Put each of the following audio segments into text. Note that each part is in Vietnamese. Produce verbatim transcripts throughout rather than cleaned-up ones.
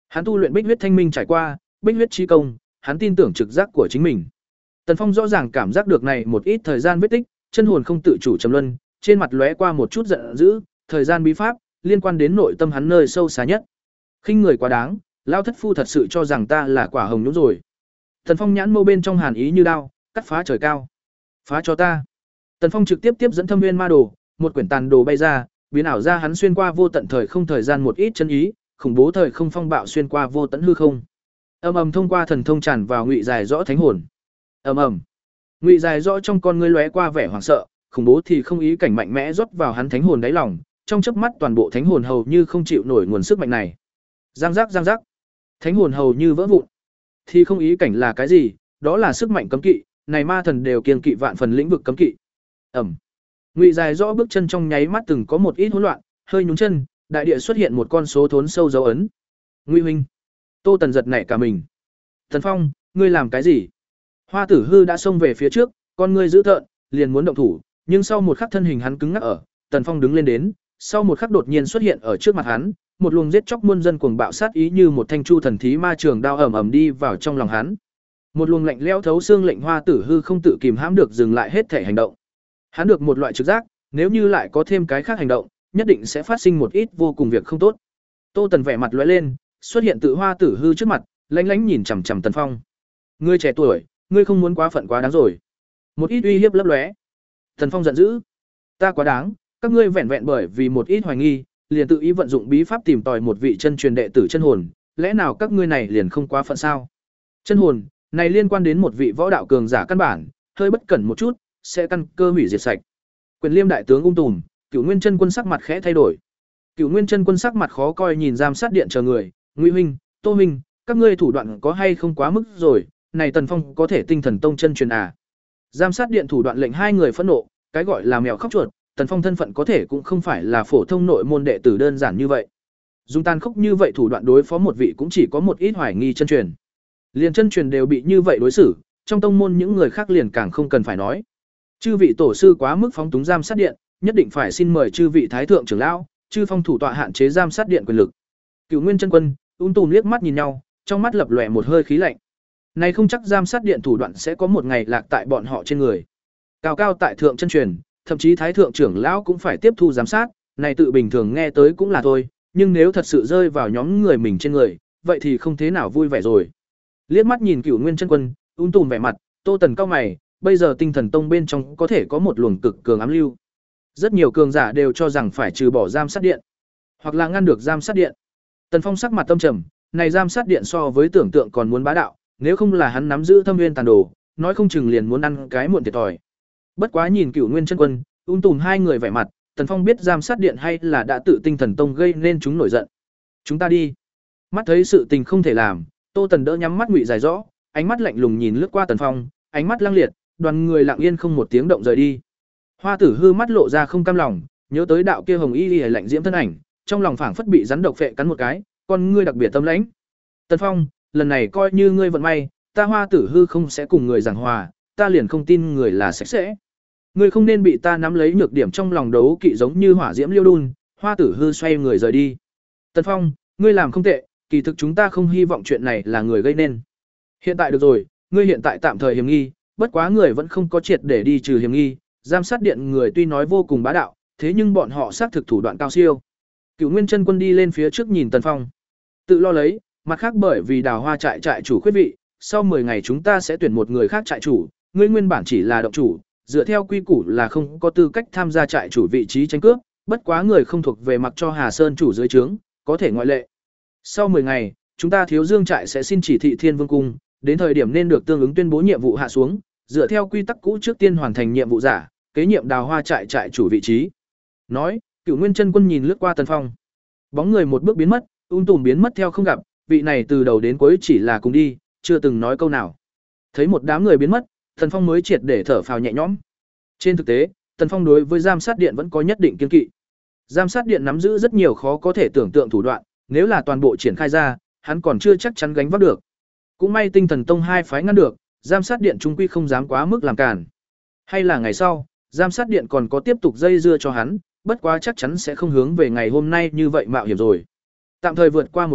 Hắn tu luyện Bích huyết thanh minh trải qua, Bích huyết chi công, hắn tin tưởng trực giác của chính mình. Tần Phong rõ ràng cảm giác được này một ít thời gian vết tích, chân hồn không tự chủ trầm luân, trên mặt lóe qua một chút giận dữ, thời gian bí pháp liên quan đến nội tâm hắn nơi sâu xa nhất. Khinh người quá đáng, lão thất phu thật sự cho rằng ta là quả hồng nhũ rồi. Tần Phong nhãn mâu bên trong hàn ý như đao, cắt phá trời cao. Phá cho ta. Tần Phong trực tiếp tiếp dẫn Thâm Nguyên Ma Đồ, một quyển tàn đồ bay ra, biến ảo ra hắn xuyên qua vô tận thời không thời gian một ít chân ý, khủng bố thời không phong bạo xuyên qua vô tận hư không. Ầm ầm thông qua thần thông tràn vào Ngụy Dài Rõ thánh hồn. Ầm ầm. Ngụy Dài Rõ trong con ngươi lóe qua vẻ hoảng sợ, khủng bố thì không ý cảnh mạnh mẽ rót vào hắn thánh hồn đáy lòng, trong chớp mắt toàn bộ thánh hồn hầu như không chịu nổi nguồn sức mạnh này. Giang giác giang giác. Thánh hồn hầu như vỡ vụn. Thì không ý cảnh là cái gì? Đó là sức mạnh cấm kỵ, này ma thần đều kiêng kỵ vạn phần lĩnh vực cấm kỵ. Ầm. Ngụy Dài Rõ bước chân trong nháy mắt từng có một ít hỗn loạn, hơi nhún chân, đại địa xuất hiện một con số thốn sâu dấu ấn. Ngụy huynh. Tô Tần giật nảy cả mình. Thần Phong, ngươi làm cái gì? Hoa Tử Hư đã xông về phía trước, con ngươi dữ tợn, liền muốn động thủ, nhưng sau một khắc thân hình hắn cứng ngắc ở, Tần Phong đứng lên đến, sau một khắc đột nhiên xuất hiện ở trước mặt hắn, một luồng giết chóc muôn dân cuồng bạo sát ý như một thanh chu thần thí ma trường đao ầm ầm đi vào trong lòng hắn. Một luồng lạnh lẽo thấu xương lệnh Hoa Tử Hư không tự kìm hãm được dừng lại hết thể hành động. Hắn được một loại trực giác, nếu như lại có thêm cái khác hành động, nhất định sẽ phát sinh một ít vô cùng việc không tốt. Tô Tần vẻ mặt lóe lên, xuất hiện tự Hoa Tử Hư trước mặt, lánh lánh nhìn chằm chằm Tần Phong. Ngươi trẻ tuổi, ngươi không muốn quá phận quá đáng rồi. Một ít uy hiếp lấp lóe. Tần Phong giận dữ. Ta quá đáng, các ngươi vẹn vẹn bởi vì một ít hoài nghi, liền tự ý vận dụng bí pháp tìm tòi một vị chân truyền đệ tử chân hồn, lẽ nào các ngươi này liền không quá phận sao? Chân hồn, này liên quan đến một vị võ đạo cường giả căn bản, hơi bất cẩn một chút, sẽ căn cơ hủy diệt sạch. Quyền Liêm đại tướng ung tùm, Cửu Nguyên chân quân sắc mặt khẽ thay đổi. Cửu Nguyên chân quân sắc mặt khó coi nhìn giám sát điện chờ người, Ngụy huynh, Tô huynh, các ngươi thủ đoạn có hay không quá mức rồi, này Tần Phong có thể tinh thần tông chân truyền à? Giám sát điện thủ đoạn lệnh hai người phẫn nộ, cái gọi là mèo khóc chuột, Tần Phong thân phận có thể cũng không phải là phổ thông nội môn đệ tử đơn giản như vậy. Dùng tàn khốc như vậy thủ đoạn đối phó một vị cũng chỉ có một ít hoài nghi chân truyền. Liền chân truyền đều bị như vậy đối xử, trong tông môn những người khác liền càng không cần phải nói. Chư vị tổ sư quá mức phóng túng giám sát điện, nhất định phải xin mời chư vị thái thượng trưởng lão, chư phong thủ tọa hạn chế giám sát điện quyền lực. Cửu Nguyên chân quân, Ung Tùm liếc mắt nhìn nhau, trong mắt lập lòe một hơi khí lạnh. Này không chắc giám sát điện thủ đoạn sẽ có một ngày lạc tại bọn họ trên người. Cao cao tại thượng chân truyền, thậm chí thái thượng trưởng lão cũng phải tiếp thu giám sát, này tự bình thường nghe tới cũng là thôi, nhưng nếu thật sự rơi vào nhóm người mình trên người, vậy thì không thế nào vui vẻ rồi. Liếc mắt nhìn Cửu Nguyên chân quân, Ung Tùm vẻ mặt, Tô Tần cao mày, bây giờ Tinh Thần Tông bên trong có thể có một luồng cực cường ám lưu. Rất nhiều cường giả đều cho rằng phải trừ bỏ giám sát điện, hoặc là ngăn được giám sát điện. Tần Phong sắc mặt tâm trầm, này giám sát điện so với tưởng tượng còn muốn bá đạo, nếu không là hắn nắm giữ Thâm Nguyên tàn đồ, nói không chừng liền muốn ăn cái muộn thiệt thòi. Bất quá nhìn Cửu Nguyên chân quân, Ung Tùm hai người vẻ mặt, Tần Phong biết giám sát điện hay là đã tự Tinh Thần Tông gây nên chúng nổi giận. Chúng ta đi. Mắt thấy sự tình không thể làm, Tô Tần đỡ nhắm mắt Ngụy Dài Rõ, ánh mắt lạnh lùng nhìn lướt qua Tần Phong, ánh mắt lăng liệt, đoàn người lặng yên không một tiếng động rời đi. Hoa Tử Hư mắt lộ ra không cam lòng, nhớ tới đạo kia hồng y liễu lạnh diễm thân ảnh, trong lòng phảng phất bị rắn độc phệ cắn một cái, con ngươi đặc biệt tâm lãnh. Tần Phong, lần này coi như ngươi vận may, ta Hoa Tử Hư không sẽ cùng người giảng hòa, ta liền không tin người là sạch sẽ. Ngươi không nên bị ta nắm lấy nhược điểm trong lòng đấu kỵ giống như hỏa diễm liêu đun. Hoa Tử Hư xoay người rời đi. Tần Phong, ngươi làm không tệ, kỳ thực chúng ta không hy vọng chuyện này là người gây nên. Hiện tại được rồi, ngươi hiện tại tạm thời hiểm nghi, bất quá người vẫn không có triệt để đi trừ hiểm nghi, giám sát điện người tuy nói vô cùng bá đạo, thế nhưng bọn họ xác thực thủ đoạn cao siêu. Cửu Nguyên chân quân đi lên phía trước nhìn Tần Phong, tự lo lấy, mặt khác bởi vì Đào Hoa trại trại chủ khuyết vị, sau mười ngày chúng ta sẽ tuyển một người khác trại chủ, ngươi nguyên bản chỉ là động chủ, dựa theo quy củ là không có tư cách tham gia trại chủ vị trí tranh cướp, bất quá người không thuộc về mặc cho Hà Sơn chủ dưới trướng, có thể ngoại lệ. Sau mười ngày, chúng ta Thiếu Dương trại sẽ xin chỉ thị Thiên Vương cung, đến thời điểm nên được tương ứng tuyên bố nhiệm vụ hạ xuống, dựa theo quy tắc cũ trước tiên hoàn thành nhiệm vụ giả, kế nhiệm Đào Hoa trại trại chủ vị trí. Nói, Cửu Nguyên chân quân nhìn lướt qua Tần Phong. Bóng người một bước biến mất, Ung Tùm biến mất theo không gặp, vị này từ đầu đến cuối chỉ là cùng đi, chưa từng nói câu nào. Thấy một đám người biến mất, Tần Phong mới triệt để thở phào nhẹ nhõm. Trên thực tế, Tần Phong đối với giám sát điện vẫn có nhất định kiên kỵ. Giám sát điện nắm giữ rất nhiều khó có thể tưởng tượng thủ đoạn, nếu là toàn bộ triển khai ra, hắn còn chưa chắc chắn gánh vác được. Cũng may Tinh Thần Tông hai phái ngăn được, giám sát điện trung quy không dám quá mức làm cản. Hay là ngày sau, giám sát điện còn có tiếp tục dây dưa cho hắn, bất quá chắc chắn sẽ không hướng về ngày hôm nay như vậy mạo hiểm rồi. Tạm thời vượt qua một kiếp,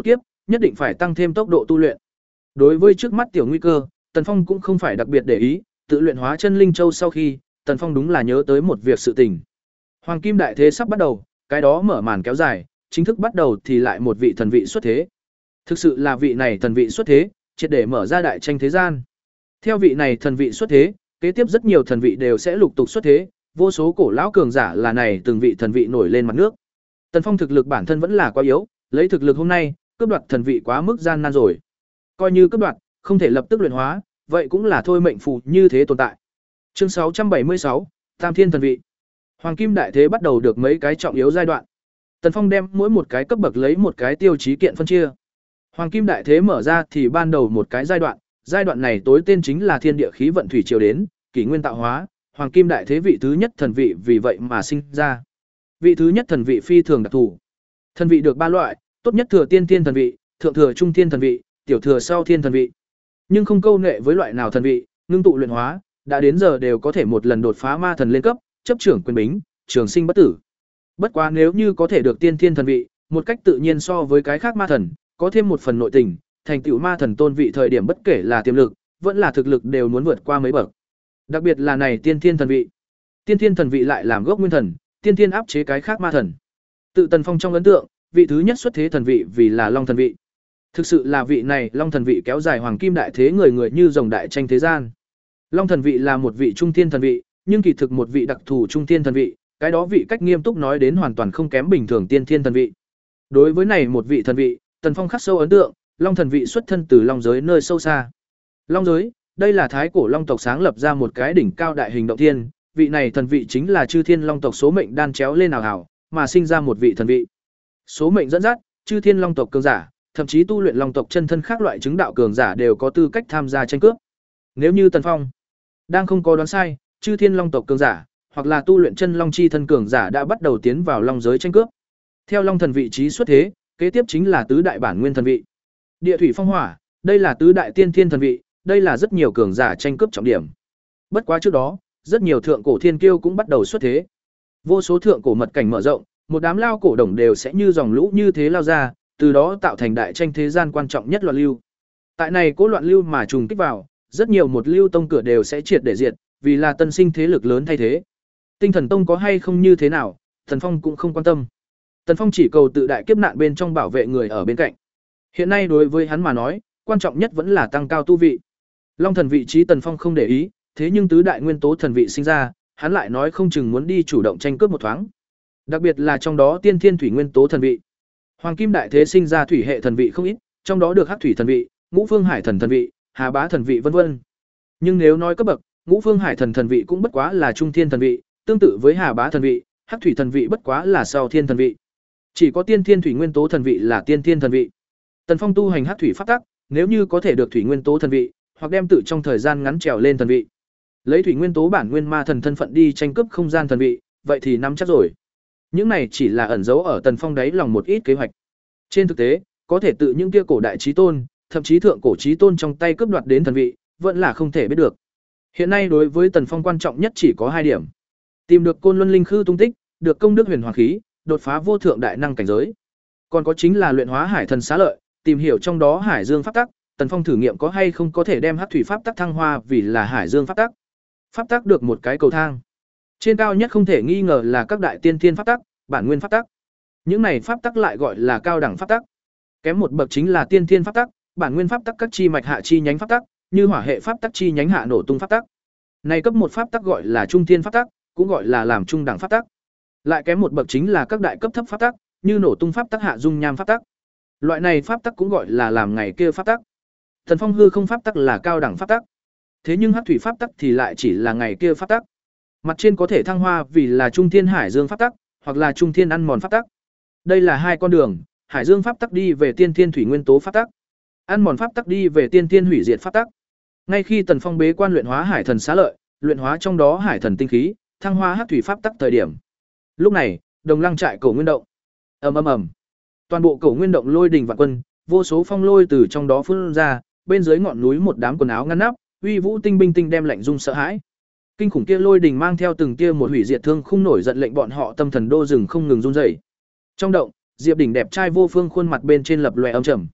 nhất định phải tăng thêm tốc độ tu luyện. Đối với trước mắt tiểu nguy cơ, Tần Phong cũng không phải đặc biệt để ý, tự luyện hóa chân linh châu sau khi, Tần Phong đúng là nhớ tới một việc sự tình. Hoàng kim đại thế sắp bắt đầu, cái đó mở màn kéo dài, chính thức bắt đầu thì lại một vị thần vị xuất thế. Thực sự là vị này thần vị xuất thế, triệt để mở ra đại tranh thế gian. Theo vị này thần vị xuất thế, kế tiếp rất nhiều thần vị đều sẽ lục tục xuất thế, vô số cổ lão cường giả là này từng vị thần vị nổi lên mặt nước. Tần Phong thực lực bản thân vẫn là quá yếu, lấy thực lực hôm nay, cướp đoạt thần vị quá mức gian nan rồi. Coi như cướp đoạt, không thể lập tức luyện hóa, vậy cũng là thôi mệnh phù như thế tồn tại. Chương sáu trăm bảy mươi sáu, Tam Thiên thần vị. Hoàng kim đại thế bắt đầu được mấy cái trọng yếu giai đoạn. Tần Phong đem mỗi một cái cấp bậc lấy một cái tiêu chí kiện phân chia. Hoàng kim đại thế mở ra thì ban đầu một cái giai đoạn, giai đoạn này tối tên chính là thiên địa khí vận thủy triều đến, kỷ nguyên tạo hóa, hoàng kim đại thế vị thứ nhất thần vị vì vậy mà sinh ra. Vị thứ nhất thần vị phi thường đặc thù. Thần vị được ba loại, tốt nhất thừa tiên tiên thần vị, thượng thừa trung thiên thần vị, tiểu thừa sau thiên thần vị. Nhưng không câu nệ với loại nào thần vị, ngưng tụ luyện hóa, đã đến giờ đều có thể một lần đột phá ma thần lên cấp, chấp trưởng quyền bính, trường sinh bất tử. Bất quá nếu như có thể được tiên thiên thần vị, một cách tự nhiên so với cái khác ma thần, có thêm một phần nội tình, thành tựu ma thần tôn vị thời điểm bất kể là tiềm lực, vẫn là thực lực đều muốn vượt qua mấy bậc. Đặc biệt là này tiên thiên thần vị. Tiên thiên thần vị lại làm gốc nguyên thần, tiên thiên áp chế cái khác ma thần. Tự Tần Phong trong ấn tượng, vị thứ nhất xuất thế thần vị vì là Long thần vị. Thực sự là vị này Long thần vị kéo dài hoàng kim đại thế người người như rồng đại tranh thế gian. Long thần vị là một vị trung thiên thần vị, nhưng kỳ thực một vị đặc thù trung thiên thần vị, cái đó vị cách nghiêm túc nói đến hoàn toàn không kém bình thường tiên thiên thần vị. Đối với này một vị thần vị, Tần Phong khắc sâu ấn tượng, Long thần vị xuất thân từ long giới nơi sâu xa. Long giới, đây là thái cổ long tộc sáng lập ra một cái đỉnh cao đại hình động thiên, vị này thần vị chính là chư thiên long tộc số mệnh đan chéo lên nào hảo, mà sinh ra một vị thần vị. Số mệnh dẫn dắt, chư thiên long tộc cường giả, thậm chí tu luyện long tộc chân thân khác loại chứng đạo cường giả đều có tư cách tham gia tranh cướp. Nếu như Tần Phong đang không có đoán sai, chư thiên long tộc cường giả, hoặc là tu luyện chân long chi thân cường giả đã bắt đầu tiến vào long giới tranh cướp. Theo long thần vị trí xuất thế, kế tiếp chính là tứ đại bản nguyên thần vị. Địa thủy phong hỏa, đây là tứ đại tiên thiên thần vị, đây là rất nhiều cường giả tranh cướp trọng điểm. Bất quá trước đó, rất nhiều thượng cổ thiên kiêu cũng bắt đầu xuất thế. Vô số thượng cổ mật cảnh mở rộng, một đám lao cổ đồng đều sẽ như dòng lũ như thế lao ra, từ đó tạo thành đại tranh thế gian quan trọng nhất loạn lưu. Tại này cố loạn lưu mà trùng kích vào, rất nhiều một lưu tông cửa đều sẽ triệt để diệt, vì là tân sinh thế lực lớn thay thế. Tinh thần tông có hay không như thế nào, Tần Phong cũng không quan tâm. Tần Phong chỉ cầu tự đại kiếp nạn bên trong bảo vệ người ở bên cạnh. Hiện nay đối với hắn mà nói, quan trọng nhất vẫn là tăng cao tu vị. Long thần vị trí Tần Phong không để ý, thế nhưng tứ đại nguyên tố thần vị sinh ra, hắn lại nói không chừng muốn đi chủ động tranh cướp một thoáng. Đặc biệt là trong đó tiên thiên thủy nguyên tố thần vị. Hoàng kim đại thế sinh ra thủy hệ thần vị không ít, trong đó được hắc thủy thần vị, ngũ phương hải thần thần vị, hà bá thần vị vân vân. Nhưng nếu nói cấp bậc, ngũ phương hải thần thần vị cũng bất quá là trung thiên thần vị, tương tự với hà bá thần vị, hắc thủy thần vị bất quá là sau thiên thần vị. Chỉ có tiên thiên thủy nguyên tố thần vị là tiên thiên thần vị. Tần Phong tu hành hắc thủy pháp tắc, nếu như có thể được thủy nguyên tố thần vị, hoặc đem tự trong thời gian ngắn trèo lên thần vị. Lấy thủy nguyên tố bản nguyên ma thần thân phận đi tranh cướp không gian thần vị, vậy thì nắm chắc rồi. Những này chỉ là ẩn giấu ở Tần Phong đáy lòng một ít kế hoạch. Trên thực tế, có thể tự những kia cổ đại chí tôn, thậm chí thượng cổ chí tôn trong tay cướp đoạt đến thần vị, vẫn là không thể biết được. Hiện nay đối với Tần Phong quan trọng nhất chỉ có hai điểm: tìm được Côn Luân Linh Khư tung tích, được công đức huyền hoàng khí, đột phá vô thượng đại năng cảnh giới. Còn có chính là luyện hóa hải thần xá lợi, tìm hiểu trong đó hải dương pháp tắc, Tần Phong thử nghiệm có hay không có thể đem hắc thủy pháp tắc thăng hoa vì là hải dương pháp tắc. Pháp tắc được một cái cầu thang. Trên cao nhất không thể nghi ngờ là các đại tiên thiên pháp tắc, bản nguyên pháp tắc. Những này pháp tắc lại gọi là cao đẳng pháp tắc. Kém một bậc chính là tiên thiên pháp tắc, bản nguyên pháp tắc các chi mạch hạ chi nhánh pháp tắc, như hỏa hệ pháp tắc chi nhánh hạ nổ tung pháp tắc. Này cấp một pháp tắc gọi là trung thiên pháp tắc, cũng gọi là làm trung đẳng pháp tắc. Lại kém một bậc chính là các đại cấp thấp pháp tắc, như nổ tung pháp tắc hạ dung nham pháp tắc. Loại này pháp tắc cũng gọi là làm ngày kia pháp tắc. Thần Phong hư không pháp tắc là cao đẳng pháp tắc. Thế nhưng hắc thủy pháp tắc thì lại chỉ là ngày kia pháp tắc. Mặt trên có thể thăng hoa vì là trung thiên hải dương pháp tắc, hoặc là trung thiên ăn mòn pháp tắc. Đây là hai con đường, hải dương pháp tắc đi về tiên thiên thủy nguyên tố pháp tắc, ăn mòn pháp tắc đi về tiên thiên hủy diệt pháp tắc. Ngay khi Tần Phong bế quan luyện hóa hải thần xá lợi, luyện hóa trong đó hải thần tinh khí, thăng hoa hắc thủy pháp tắc thời điểm. Lúc này, Đồng Lăng trại cổ nguyên động. Ầm ầm ầm. Toàn bộ cổ nguyên động lôi đình vạn quân, vô số phong lôi từ trong đó phun ra, bên dưới ngọn núi một đám quần áo ngăn nắp, uy vũ tinh binh tinh đem lạnh rung sợ hãi. Kinh khủng kia lôi đình mang theo từng kia một hủy diệt thương khung nổi giận lệnh bọn họ tâm thần đô rừng không ngừng run rẩy. Trong động, Diệp Đỉnh đẹp trai vô phương khuôn mặt bên trên lập lòe âm trầm.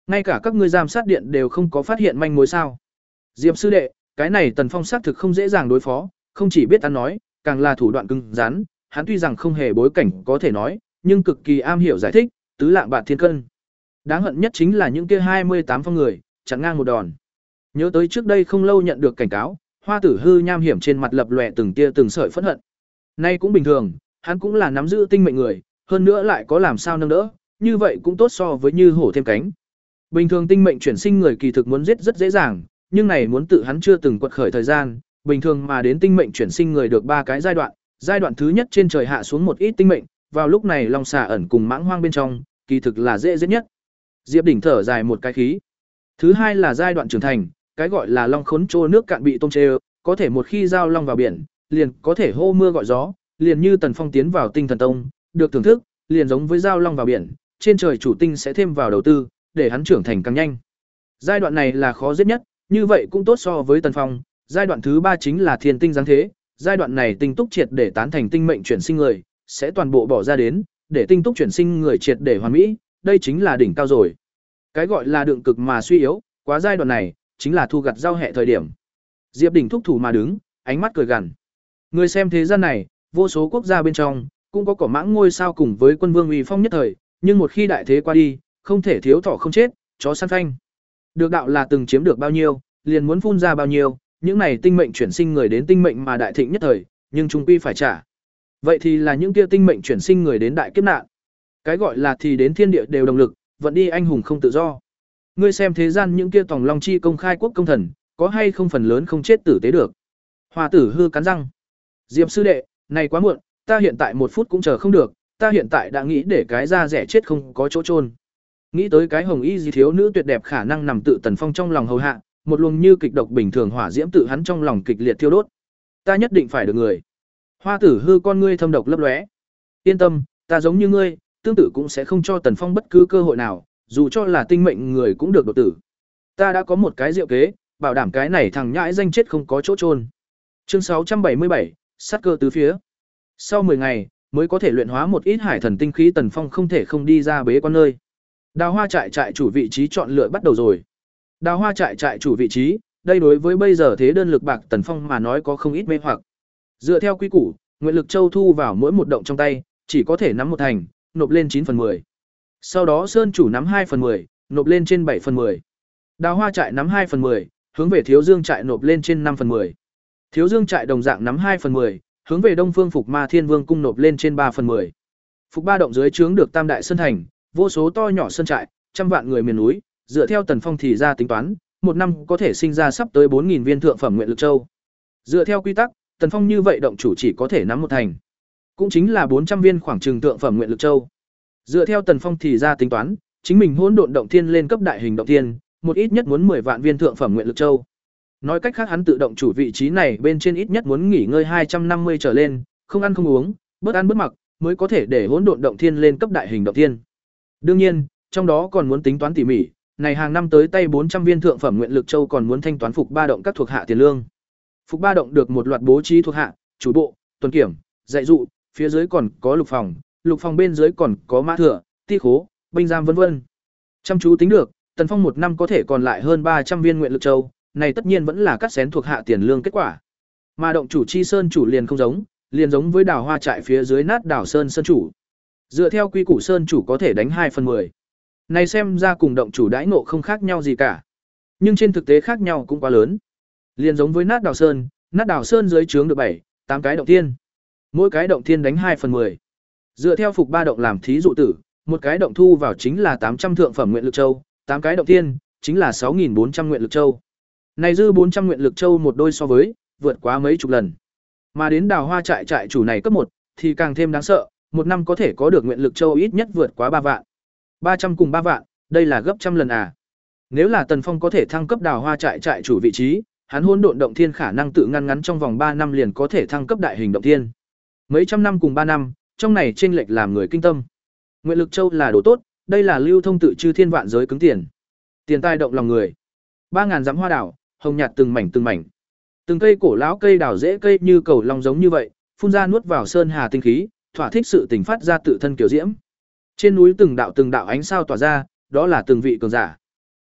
Ngay cả các ngươi giám sát điện đều không có phát hiện manh mối sao? Diệp sư đệ, cái này Tần Phong xác thực không dễ dàng đối phó, không chỉ biết ăn nói, càng là thủ đoạn cứng rắn, hắn tuy rằng không hề bối cảnh có thể nói, nhưng cực kỳ am hiểu giải thích, tứ lạng bạt thiên cân. Đáng hận nhất chính là những kia hai mươi tám phong người, chặn ngang một đòn. Nhớ tới trước đây không lâu nhận được cảnh cáo, Hoa Tử Hư nham hiểm trên mặt lập lòe từng tia từng sợi phẫn hận. Nay cũng bình thường, hắn cũng là nắm giữ tinh mệnh người, hơn nữa lại có làm sao nâng đỡ, như vậy cũng tốt so với như hổ thêm cánh. Bình thường tinh mệnh chuyển sinh người kỳ thực muốn giết rất dễ dàng, nhưng này muốn tự hắn chưa từng quật khởi thời gian, bình thường mà đến tinh mệnh chuyển sinh người được ba cái giai đoạn, giai đoạn thứ nhất trên trời hạ xuống một ít tinh mệnh, vào lúc này long xà ẩn cùng mãng hoang bên trong, kỳ thực là dễ giết nhất. Diệp Đỉnh thở dài một cái khí. Thứ hai là giai đoạn trưởng thành, cái gọi là long khốn trô nước cạn bị tôm chê, có thể một khi giao long vào biển, liền có thể hô mưa gọi gió, liền như Tần Phong tiến vào Tinh Thần Tông, được thưởng thức, liền giống với giao long vào biển, trên trời chủ tinh sẽ thêm vào đầu tư, để hắn trưởng thành càng nhanh. Giai đoạn này là khó giết nhất, như vậy cũng tốt so với Tần Phong. Giai đoạn thứ ba chính là thiên tinh giáng thế, giai đoạn này tinh túc triệt để tán thành tinh mệnh chuyển sinh người, sẽ toàn bộ bỏ ra đến, để tinh túc chuyển sinh người triệt để hoàn mỹ, đây chính là đỉnh cao rồi. Cái gọi là đượng cực mà suy yếu, quá giai đoạn này chính là thu gặt giao hệ thời điểm. Diệp Đỉnh thúc thủ mà đứng, ánh mắt cười gằn. Người xem thế gian này, vô số quốc gia bên trong cũng có cỏ mãng ngôi sao cùng với quân vương uy phong nhất thời, nhưng một khi đại thế qua đi, không thể thiếu thỏ không chết, chó săn phanh. Được đạo là từng chiếm được bao nhiêu, liền muốn phun ra bao nhiêu, những này tinh mệnh chuyển sinh người đến tinh mệnh mà đại thịnh nhất thời, nhưng trung quy phải trả. Vậy thì là những kia tinh mệnh chuyển sinh người đến đại kiếp nạn. Cái gọi là thì đến thiên địa đều đồng lực, vận đi anh hùng không tự do. Ngươi xem thế gian những kia tòng long chi công khai quốc công thần, có hay không phần lớn không chết tử tế được. Hoa Tử Hư cắn răng. Diệp sư đệ, này quá muộn, ta hiện tại một phút cũng chờ không được, ta hiện tại đã nghĩ để cái da rẻ chết không có chỗ chôn. Nghĩ tới cái hồng y gì thiếu nữ tuyệt đẹp khả năng nằm tự Tần Phong trong lòng hầu hạ, một luồng như kịch độc bình thường hỏa diễm tự hắn trong lòng kịch liệt thiêu đốt. Ta nhất định phải được người. Hoa Tử Hư con ngươi thâm độc lấp lóe. Yên tâm, ta giống như ngươi, tương tự cũng sẽ không cho Tần Phong bất cứ cơ hội nào, dù cho là tinh mệnh người cũng được đột tử. Ta đã có một cái diệu kế, bảo đảm cái này thằng nhãi danh chết không có chỗ chôn. Chương sáu trăm bảy mươi bảy, sát cơ tứ phía. Sau mười ngày, mới có thể luyện hóa một ít hải thần tinh khí, Tần Phong không thể không đi ra bế quan nơi. Đào Hoa trại trại chủ vị trí chọn lựa bắt đầu rồi. Đào Hoa trại trại chủ vị trí, đây đối với bây giờ thế đơn lực bạc Tần Phong mà nói có không ít mê hoặc. Dựa theo quy củ, nguyện lực châu thu vào mỗi một động trong tay, chỉ có thể nắm một thành, nộp lên chín phần mười. Sau đó sơn chủ nắm hai phần mười, nộp lên trên bảy phần mười. Đào Hoa trại nắm hai phần mười, hướng về Thiếu Dương trại nộp lên trên năm phần mười. Thiếu Dương trại đồng dạng nắm hai phần mười, hướng về Đông Phương Phục Ma Thiên Vương cung nộp lên trên ba phần mười. Phục Ba động dưới trướng được Tam đại sơn thành, vô số to nhỏ sơn trại, trăm vạn người miền núi, dựa theo Tần Phong thì ra tính toán, một năm có thể sinh ra sắp tới bốn nghìn viên thượng phẩm nguyện lực châu. Dựa theo quy tắc, Tần Phong như vậy động chủ chỉ có thể nắm một thành, cũng chính là bốn trăm viên khoảng trừng thượng phẩm nguyện lực châu. Dựa theo Tần Phong thì ra tính toán, chính mình hỗn độn động thiên lên cấp đại hình động thiên, một ít nhất muốn mười vạn viên thượng phẩm nguyện lực châu. Nói cách khác hắn tự động chủ vị trí này bên trên ít nhất muốn nghỉ ngơi hai trăm năm mươi trở lên, không ăn không uống, bớt ăn bớt mặc, mới có thể để hỗn độn động thiên lên cấp đại hình động thiên. Đương nhiên, trong đó còn muốn tính toán tỉ mỉ, này hàng năm tới tay bốn trăm viên thượng phẩm nguyện lực châu còn muốn thanh toán Phục Ba động các thuộc hạ tiền lương. Phục Ba động được một loạt bố trí thuộc hạ, chủ bộ, tuần kiểm, dạy dụ, phía dưới còn có lục phòng, lục phòng bên dưới còn có mã thừa, ti khố, binh giam vân vân. Chăm chú tính được, Tần Phong một năm có thể còn lại hơn ba trăm viên nguyện lực châu, này tất nhiên vẫn là cắt xén thuộc hạ tiền lương kết quả. Mà động chủ chi sơn chủ liền không giống, liền giống với Đào Hoa trại phía dưới nát đảo sơn sơn chủ. Dựa theo quy củ sơn chủ có thể đánh hai phần mười. Này xem ra cùng động chủ đãi ngộ không khác nhau gì cả. Nhưng trên thực tế khác nhau cũng quá lớn. Liền giống với nát đảo sơn, nát đảo sơn dưới trướng được bảy, tám cái động thiên. Mỗi cái động thiên đánh hai phần mười. Dựa theo Phục Ba động làm thí dụ tử, một cái động thu vào chính là tám trăm thượng phẩm nguyện lực châu, tám cái động thiên chính là sáu nghìn bốn trăm nguyện lực châu. Này dư bốn trăm nguyện lực châu một đôi so với, vượt quá mấy chục lần. Mà đến Đào Hoa trại trại chủ này cấp một thì càng thêm đáng sợ, một năm có thể có được nguyện lực châu ít nhất vượt quá ba vạn. ba trăm cùng ba vạn, đây là gấp trăm lần à. Nếu là Tần Phong có thể thăng cấp Đào Hoa trại trại chủ vị trí, hắn hỗn độn động thiên khả năng tự ngăn ngắn trong vòng ba năm liền có thể thăng cấp đại hình động thiên. Mấy trăm năm cùng ba năm, trong này chênh lệch làm người kinh tâm. Nguyện lực châu là đồ tốt, đây là lưu thông tự chư thiên vạn giới cứng tiền. Tiền tài động lòng người. ba ngàn dặm hoa đảo, hồng nhạt từng mảnh từng mảnh. Từng cây cổ lão cây đào rễ cây như cầu long giống như vậy, phun ra nuốt vào sơn hà tinh khí, thỏa thích sự tình phát ra tự thân kiểu diễm. Trên núi từng đạo từng đạo ánh sao tỏa ra, đó là từng vị cường giả.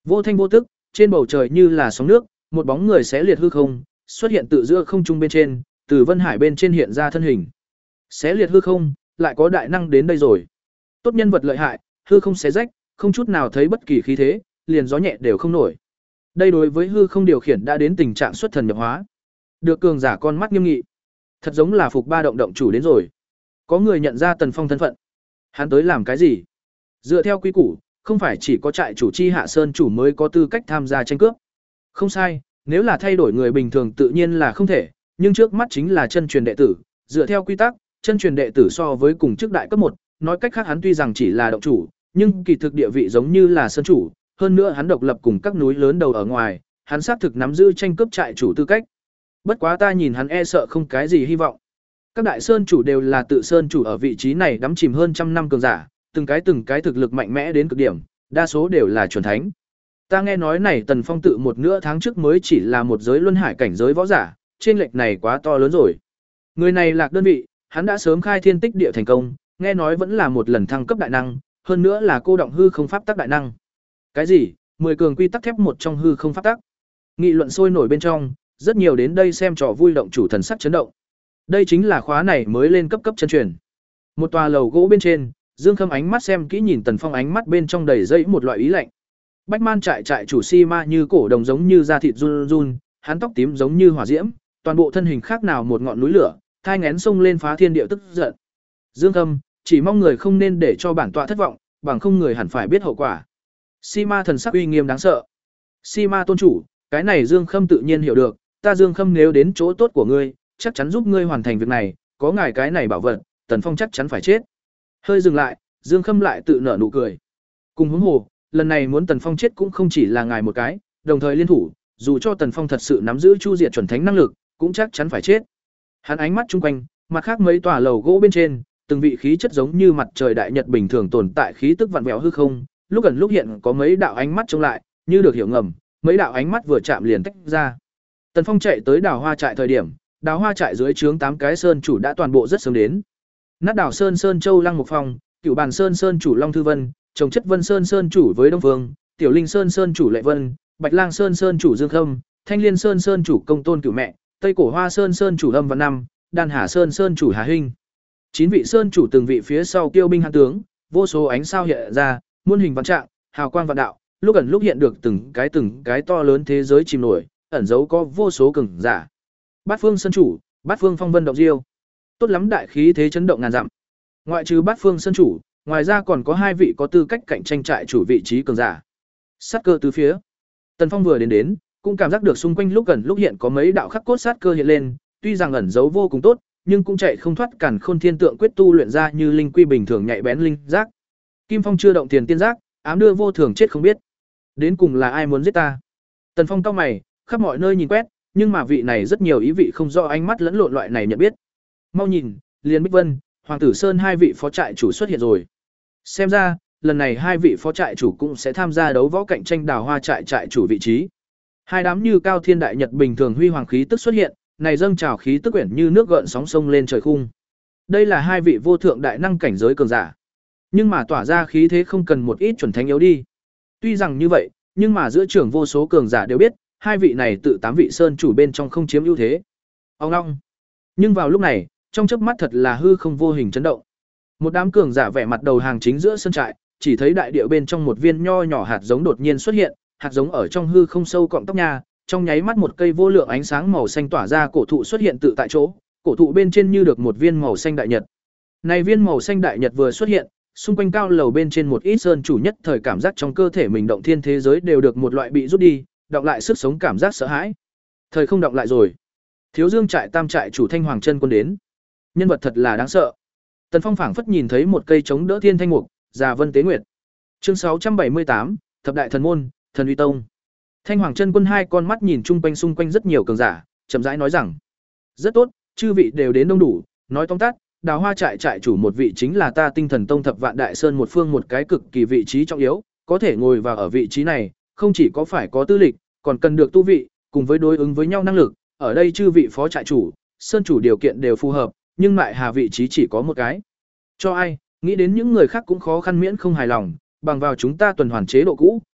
Vô thanh vô tức, trên bầu trời như là sóng nước, một bóng người xé liệt hư không, xuất hiện tự giữa không trung bên trên, từ Vân Hải bên trên hiện ra thân hình. Xé liệt hư không, lại có đại năng đến đây rồi. Tốt nhân vật lợi hại, hư không xé rách, không chút nào thấy bất kỳ khí thế, liền gió nhẹ đều không nổi. Đây đối với hư không điều khiển đã đến tình trạng xuất thần nhập hóa. Được cường giả con mắt nghiêm nghị. Thật giống là Phục Ba động động chủ đến rồi. Có người nhận ra Tần Phong thân phận. Hắn tới làm cái gì? Dựa theo quy củ, không phải chỉ có trại chủ chi hạ sơn chủ mới có tư cách tham gia tranh cướp. Không sai, nếu là thay đổi người bình thường tự nhiên là không thể, nhưng trước mắt chính là chân truyền đệ tử, dựa theo quy tắc, chân truyền đệ tử so với cùng chức đại cấp một, nói cách khác hắn tuy rằng chỉ là động chủ, nhưng kỳ thực địa vị giống như là sơn chủ, hơn nữa hắn độc lập cùng các núi lớn đầu ở ngoài, hắn xác thực nắm giữ tranh cướp trại chủ tư cách. Bất quá ta nhìn hắn e sợ không cái gì hy vọng. Các đại sơn chủ đều là tự sơn chủ ở vị trí này đắm chìm hơn trăm năm cường giả, từng cái từng cái thực lực mạnh mẽ đến cực điểm, đa số đều là chuẩn thánh. Ta nghe nói này Tần Phong tự một nửa tháng trước mới chỉ là một giới luân hải cảnh giới võ giả, trên lệch này quá to lớn rồi. Người này lạc đơn vị, hắn đã sớm khai thiên tích địa thành công, nghe nói vẫn là một lần thăng cấp đại năng, hơn nữa là cô động hư không pháp tắc đại năng. Cái gì? Mười cường quy tắc thép một trong hư không pháp tắc. Nghị luận sôi nổi bên trong, rất nhiều đến đây xem trò vui động chủ thần sắc chấn động. Đây chính là khóa này mới lên cấp cấp chân truyền. Một tòa lầu gỗ bên trên, Dương Khâm ánh mắt xem kỹ nhìn Tần Phong ánh mắt bên trong đầy dẫy một loại ý lạnh. Bách Man trại trại chủ Si Ma như cổ đồng giống như da thịt run run, hắn tóc tím giống như hỏa diễm, toàn bộ thân hình khác nào một ngọn núi lửa, thai nghén sông lên phá thiên địa tức giận. Dương Khâm, chỉ mong người không nên để cho bản tọa thất vọng, bằng không người hẳn phải biết hậu quả. Si Ma thần sắc uy nghiêm đáng sợ. Si Ma tôn chủ, cái này Dương Khâm tự nhiên hiểu được, ta Dương Khâm nếu đến chỗ tốt của ngươi, chắc chắn giúp ngươi hoàn thành việc này, có ngài cái này bảo vật, Tần Phong chắc chắn phải chết. Hơi dừng lại, Dương Khâm lại tự nở nụ cười. Cùng huống hồ, lần này muốn Tần Phong chết cũng không chỉ là ngài một cái, đồng thời liên thủ, dù cho Tần Phong thật sự nắm giữ chu diệt chuẩn thánh năng lực, cũng chắc chắn phải chết. Hắn ánh mắt chung quanh, mặt khác mấy tòa lầu gỗ bên trên, từng vị khí chất giống như mặt trời đại nhật bình thường tồn tại khí tức vặn vẹo hư không, lúc gần lúc hiện có mấy đạo ánh mắt trông lại, như được hiểu ngầm, mấy đạo ánh mắt vừa chạm liền tách ra. Tần Phong chạy tới Đào Hoa trại thời điểm, Đào Hoa trại dưới trướng tám cái sơn chủ đã toàn bộ rất sớm đến. Nát Đảo Sơn Sơn Châu Lăng Mục Phong, Cửu Bàn Sơn Sơn chủ Long Thư Vân, Trồng Chất Vân Sơn Sơn chủ với Đông Phương, Tiểu Linh Sơn Sơn chủ Lệ Vân, Bạch Lang Sơn Sơn chủ Dương Khâm, Thanh Liên Sơn Sơn chủ Công Tôn Cửu Mẹ, Tây Cổ Hoa Sơn Sơn chủ Âm Văn Năm, Đan Hà Sơn Sơn chủ Hà Hinh. Chín vị sơn chủ từng vị phía sau kiêu binh hãn tướng, vô số ánh sao hiện ra, muôn hình vạn trạng, hào quang vạn đạo, lúc ẩn lúc hiện được từng cái từng cái to lớn thế giới chìm nổi, ẩn dấu có vô số cường giả. Bát Phương Sơn chủ, Bát Phương Phong Vân động diêu. Tốt lắm, đại khí thế chấn động ngàn dặm. Ngoại trừ Bát Phương Sơn chủ, ngoài ra còn có hai vị có tư cách cạnh tranh trại chủ vị trí cường giả. Sát cơ tứ phía. Tần Phong vừa đến đến, cũng cảm giác được xung quanh lúc gần lúc hiện có mấy đạo khắc cốt sát cơ hiện lên, tuy rằng ẩn giấu vô cùng tốt, nhưng cũng chạy không thoát Càn Khôn Thiên Tượng quyết tu luyện ra như linh quy bình thường nhạy bén linh giác. Kim Phong chưa động tiền tiên giác, ám đưa vô thường chết không biết. Đến cùng là ai muốn giết ta? Tần Phong cau mày, khắp mọi nơi nhìn quét, nhưng mà vị này rất nhiều ý vị không rõ ánh mắt lẫn lộn loại này nhận biết. Mau nhìn, Liên Bích Vân, Hoàng Tử Sơn hai vị phó trại chủ xuất hiện rồi. Xem ra, lần này hai vị phó trại chủ cũng sẽ tham gia đấu võ cạnh tranh Đào Hoa trại trại chủ vị trí. Hai đám như cao thiên đại nhật bình thường huy hoàng khí tức xuất hiện, này dâng trào khí tức quyển như nước gợn sóng sông lên trời khung. Đây là hai vị vô thượng đại năng cảnh giới cường giả. Nhưng mà tỏa ra khí thế không cần một ít chuẩn thánh yếu đi. Tuy rằng như vậy, nhưng mà giữa trưởng vô số cường giả đều biết, hai vị này tự tám vị sơn chủ bên trong không chiếm ưu thế. Ông long. Nhưng vào lúc này, trong chớp mắt thật là hư không vô hình chấn động. Một đám cường giả vẻ mặt đầu hàng chính giữa sân trại, chỉ thấy đại địa bên trong một viên nho nhỏ hạt giống đột nhiên xuất hiện, hạt giống ở trong hư không sâu cọng tóc nha, trong nháy mắt một cây vô lượng ánh sáng màu xanh tỏa ra, cổ thụ xuất hiện tự tại chỗ, cổ thụ bên trên như được một viên màu xanh đại nhật. Này viên màu xanh đại nhật vừa xuất hiện, xung quanh cao lầu bên trên một ít sơn chủ nhất thời cảm giác trong cơ thể mình động thiên thế giới đều được một loại bị rút đi, đọng lại sức sống cảm giác sợ hãi. Thời không đọng lại rồi. Thiếu Dương trại tam trại chủ Thanh Hoàng chân quân đến. Nhân vật thật là đáng sợ. Tần Phong phảng phất nhìn thấy một cây chống đỡ thiên thanh mục, già vân tế nguyệt. Chương sáu trăm bảy mươi tám, thập đại thần môn, thần uy tông. Thanh Hoàng chân quân hai con mắt nhìn chung quanh xung quanh rất nhiều cường giả, chậm rãi nói rằng: "Rất tốt, chư vị đều đến đông đủ, nói tóm tắt, Đào Hoa trại trại chủ một vị chính là ta Tinh Thần Tông Thập Vạn Đại Sơn một phương một cái cực kỳ vị trí trọng yếu, có thể ngồi vào ở vị trí này, không chỉ có phải có tư lịch, còn cần được tu vị, cùng với đối ứng với nhau năng lực, ở đây chư vị phó trại chủ, sơn chủ điều kiện đều phù hợp, nhưng lại hà vị trí chỉ có một cái. Cho ai, nghĩ đến những người khác cũng khó khăn miễn không hài lòng, bằng vào chúng ta tuần hoàn chế độ cũ,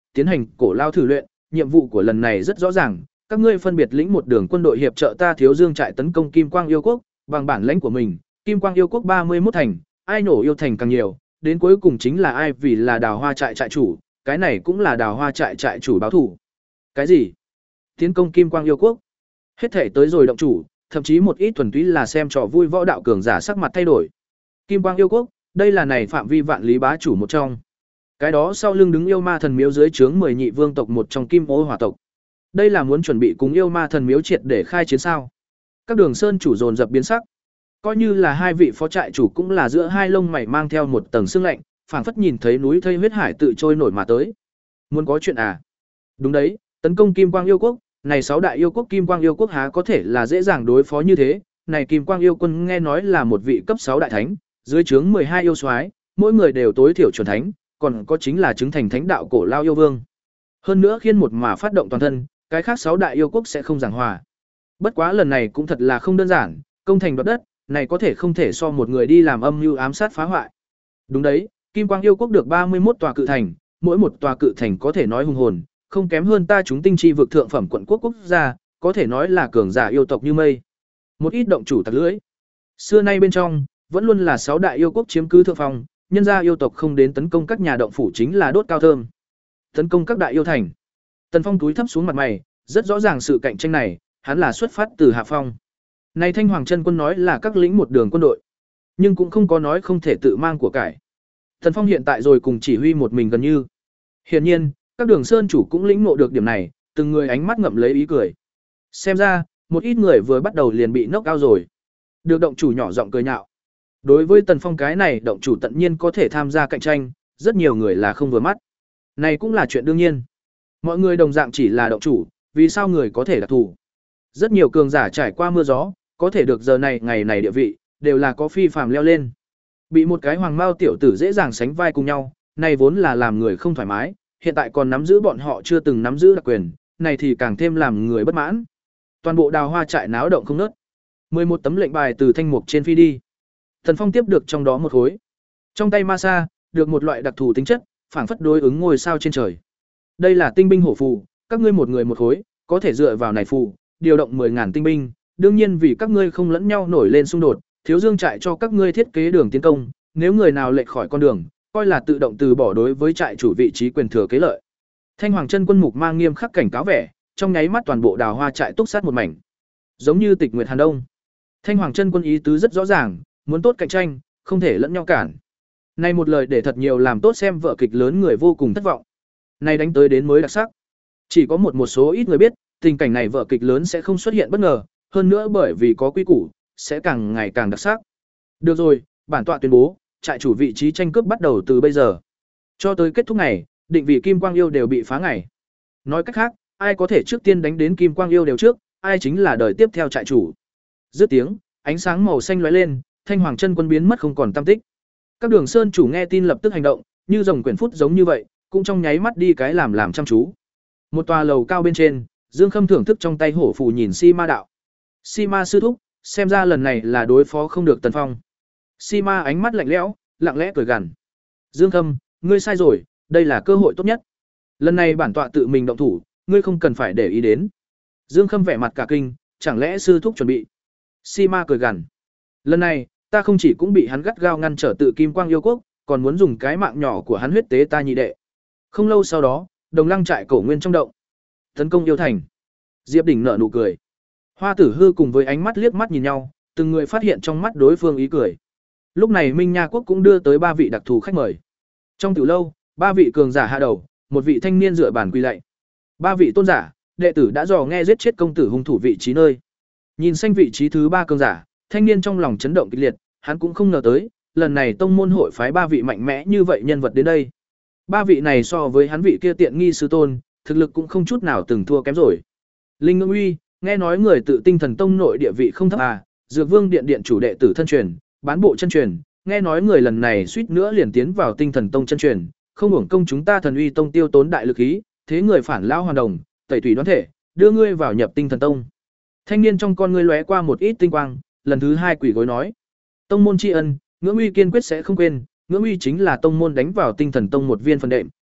tiến hành cổ lao thử luyện, nhiệm vụ của lần này rất rõ ràng, các ngươi phân biệt lĩnh một đường quân đội hiệp trợ ta Thiếu Dương trại tấn công Kim Quang Yêu Quốc, bằng bản lãnh của mình, Kim Quang Yêu Quốc ba mươi mốt thành, ai nổ yêu thành càng nhiều, đến cuối cùng chính là ai vì là Đào Hoa trại trại chủ, cái này cũng là Đào Hoa trại trại chủ báo thủ. Cái gì? Tiến công Kim Quang Yêu Quốc? Hết thể tới rồi động chủ, thậm chí một ít thuần túy là xem trò vui võ đạo cường giả sắc mặt thay đổi. Kim Quang Yêu Quốc, đây là này phạm vi vạn lý bá chủ một trong. Cái đó sau lưng đứng yêu ma thần miếu dưới trướng mười nhị vương tộc một trong Kim Ô Hỏa tộc. Đây là muốn chuẩn bị cùng yêu ma thần miếu triệt để khai chiến sao? Các đường sơn chủ dồn dập biến sắc. Coi như là hai vị phó trại chủ cũng là giữa hai lông mày mang theo một tầng sương lạnh, phảng phất nhìn thấy núi thây huyết hải tự trôi nổi mà tới. Muốn có chuyện à? Đúng đấy, tấn công Kim Quang Yêu Quốc, này sáu đại yêu quốc Kim Quang Yêu Quốc há có thể là dễ dàng đối phó như thế? Này Kim Quang Yêu quân nghe nói là một vị cấp sáu đại thánh, dưới trướng mười hai yêu soái, mỗi người đều tối thiểu chuẩn thánh, còn có chính là chứng thành thánh đạo cổ lao yêu vương. Hơn nữa khiên một mà phát động toàn thân, cái khác sáu đại yêu quốc sẽ không giảng hòa. Bất quá lần này cũng thật là không đơn giản, công thành đoạt đất, này có thể không thể so một người đi làm âm mưu ám sát phá hoại. Đúng đấy, Kim Quang Yêu Quốc được ba mươi mốt tòa cự thành, mỗi một tòa cự thành có thể nói hùng hồn, không kém hơn ta chúng tinh chi vực thượng phẩm quận quốc quốc gia, có thể nói là cường giả yêu tộc như mây. Một ít động chủ tặc lưỡi. Xưa nay bên trong, vẫn luôn là sáu đại yêu quốc chiếm cứ thượng phong, nhân ra yêu tộc không đến tấn công các nhà động phủ chính là đốt cao thơm. Tấn công các đại yêu thành. Tần Phong túi thấp xuống mặt mày, rất rõ ràng sự cạnh tranh này, hắn là xuất phát từ hạ phong. Này Thanh Hoàng chân quân nói là các lĩnh một đường quân đội, nhưng cũng không có nói không thể tự mang của cải. Tần Phong hiện tại rồi cùng chỉ huy một mình gần như. Hiển nhiên, các đường sơn chủ cũng lĩnh ngộ được điểm này, từng người ánh mắt ngậm lấy ý cười. Xem ra, một ít người vừa bắt đầu liền bị nốc cao rồi. Được động chủ nhỏ giọng cười nhạo. Đối với Tần Phong cái này động chủ tự nhiên có thể tham gia cạnh tranh, rất nhiều người là không vừa mắt. Này cũng là chuyện đương nhiên. Mọi người đồng dạng chỉ là động chủ, vì sao người có thể đặc thù? Rất nhiều cường giả trải qua mưa gió, có thể được giờ này ngày này địa vị, đều là có phi phàm leo lên. Bị một cái hoàng mao tiểu tử dễ dàng sánh vai cùng nhau, này vốn là làm người không thoải mái, hiện tại còn nắm giữ bọn họ chưa từng nắm giữ đặc quyền, này thì càng thêm làm người bất mãn. Toàn bộ Đào Hoa trại náo động không ngớt. mười một tấm lệnh bài từ thanh mục trên phi đi. Thần Phong tiếp được trong đó một khối. Trong tay ma sa, được một loại đặc thù tính chất, phảng phất đối ứng ngôi sao trên trời. Đây là tinh binh hổ phù, các ngươi một người một khối, có thể dựa vào này phù, điều động mười ngàn tinh binh, đương nhiên vì các ngươi không lẫn nhau nổi lên xung đột, Thiếu Dương trại cho các ngươi thiết kế đường tiến công, nếu người nào lệch khỏi con đường, coi là tự động từ bỏ đối với trại chủ vị trí quyền thừa kế lợi. Thanh Hoàng chân quân mục mang nghiêm khắc cảnh cáo vẻ, trong nháy mắt toàn bộ Đào Hoa trại túc sát một mảnh. Giống như Tịch Nguyệt Hàn Đông. Thanh Hoàng chân quân ý tứ rất rõ ràng, muốn tốt cạnh tranh, không thể lẫn nhau cản. Này một lời để thật nhiều làm tốt xem vở kịch lớn người vô cùng thất vọng. Này đánh tới đến mới đặc sắc. Chỉ có một một số ít người biết, tình cảnh này vở kịch lớn sẽ không xuất hiện bất ngờ, hơn nữa bởi vì có quy củ, sẽ càng ngày càng đặc sắc. Được rồi, bản tọa tuyên bố, trại chủ vị trí tranh cướp bắt đầu từ bây giờ. Cho tới kết thúc ngày, định vị Kim Quang Yêu đều bị phá ngày. Nói cách khác, ai có thể trước tiên đánh đến Kim Quang Yêu đều trước, ai chính là đời tiếp theo trại chủ. Dứt tiếng, ánh sáng màu xanh lóe lên, Thanh Hoàng chân quân biến mất không còn tăm tích. Các đường sơn chủ nghe tin lập tức hành động, như rồng quyển phút giống như vậy, cũng trong nháy mắt đi cái làm làm chăm chú. Một tòa lầu cao bên trên, Dương Khâm thưởng thức trong tay hổ phù nhìn Si Ma đạo. Si Ma sư thúc, xem ra lần này là đối phó không được Tần Phong. Si Ma ánh mắt lạnh lẽo, lặng lẽ cười gằn. Dương Khâm, ngươi sai rồi, đây là cơ hội tốt nhất. Lần này bản tọa tự mình động thủ, ngươi không cần phải để ý đến. Dương Khâm vẻ mặt cả kinh, chẳng lẽ sư thúc chuẩn bị? Si Ma cười gằn. Lần này, ta không chỉ cũng bị hắn gắt gao ngăn trở tự Kim Quang Yêu Quốc, còn muốn dùng cái mạng nhỏ của hắn huyết tế ta nhị đệ. Không lâu sau đó, Đồng Lăng trại cổ nguyên trong động, tấn công yêu thành. Diệp Đỉnh nở nụ cười. Hoa Tử Hư cùng với ánh mắt liếc mắt nhìn nhau, từng người phát hiện trong mắt đối phương ý cười. Lúc này Minh Nha Quốc cũng đưa tới ba vị đặc thù khách mời. Trong tiểu lâu, ba vị cường giả hạ đầu, một vị thanh niên dựa bàn quỳ lạy. Ba vị tôn giả, đệ tử đã dò nghe giết chết công tử hung thủ vị trí nơi. Nhìn xanh vị trí thứ ba cường giả, thanh niên trong lòng chấn động kịch liệt, hắn cũng không ngờ tới, lần này tông môn hội phái ba vị mạnh mẽ như vậy nhân vật đến đây. Ba vị này so với hắn vị kia tiện nghi sư tôn, thực lực cũng không chút nào từng thua kém rồi. Linh Ngưỡng Uy, nghe nói người tự Tinh Thần Tông nội địa vị không thấp à, Dược Vương điện điện chủ đệ tử thân truyền, bán bộ chân truyền, nghe nói người lần này suýt nữa liền tiến vào Tinh Thần Tông chân truyền, không hưởng công chúng ta Thần Uy Tông tiêu tốn đại lực ý, thế người phản lao hoàn đồng, tẩy tủy đoán thể, đưa ngươi vào nhập Tinh Thần Tông. Thanh niên trong con ngươi lóe qua một ít tinh quang, lần thứ hai quỷ gối nói: "Tông môn tri ân, Ngưỡng Uy kiên quyết sẽ không quên, Ngưỡng Uy chính là tông môn đánh vào Tinh Thần Tông một viên phần đệm,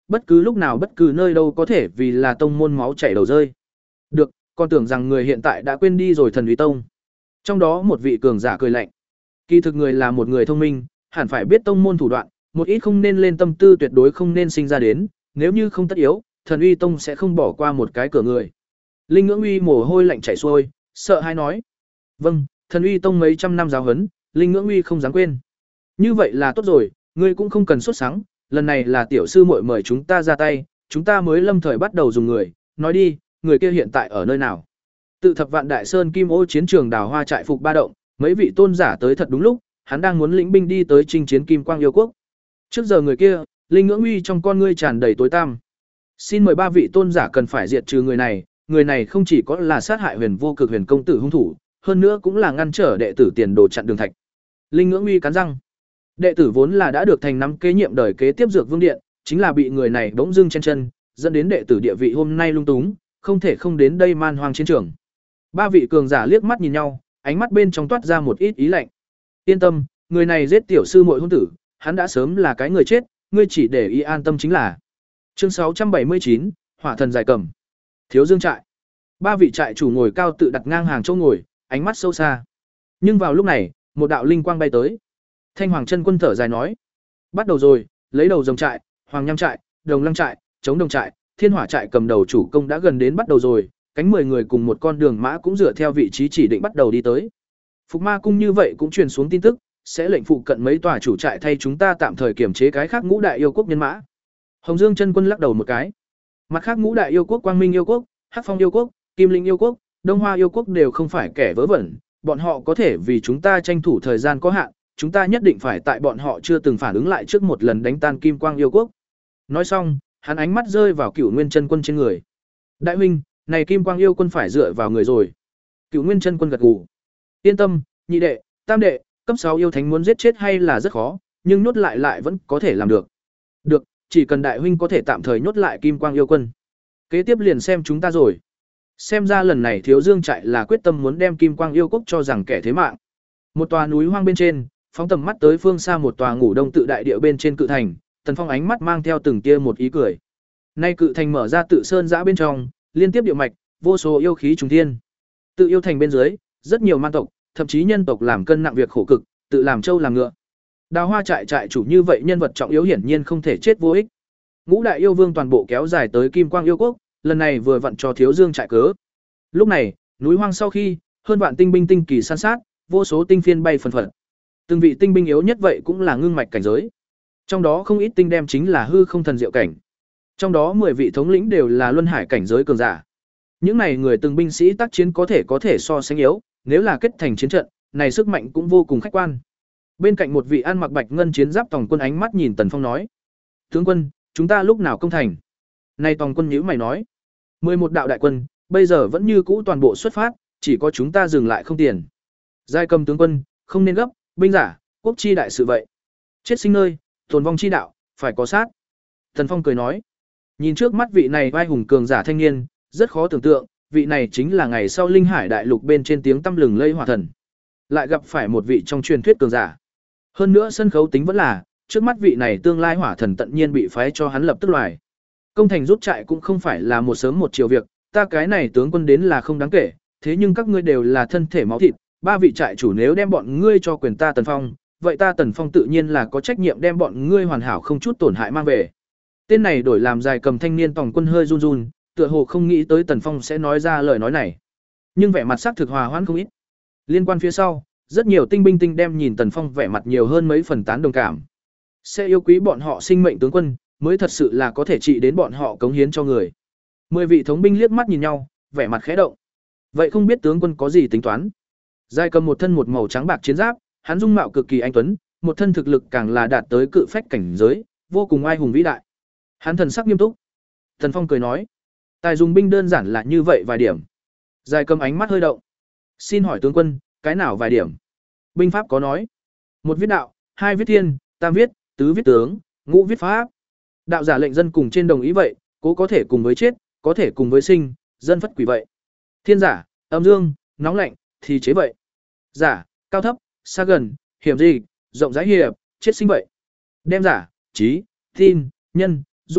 bất cứ lúc nào bất cứ nơi đâu có thể vì là tông môn máu chảy đầu rơi. Được, con tưởng rằng người hiện tại đã quên đi rồi Thần Uy Tông. Trong đó một vị cường giả cười lạnh. Kỳ thực người là một người thông minh, hẳn phải biết tông môn thủ đoạn, một ít không nên lên tâm tư tuyệt đối không nên sinh ra đến, nếu như không tất yếu, Thần Uy Tông sẽ không bỏ qua một cái cửa người. Linh Ngưỡng Uy mồ hôi lạnh chảy xuôi, sợ hãi nói: "Vâng, Thần Uy Tông mấy trăm năm giáo huấn, Linh Ngưỡng Uy không dám quên." "Như vậy là tốt rồi, ngươi cũng không cần sốt sắng, lần này là tiểu sư muội mời chúng ta ra tay, chúng ta mới lâm thời bắt đầu dùng người, nói đi, người kia hiện tại ở nơi nào?" Tự Thập Vạn Đại Sơn Kim Ô chiến trường Đào Hoa trại phục ba động, mấy vị tôn giả tới thật đúng lúc, hắn đang muốn lĩnh binh đi tới chinh chiến Kim Quang yêu quốc. Trước giờ người kia, Linh Ngưỡng Uy trong con ngươi tràn đầy tối tăm. Xin mời ba vị tôn giả cần phải diệt trừ người này, người này không chỉ có là sát hại Huyền Vô Cực Huyền công tử hung thủ, hơn nữa cũng là ngăn trở đệ tử tiền đồ chặn đường thạch. Linh Ngưỡng Uy cắn răng. Đệ tử vốn là đã được thành nắm kế nhiệm đời kế tiếp Dược Vương Điện, chính là bị người này bỗng dưng chen chân, dẫn đến đệ tử địa vị hôm nay lung túng, không thể không đến đây man hoang chiến trường. Ba vị cường giả liếc mắt nhìn nhau, ánh mắt bên trong toát ra một ít ý lạnh. Yên tâm, người này giết tiểu sư muội hôn tử, hắn đã sớm là cái người chết, ngươi chỉ để ý an tâm chính là. Chương sáu trăm bảy mươi chín, Hỏa thần giải cầm. Thiếu Dương trại. Ba vị trại chủ ngồi cao tự đặt ngang hàng chỗ ngồi, ánh mắt sâu xa. Nhưng vào lúc này, một đạo linh quang bay tới. Thanh Hoàng chân quân thở dài nói: "Bắt đầu rồi, lấy đầu rồng trại, Hoàng Nham trại, Đồng Lăng trại, Chống Đồng trại, Thiên Hỏa trại cầm đầu chủ công đã gần đến bắt đầu rồi, cánh mười người cùng một con đường mã cũng dựa theo vị trí chỉ định bắt đầu đi tới. Phục Ma cung như vậy cũng truyền xuống tin tức, sẽ lệnh phụ cận mấy tòa chủ trại thay chúng ta tạm thời kiểm chế cái khác ngũ đại yêu quốc nhân mã." Hồng Dương chân quân lắc đầu một cái. Mặt khác ngũ đại yêu quốc Quang Minh yêu quốc, Hắc Phong yêu quốc, Kim Linh yêu quốc, Đông Hoa yêu quốc đều không phải kẻ vớ vẩn, bọn họ có thể vì chúng ta tranh thủ thời gian có hạn, chúng ta nhất định phải tại bọn họ chưa từng phản ứng lại trước một lần đánh tan Kim Quang yêu quốc. Nói xong, hắn ánh mắt rơi vào Cửu Nguyên chân quân trên người. "Đại huynh, này Kim Quang yêu quân phải dựa vào người rồi." Cửu Nguyên chân quân gật gù. "Yên tâm, nhị đệ, tam đệ, cấp sáu yêu thánh muốn giết chết hay là rất khó, nhưng nhốt lại lại vẫn có thể làm được." "Được, chỉ cần đại huynh có thể tạm thời nhốt lại Kim Quang yêu quân. Kế tiếp liền xem chúng ta rồi." Xem ra lần này Thiếu Dương trại là quyết tâm muốn đem Kim Quang yêu quốc cho rằng kẻ thế mạng. Một tòa núi hoang bên trên, phóng tầm mắt tới phương xa một tòa ngủ đông tự đại địa bên trên cự thành, Tần Phong ánh mắt mang theo từng tia một ý cười. Nay cự thành mở ra tự sơn giã bên trong, liên tiếp địa mạch, vô số yêu khí trùng thiên. Tự yêu thành bên dưới, rất nhiều man tộc, thậm chí nhân tộc làm cân nặng việc khổ cực, tự làm trâu làm ngựa. Đào Hoa trại trại chủ như vậy nhân vật trọng yếu hiển nhiên không thể chết vô ích. Ngũ đại yêu vương toàn bộ kéo dài tới Kim Quang yêu quốc, lần này vừa vặn cho Thiếu Dương trại cớ. Lúc này, núi hoang sau khi, hơn vạn tinh binh tinh kỳ san sát, vô số tinh phiên bay phần phật. Từng vị tinh binh yếu nhất vậy cũng là ngưng mạch cảnh giới. Trong đó không ít tinh đem chính là hư không thần diệu cảnh. Trong đó mười vị thống lĩnh đều là luân hải cảnh giới cường giả. Những này người từng binh sĩ tác chiến có thể có thể so sánh yếu, nếu là kết thành chiến trận, này sức mạnh cũng vô cùng khách quan. Bên cạnh một vị ăn mặc bạch ngân chiến giáp tòng quân ánh mắt nhìn Tần Phong nói: "Tướng quân, chúng ta lúc nào công thành?" Này tòng quân nhíu mày nói: mười một đạo đại quân, bây giờ vẫn như cũ toàn bộ xuất phát, chỉ có chúng ta dừng lại không tiền." Giai Cầm tướng quân, không nên gấp, binh giả, quốc chi đại sự vậy. Chết sinh nơi, tồn vong chi đạo, phải có sát. Tần Phong cười nói. Nhìn trước mắt vị này vai hùng cường giả thanh niên, rất khó tưởng tượng, vị này chính là ngày sau Linh Hải đại lục bên trên tiếng tăm lừng lây hỏa thần. Lại gặp phải một vị trong truyền thuyết cường giả. Hơn nữa sân khấu tính vẫn là, trước mắt vị này tương lai hỏa thần tận nhiên bị phái cho hắn lập tức loài. Công thành rút trại cũng không phải là một sớm một chiều việc, ta cái này tướng quân đến là không đáng kể, thế nhưng các ngươi đều là thân thể máu thịt, ba vị trại chủ nếu đem bọn ngươi cho quyền ta Tần Phong, vậy ta Tần Phong tự nhiên là có trách nhiệm đem bọn ngươi hoàn hảo không chút tổn hại mang về. Tên này đổi làm Dài Cầm thanh niên tòng quân hơi run run, tựa hồ không nghĩ tới Tần Phong sẽ nói ra lời nói này. Nhưng vẻ mặt sắc thực hòa hoãn không ít. Liên quan phía sau, rất nhiều tinh binh tinh đem nhìn Tần Phong vẻ mặt nhiều hơn mấy phần tán đồng cảm. Sẽ yêu quý bọn họ sinh mệnh tướng quân, mới thật sự là có thể trị đến bọn họ cống hiến cho người. Mười vị thống binh liếc mắt nhìn nhau, vẻ mặt khẽ động. Vậy không biết tướng quân có gì tính toán? Giai Cầm một thân một màu trắng bạc chiến giáp, hắn dung mạo cực kỳ anh tuấn, một thân thực lực càng là đạt tới cự phách cảnh giới, vô cùng oai hùng vĩ đại. Hắn thần sắc nghiêm túc. Tần Phong cười nói, tài dùng binh đơn giản là như vậy vài điểm. Giai Cầm ánh mắt hơi động. Xin hỏi tướng quân, cái nào vài điểm? Binh pháp có nói, một viết đạo, hai viết thiên, tam viết, tứ viết tướng, ngũ viết pháp. Đạo giả lệnh dân cùng trên đồng ý vậy, cố có thể cùng với chết, có thể cùng với sinh, dân phất quỷ vậy. Thiên giả, âm dương, nóng lạnh, thì chế vậy. Giả, cao thấp, xa gần, hiểm gì, rộng rãi hiệp, chết sinh vậy. Đem giả, trí, tin, nhân, dũng,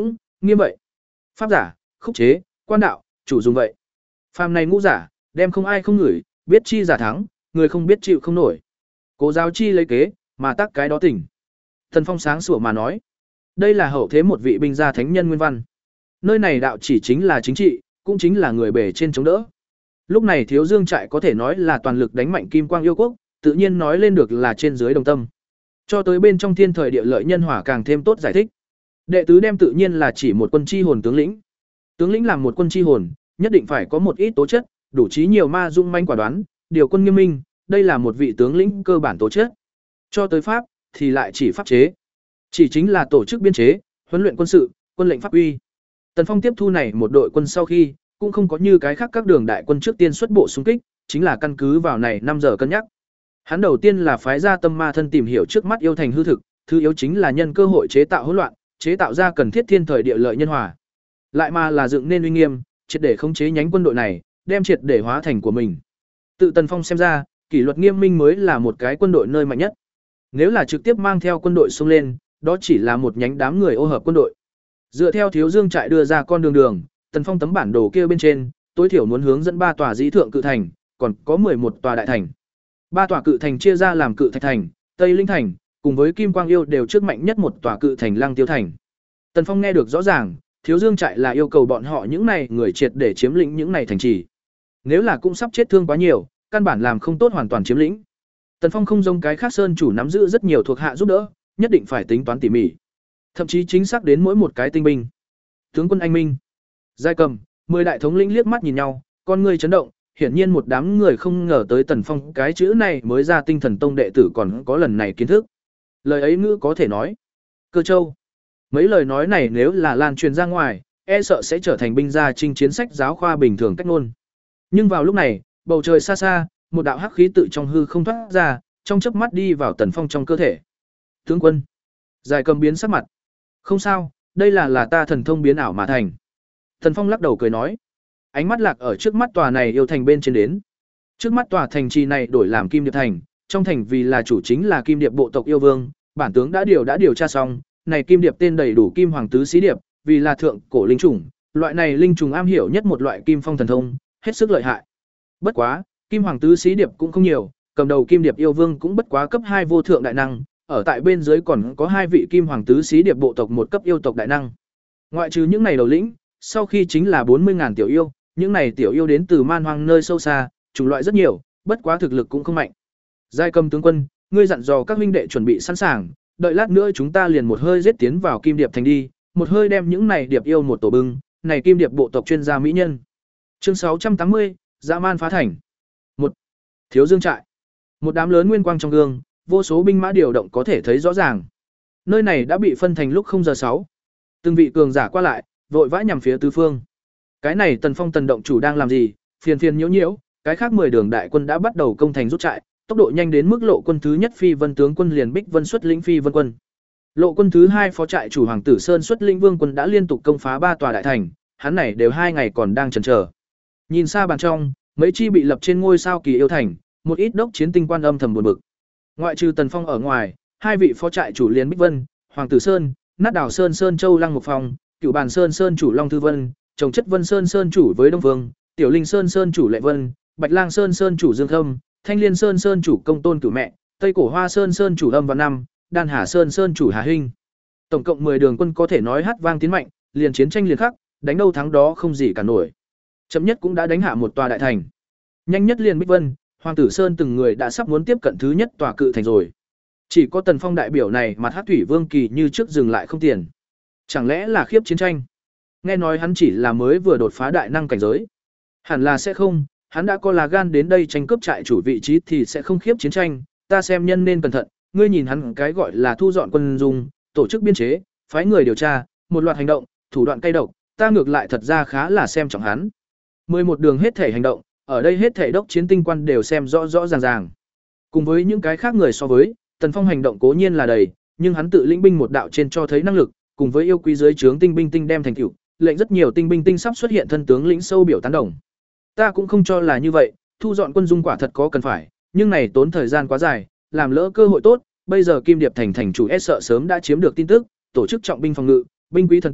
Nghiêm vậy. Pháp giả, khúc chế, quan đạo, chủ dùng vậy. Phàm này ngũ giả, đem không ai không ngửi, biết chi giả thắng, người không biết chịu không nổi. Cố giáo chi lấy kế, mà tác cái đó tỉnh. Tần Phong sáng sủa mà nói, đây là hậu thế một vị binh gia thánh nhân nguyên văn. Nơi này đạo chỉ chính là chính trị, cũng chính là người bề trên chống đỡ. Lúc này Thiếu Dương trại có thể nói là toàn lực đánh mạnh Kim Quang yêu quốc, tự nhiên nói lên được là trên dưới đồng tâm. Cho tới bên trong thiên thời địa lợi nhân hòa càng thêm tốt giải thích. Đệ tứ đem tự nhiên là chỉ một quân chi hồn tướng lĩnh. Tướng lĩnh làm một quân chi hồn, nhất định phải có một ít tố chất, đủ trí nhiều ma dung manh quả đoán, điều quân nghiêm minh, đây là một vị tướng lĩnh cơ bản tố chất. Cho tới pháp thì lại chỉ pháp chế. Chỉ chính là tổ chức biên chế, huấn luyện quân sự, quân lệnh pháp uy. Tần Phong tiếp thu này một đội quân sau khi, cũng không có như cái khác các đường đại quân trước tiên xuất bộ xung kích, chính là căn cứ vào này năm giờ cân nhắc. Hắn đầu tiên là phái ra tâm ma thân tìm hiểu trước mắt yêu thành hư thực, thứ yếu chính là nhân cơ hội chế tạo hỗn loạn, chế tạo ra cần thiết thiên thời địa lợi nhân hòa. Lại mà là dựng nên uy nghiêm, triệt để khống chế nhánh quân đội này, đem triệt để hóa thành của mình. Tự Tần Phong xem ra, kỷ luật nghiêm minh mới là một cái quân đội nơi mạnh nhất. Nếu là trực tiếp mang theo quân đội xông lên, đó chỉ là một nhánh đám người ô hợp quân đội. Dựa theo Thiếu Dương trại đưa ra con đường đường, Tần Phong tấm bản đồ kia bên trên, tối thiểu muốn hướng dẫn ba tòa dĩ thượng cự thành, còn có mười một tòa đại thành. Ba tòa cự thành chia ra làm Cự Thạch thành, Tây Linh thành, cùng với Kim Quang yêu đều trước mạnh nhất một tòa cự thành Lăng Tiêu thành. Tần Phong nghe được rõ ràng, Thiếu Dương trại là yêu cầu bọn họ những này người triệt để chiếm lĩnh những này thành trì. Nếu là cũng sắp chết thương quá nhiều, căn bản làm không tốt hoàn toàn chiếm lĩnh. Tần Phong không giống cái khác sơn chủ nắm giữ rất nhiều thuộc hạ giúp đỡ, nhất định phải tính toán tỉ mỉ, thậm chí chính xác đến mỗi một cái tinh binh. Tướng quân anh minh, Giai Cầm, mười đại thống lĩnh liếc mắt nhìn nhau, con ngươi chấn động, hiển nhiên một đám người không ngờ tới Tần Phong cái chữ này mới ra Tinh Thần Tông đệ tử còn có lần này kiến thức. Lời ấy ngữ có thể nói. Cơ Châu. Mấy lời nói này nếu là lan truyền ra ngoài, e sợ sẽ trở thành binh gia chinh chiến sách giáo khoa bình thường cách ngôn. Nhưng vào lúc này, bầu trời xa xa, một đạo hắc khí tự trong hư không thoát ra, trong chớp mắt đi vào Tần Phong trong cơ thể. Tướng quân. Giai Cầm biến sắc mặt. Không sao, đây là là ta thần thông biến ảo mà thành. Tần Phong lắc đầu cười nói. Ánh mắt lạc ở trước mắt tòa này yêu thành bên trên đến. Trước mắt tòa thành trì này đổi làm Kim Điệp thành, trong thành vì là chủ chính là Kim Điệp bộ tộc yêu vương, bản tướng đã điều đã điều tra xong, này Kim Điệp tên đầy đủ Kim Hoàng tứ xí điệp, vì là thượng cổ linh chủng, loại này linh trùng am hiểu nhất một loại kim phong thần thông, hết sức lợi hại. Bất quá, Kim Hoàng tứ xí điệp cũng không nhiều, cầm đầu Kim Điệp yêu vương cũng bất quá cấp hai vô thượng đại năng, ở tại bên dưới còn có hai vị Kim Hoàng tứ xí điệp bộ tộc một cấp yêu tộc đại năng. Ngoại trừ những này đầu lĩnh, sau khi chính là bốn mươi ngàn tiểu yêu, những này tiểu yêu đến từ man hoang nơi sâu xa, chủng loại rất nhiều, bất quá thực lực cũng không mạnh. Giai Cầm tướng quân, ngươi dặn dò các huynh đệ chuẩn bị sẵn sàng, đợi lát nữa chúng ta liền một hơi giết tiến vào Kim Điệp thành đi, một hơi đem những này điệp yêu một tổ bưng, này Kim Điệp bộ tộc chuyên gia mỹ nhân. Chương sáu trăm tám mươi, Dã man phá thành. một. Thiếu Dương trại. Một đám lớn nguyên quang trong gương, vô số binh mã điều động có thể thấy rõ ràng. Nơi này đã bị phân thành lúc không giờ sáu. Từng vị cường giả qua lại, vội vã nhằm phía tứ phương. Cái này Tần Phong Tần động chủ đang làm gì? Phiền phiền nhiễu nhiễu, cái khác mười đường đại quân đã bắt đầu công thành rút trại, tốc độ nhanh đến mức Lộ quân thứ nhất Phi Vân tướng quân liền Bích Vân xuất lĩnh Phi Vân quân. Lộ quân thứ hai phó trại chủ Hoàng Tử Sơn xuất lĩnh Vương quân đã liên tục công phá ba tòa đại thành, hắn này đều hai ngày còn đang chần chờ. Nhìn xa bàn trong, mấy chi bị lập trên ngôi sao kỳ yêu thành, một ít đốc chiến tinh quan âm thầm buồn bực. Ngoại trừ Tần Phong ở ngoài, hai vị phó trại chủ liền Bích Vân, Hoàng Tử Sơn, Nát Đảo Sơn Sơn Châu Lăng Mục Phong, Cửu Bàn Sơn Sơn chủ Long Thư Vân, Trồng Chất Vân Sơn Sơn chủ với Đông Vương, Tiểu Linh Sơn Sơn chủ Lệ Vân, Bạch Lang Sơn Sơn chủ Dương Khâm, Thanh Liên Sơn Sơn chủ Công Tôn Cửu Mẹ, Tây Cổ Hoa Sơn Sơn chủ Âm Văn Năm, Đan Hà Sơn Sơn chủ Hà Hinh. Tổng cộng mười đường quân có thể nói hát vang tiến mạnh, liền chiến tranh liền khắc, đánh đâu thắng đó không gì cả nổi. Chậm nhất cũng đã đánh hạ một tòa đại thành. Nhanh nhất liền Bích Vân, Hoàng Tử Sơn từng người đã sắp muốn tiếp cận thứ nhất tòa cự thành rồi. Chỉ có Tần Phong đại biểu này mặt Hắc Thủy Vương kỳ như trước dừng lại không tiền. Chẳng lẽ là khiếp chiến tranh? Nghe nói hắn chỉ là mới vừa đột phá đại năng cảnh giới. Hẳn là sẽ không, hắn đã có là gan đến đây tranh cướp trại chủ vị trí thì sẽ không khiếp chiến tranh, ta xem nhân nên cẩn thận, ngươi nhìn hắn cái gọi là thu dọn quân dung, tổ chức biên chế, phái người điều tra, một loạt hành động, thủ đoạn cay độc, ta ngược lại thật ra khá là xem trọng hắn. mười một đường hết thể hành động, ở đây hết thể đốc chiến tinh quan đều xem rõ rõ ràng ràng. Cùng với những cái khác người so với, Tần Phong hành động cố nhiên là đầy, nhưng hắn tự lĩnh binh một đạo trên cho thấy năng lực, cùng với yêu quý dưới trướng tinh binh tinh đem thành tựu, lệnh rất nhiều tinh binh tinh sắp xuất hiện thân tướng lĩnh sâu biểu tán đồng. Ta cũng không cho là như vậy, thu dọn quân dung quả thật có cần phải, nhưng này tốn thời gian quá dài, làm lỡ cơ hội tốt, bây giờ Kim Điệp thành thành chủ e sợ sớm đã chiếm được tin tức, tổ chức trọng binh phòng ngự, binh quý thần tốc,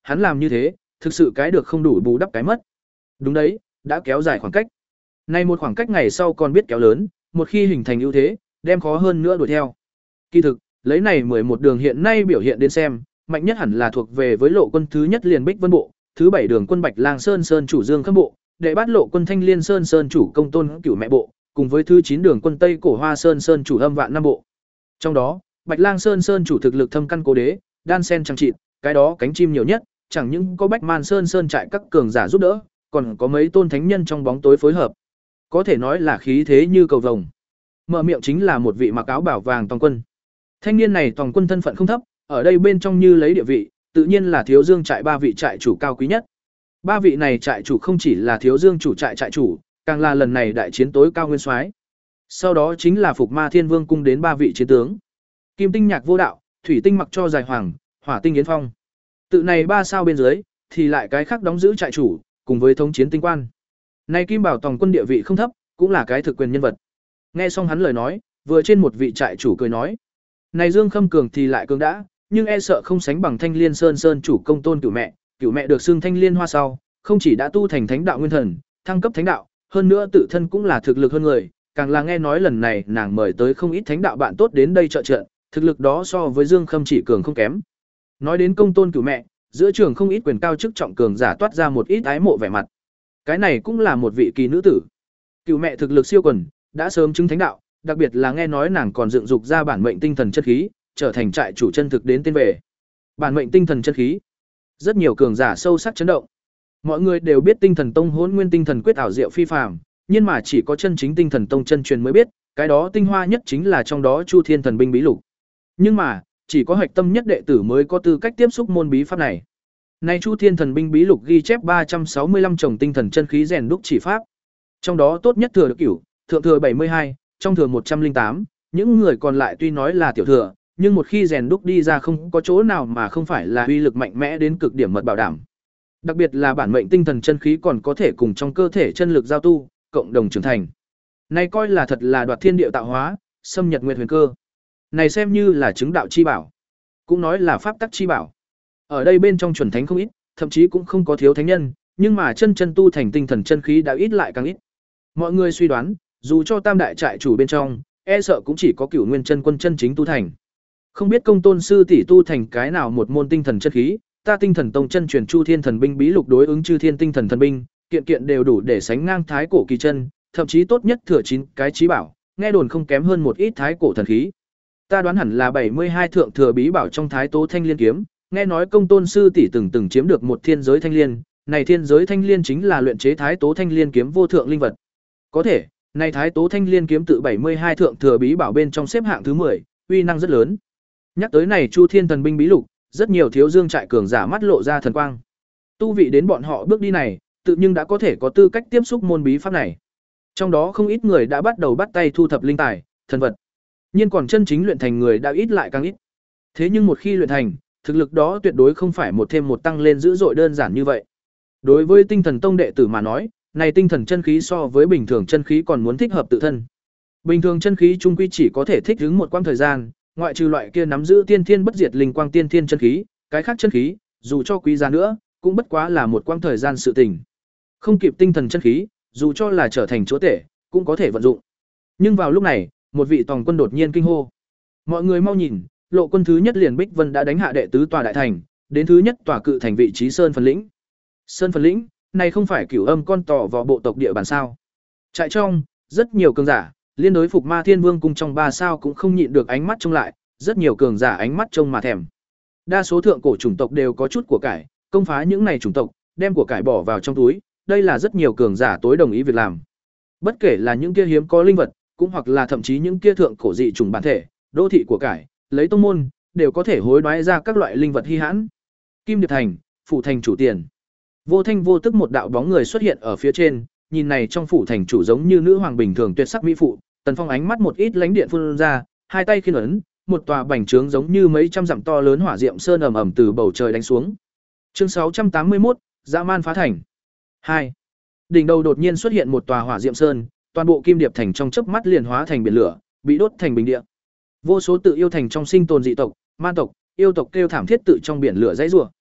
hắn làm như thế, thực sự cái được không đủ bù đắp cái mất. Đúng đấy, đã kéo dài khoảng cách. Nay một khoảng cách ngày sau còn biết kéo lớn, một khi hình thành ưu thế, đem khó hơn nữa đuổi theo. Kỳ thực, lấy này mười một đường hiện nay biểu hiện đến xem, mạnh nhất hẳn là thuộc về với lộ quân thứ nhất liền Bích Vân bộ, thứ bảy đường quân Bạch Lang Sơn Sơn chủ Dương Khâm bộ, đệ bát lộ quân Thanh Liên Sơn Sơn chủ Công Tôn Cửu Mẹ bộ, cùng với thứ chín đường quân Tây Cổ Hoa Sơn Sơn chủ Âm Vạn Nam bộ. Trong đó, Bạch Lang Sơn Sơn chủ thực lực thâm căn cố đế, đan sen chẳng trị, cái đó cánh chim nhiều nhất, chẳng những có Bách Man Sơn Sơn trại các cường giả giúp đỡ, còn có mấy tôn thánh nhân trong bóng tối phối hợp. Có thể nói là khí thế như cầu vồng. Mở miệng chính là một vị mặc áo bảo vàng toàn quân. Thanh niên này toàn quân thân phận không thấp, ở đây bên trong như lấy địa vị, tự nhiên là Thiếu Dương trại ba vị trại chủ cao quý nhất. Ba vị này trại chủ không chỉ là Thiếu Dương chủ trại trại chủ, càng là lần này đại chiến tối cao nguyên soái. Sau đó chính là Phục Ma Thiên Vương cung đến ba vị chiến tướng. Kim Tinh Nhạc Vô Đạo, Thủy Tinh Mặc Cho Dài Hoàng, Hỏa Tinh Yến Phong. Tự này ba sao bên dưới, thì lại cái khác đóng giữ trại chủ, cùng với thống chiến tinh quan. Này Kim Bảo Tòng quân địa vị không thấp, cũng là cái thực quyền nhân vật. Nghe xong hắn lời nói, vừa trên một vị trại chủ cười nói: "Này Dương Khâm cường thì lại cường đã, nhưng e sợ không sánh bằng Thanh Liên Sơn Sơn chủ Công Tôn Cửu Mẹ, Cửu Mẹ được xưng Thanh Liên Hoa sau, không chỉ đã tu thành Thánh đạo nguyên thần, thăng cấp Thánh đạo, hơn nữa tự thân cũng là thực lực hơn người, càng là nghe nói lần này nàng mời tới không ít Thánh đạo bạn tốt đến đây trợ trận, thực lực đó so với Dương Khâm chỉ cường không kém." Nói đến Công Tôn Cửu Mẹ, giữa trường không ít quyền cao chức trọng cường giả toát ra một ít ái mộ vẻ mặt. Cái này cũng là một vị kỳ nữ tử. Cửu Mẹ thực lực siêu quần, đã sớm chứng thánh đạo, đặc biệt là nghe nói nàng còn dựng dục ra bản mệnh tinh thần chân khí, trở thành trại chủ chân thực đến tên về. Bản mệnh tinh thần chân khí, rất nhiều cường giả sâu sắc chấn động. Mọi người đều biết Tinh Thần Tông Hỗn Nguyên Tinh Thần Quyết ảo diệu phi phàm, nhưng mà chỉ có chân chính Tinh Thần Tông chân truyền mới biết, cái đó tinh hoa nhất chính là trong đó Chu Thiên Thần binh bí lục. Nhưng mà, chỉ có hạch tâm nhất đệ tử mới có tư cách tiếp xúc môn bí pháp này. Này Chu Thiên Thần binh bí lục ghi chép ba trăm sáu mươi lăm chồng tinh thần chân khí rèn đúc chỉ pháp. Trong đó tốt nhất thừa được cửu, thượng thừa bảy mươi hai, trong thừa một trăm linh tám, những người còn lại tuy nói là tiểu thừa, nhưng một khi rèn đúc đi ra không có chỗ nào mà không phải là uy lực mạnh mẽ đến cực điểm mật bảo đảm. Đặc biệt là bản mệnh tinh thần chân khí còn có thể cùng trong cơ thể chân lực giao tu, cộng đồng trưởng thành. Này coi là thật là đoạt thiên địa tạo hóa, xâm nhật nguyệt huyền cơ. Này xem như là chứng đạo chi bảo, cũng nói là pháp tắc chi bảo. Ở đây bên trong chuẩn thánh không ít, thậm chí cũng không có thiếu thánh nhân, nhưng mà chân chân tu thành tinh thần chân khí đã ít lại càng ít. Mọi người suy đoán, dù cho tam đại trại chủ bên trong, e sợ cũng chỉ có Cửu Nguyên chân quân chân chính tu thành. Không biết Công Tôn sư tỷ tu thành cái nào một môn tinh thần chân khí, ta Tinh Thần Tông chân truyền Chu Thiên Thần binh bí lục đối ứng Chư Thiên Tinh Thần thần binh, kiện kiện đều đủ để sánh ngang thái cổ kỳ chân, thậm chí tốt nhất thừa chín cái chí bảo, nghe đồn không kém hơn một ít thái cổ thần khí. Ta đoán hẳn là bảy mươi hai thượng thừa bí bảo trong Thái Tố Thanh Liên kiếm, nghe nói Công Tôn sư tỷ từng từng chiếm được một thiên giới thanh liên, này thiên giới thanh liên chính là luyện chế Thái Tố Thanh Liên kiếm vô thượng linh vật. Có thể, này Thái Tố Thanh Liên kiếm tự bảy mươi hai thượng thừa bí bảo bên trong xếp hạng thứ mười, uy năng rất lớn. Nhắc tới này Chu Thiên Thần binh bí lục, rất nhiều Thiếu Dương trại cường giả mắt lộ ra thần quang. Tu vị đến bọn họ bước đi này, tự nhưng đã có thể có tư cách tiếp xúc môn bí pháp này. Trong đó không ít người đã bắt đầu bắt tay thu thập linh tài, thần vật. Nhưng còn chân chính luyện thành người đã ít lại càng ít. Thế nhưng một khi luyện thành, thực lực đó tuyệt đối không phải một thêm một tăng lên dữ dội đơn giản như vậy. Đối với Tinh Thần Tông đệ tử mà nói, này tinh thần chân khí so với bình thường chân khí còn muốn thích hợp tự thân. Bình thường chân khí chung quy chỉ có thể thích ứng một quãng thời gian, ngoại trừ loại kia nắm giữ tiên thiên bất diệt linh quang tiên thiên chân khí, cái khác chân khí, dù cho quý giá nữa, cũng bất quá là một quãng thời gian sự tình. Không kịp tinh thần chân khí, dù cho là trở thành chúa tể, cũng có thể vận dụng. Nhưng vào lúc này, một vị tòng quân đột nhiên kinh hô. Mọi người mau nhìn, lộ quân thứ nhất liền Bích Vân đã đánh hạ đệ tứ tòa đại thành, đến thứ nhất tòa cự thành vị trí Sơn Phần Lĩnh. Sơn Phần Lĩnh, này không phải Cửu Âm con tỏ vào bộ tộc địa bàn sao? Trại trong, rất nhiều cường giả, liên đối Phục Ma Thiên Vương cung trong ba sao cũng không nhịn được ánh mắt trông lại, rất nhiều cường giả ánh mắt trông mà thèm. Đa số thượng cổ chủng tộc đều có chút của cải, công phá những này chủng tộc, đem của cải bỏ vào trong túi, đây là rất nhiều cường giả tối đồng ý việc làm. Bất kể là những kia hiếm có linh vật, cũng hoặc là thậm chí những kia thượng cổ dị chủng bản thể, đô thị của cải, lấy tông môn, đều có thể hối đoái ra các loại linh vật hi hãn. Kim Điệp Thành, phủ thành chủ tiền. Vô thanh vô tức một đạo bóng người xuất hiện ở phía trên, nhìn này trong phủ thành chủ giống như nữ hoàng bình thường tuyệt sắc mỹ phụ, Tần Phong ánh mắt một ít lánh điện phun ra, hai tay khiên ấn, một tòa bành trướng giống như mấy trăm dặm to lớn hỏa diệm sơn ầm ầm từ bầu trời đánh xuống. Chương sáu trăm tám mươi mốt, Dã man phá thành. hai. Đỉnh đầu đột nhiên xuất hiện một tòa hỏa diệm sơn, toàn bộ Kim Điệp Thành trong chớp mắt liền hóa thành biển lửa, bị đốt thành bình địa. Vô số tự yêu thành trong sinh tồn dị tộc, man tộc, yêu tộc kêu thảm thiết tự trong biển lửa dãy rủa.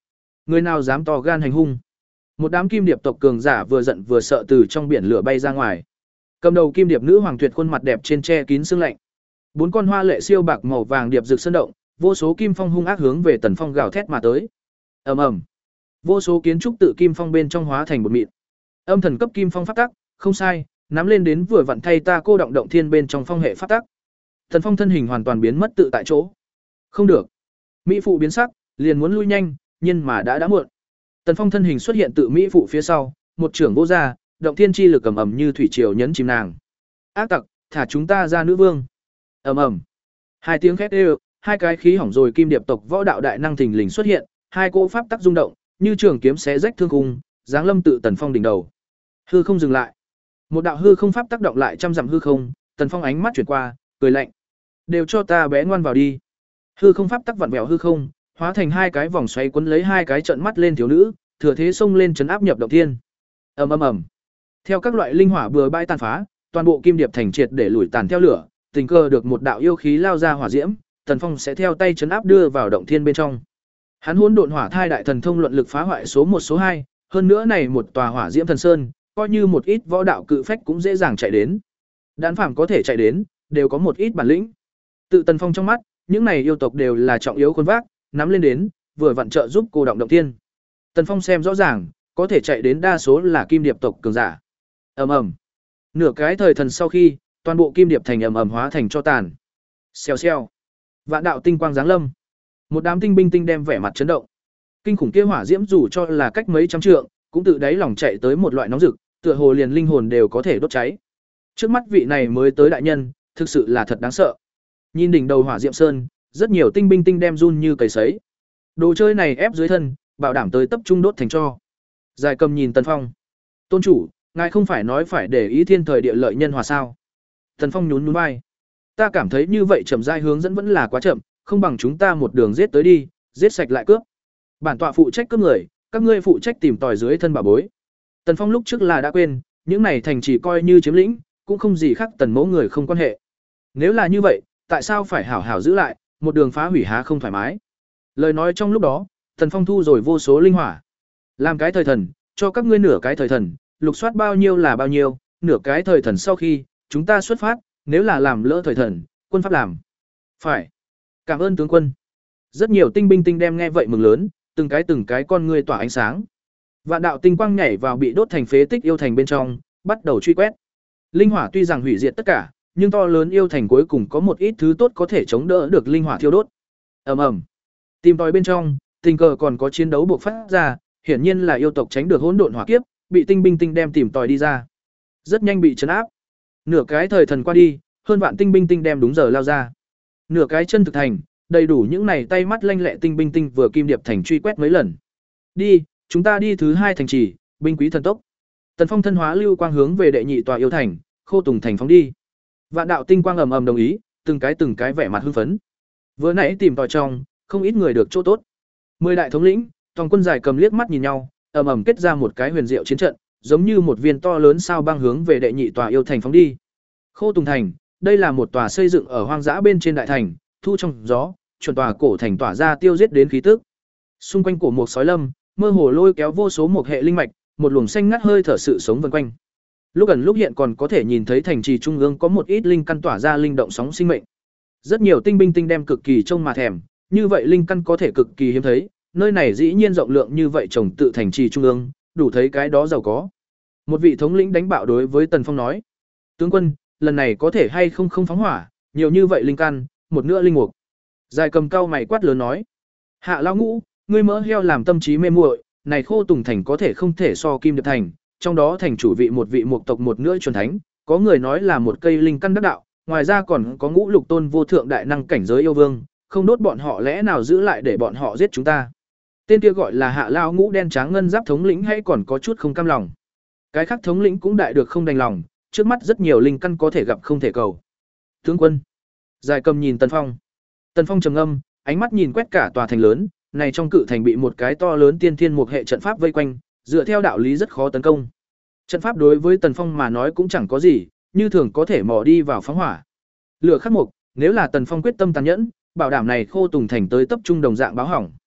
Người nào dám to gan hành hung? Một đám kim điệp tộc cường giả vừa giận vừa sợ từ trong biển lửa bay ra ngoài. Cầm đầu kim điệp nữ hoàng tuyệt khuôn mặt đẹp trên che kín sương lạnh. Bốn con hoa lệ siêu bạc màu vàng điệp rực sơn động, vô số kim phong hung ác hướng về Tần Phong gào thét mà tới. Ầm ầm. Vô số kiến trúc tự kim phong bên trong hóa thành một mịn. Âm thần cấp kim phong pháp tắc, không sai, nắm lên đến vừa vặn thay ta cô động động thiên bên trong phong hệ pháp tắc. Tần Phong thân hình hoàn toàn biến mất tự tại chỗ. Không được. Mỹ phụ biến sắc, liền muốn lui nhanh, nhưng mà đã đã muộn. Tần Phong thân hình xuất hiện tự Mỹ phụ phía sau, một trưởng vô ra, động thiên chi lực ầm ầm như thủy triều nhấn chìm nàng. Ác tặc, thả chúng ta ra nữ vương. Ầm ầm. Hai tiếng khét đều, hai cái khí hỏng rồi kim điệp tộc võ đạo đại năng thình lình xuất hiện, hai cỗ pháp tắc rung động, như trường kiếm xé rách thương khung, giáng lâm tự Tần Phong đỉnh đầu. Hư không dừng lại. Một đạo hư không pháp tác động lại trăm dặm hư không, Tần Phong ánh mắt chuyển qua, cười lạnh. Đều cho ta bé ngoan vào đi. Hư không pháp tắc vặn vẹo hư không, hóa thành hai cái vòng xoáy quấn lấy hai cái trợn mắt lên thiếu nữ, thừa thế xông lên trấn áp nhập động thiên. Ầm ầm ầm. Theo các loại linh hỏa bừa bãi tàn phá, toàn bộ kim điệp thành triệt để lùi tàn theo lửa, tình cờ được một đạo yêu khí lao ra hỏa diễm, Tần Phong sẽ theo tay trấn áp đưa vào động thiên bên trong. Hắn hỗn độn hỏa thai đại thần thông luận lực phá hoại số một số hai, hơn nữa này một tòa hỏa diễm thần sơn, coi như một ít võ đạo cự phách cũng dễ dàng chạy đến. Đan phàm có thể chạy đến, đều có một ít bản lĩnh. Tự Tần Phong trong mắt, những này yêu tộc đều là trọng yếu khuôn vác, nắm lên đến, vừa vặn trợ giúp cô động động thiên. Tần Phong xem rõ ràng, có thể chạy đến đa số là kim điệp tộc cường giả. Ầm ầm. Nửa cái thời thần sau khi, toàn bộ kim điệp thành ầm ầm hóa thành cho tàn. Xèo xèo. Vạn đạo tinh quang giáng lâm. Một đám tinh binh tinh đem vẻ mặt chấn động. Kinh khủng kia hỏa diễm dù cho là cách mấy trăm trượng, cũng tự đáy lòng chạy tới một loại nóng rực, tựa hồ liền linh hồn đều có thể đốt cháy. Trước mắt vị này mới tới đại nhân, thực sự là thật đáng sợ. Nhìn đỉnh đầu hỏa diệm sơn, rất nhiều tinh binh tinh đem run như cầy sấy. Đồ chơi này ép dưới thân, bảo đảm tới tập trung đốt thành tro. Dài Cầm nhìn Tần Phong. Tôn chủ, ngài không phải nói phải để ý thiên thời địa lợi nhân hòa sao? Tần Phong nhún nhún vai. Ta cảm thấy như vậy chậm rãi hướng dẫn vẫn là quá chậm, không bằng chúng ta một đường giết tới đi, giết sạch lại cướp. Bản tọa phụ trách cướp người, các ngươi phụ trách tìm tòi dưới thân bảo bối. Tần Phong lúc trước là đã quên, những này thành chỉ coi như chiếm lĩnh, cũng không gì khác Tần mẫu người không quan hệ. Nếu là như vậy, tại sao phải hảo hảo giữ lại, một đường phá hủy há không thoải mái. Lời nói trong lúc đó, Tần Phong thu rồi vô số linh hỏa. Làm cái thời thần, cho các ngươi nửa cái thời thần, lục soát bao nhiêu là bao nhiêu, nửa cái thời thần sau khi, chúng ta xuất phát, nếu là làm lỡ thời thần, quân pháp làm. Phải. Cảm ơn tướng quân. Rất nhiều tinh binh tinh đem nghe vậy mừng lớn, từng cái từng cái con ngươi tỏa ánh sáng. Vạn đạo tinh quang nhảy vào bị đốt thành phế tích yêu thành bên trong, bắt đầu truy quét. Linh hỏa tuy rằng hủy diệt tất cả, nhưng to lớn yêu thành cuối cùng có một ít thứ tốt có thể chống đỡ được linh hỏa thiêu đốt. Ầm ầm. Tìm tòi bên trong, tình cờ còn có chiến đấu buộc phát ra, hiển nhiên là yêu tộc tránh được hỗn độn hỏa kiếp, bị tinh binh tinh đem tìm tòi đi ra. Rất nhanh bị trấn áp. Nửa cái thời thần qua đi, hơn vạn tinh binh tinh đem đúng giờ lao ra. Nửa cái chân thực thành, đầy đủ những này tay mắt lanh lẹ tinh binh tinh vừa kim điệp thành truy quét mấy lần. Đi, chúng ta đi thứ hai thành trì, binh quý thần tốc. Tần Phong thân hóa lưu quang hướng về đệ nhị tòa yêu thành, Khô Tùng thành phóng đi. Vạn đạo tinh quang ầm ầm đồng ý, từng cái từng cái vẻ mặt hưng phấn. Vừa nãy tìm tòi trong, không ít người được chỗ tốt. Mười đại thống lĩnh, toàn quân Dài Cầm liếc mắt nhìn nhau, ầm ầm kết ra một cái huyền diệu chiến trận, giống như một viên to lớn sao băng hướng về đệ nhị tòa yêu thành phóng đi. Khô Tùng thành, đây là một tòa xây dựng ở hoang dã bên trên đại thành, thu trong gió, chuẩn tòa cổ thành tỏa ra tiêu giết đến khí tức. Xung quanh cổ một sói lâm, mơ hồ lôi kéo vô số một hệ linh mạch, một luồng xanh ngắt hơi thở sự sống vần quanh. Lúc ẩn lúc hiện còn có thể nhìn thấy thành trì trung ương có một ít linh căn tỏa ra linh động sóng sinh mệnh. Rất nhiều tinh binh tinh đem cực kỳ trông mà thèm, như vậy linh căn có thể cực kỳ hiếm thấy, nơi này dĩ nhiên rộng lượng như vậy trồng tự thành trì trung ương, đủ thấy cái đó giàu có. Một vị thống lĩnh đánh bạo đối với Tần Phong nói: "Tướng quân, lần này có thể hay không không phóng hỏa, nhiều như vậy linh căn, một nửa linh mục." Dài Cầm cao mày quát lớn nói: "Hạ lão ngũ, ngươi mỡ heo làm tâm trí mê muội, này Khô Tùng thành có thể không thể so Kim Điệp thành, trong đó thành chủ vị một vị mục tộc một nửa chuẩn thánh, có người nói là một cây linh căn đắc đạo, ngoài ra còn có ngũ lục tôn vô thượng đại năng cảnh giới yêu vương, không đốt bọn họ lẽ nào giữ lại để bọn họ giết chúng ta?" Tên kia gọi là Hạ lão ngũ đen trắng ngân giáp thống lĩnh hay còn có chút không cam lòng. Cái khác thống lĩnh cũng đại được không đành lòng, trước mắt rất nhiều linh căn có thể gặp không thể cầu. "Tướng quân." Dài Cầm nhìn Tần Phong. Tần Phong trầm ngâm, ánh mắt nhìn quét cả tòa thành lớn, này trong cự thành bị một cái to lớn tiên thiên một hệ trận pháp vây quanh, dựa theo đạo lý rất khó tấn công. Trận pháp đối với Tần Phong mà nói cũng chẳng có gì, như thường có thể mò đi vào phóng hỏa. Lửa khắc mục, nếu là Tần Phong quyết tâm tàn nhẫn, bảo đảm này Khô Tùng thành tới tập trung đồng dạng báo hỏng.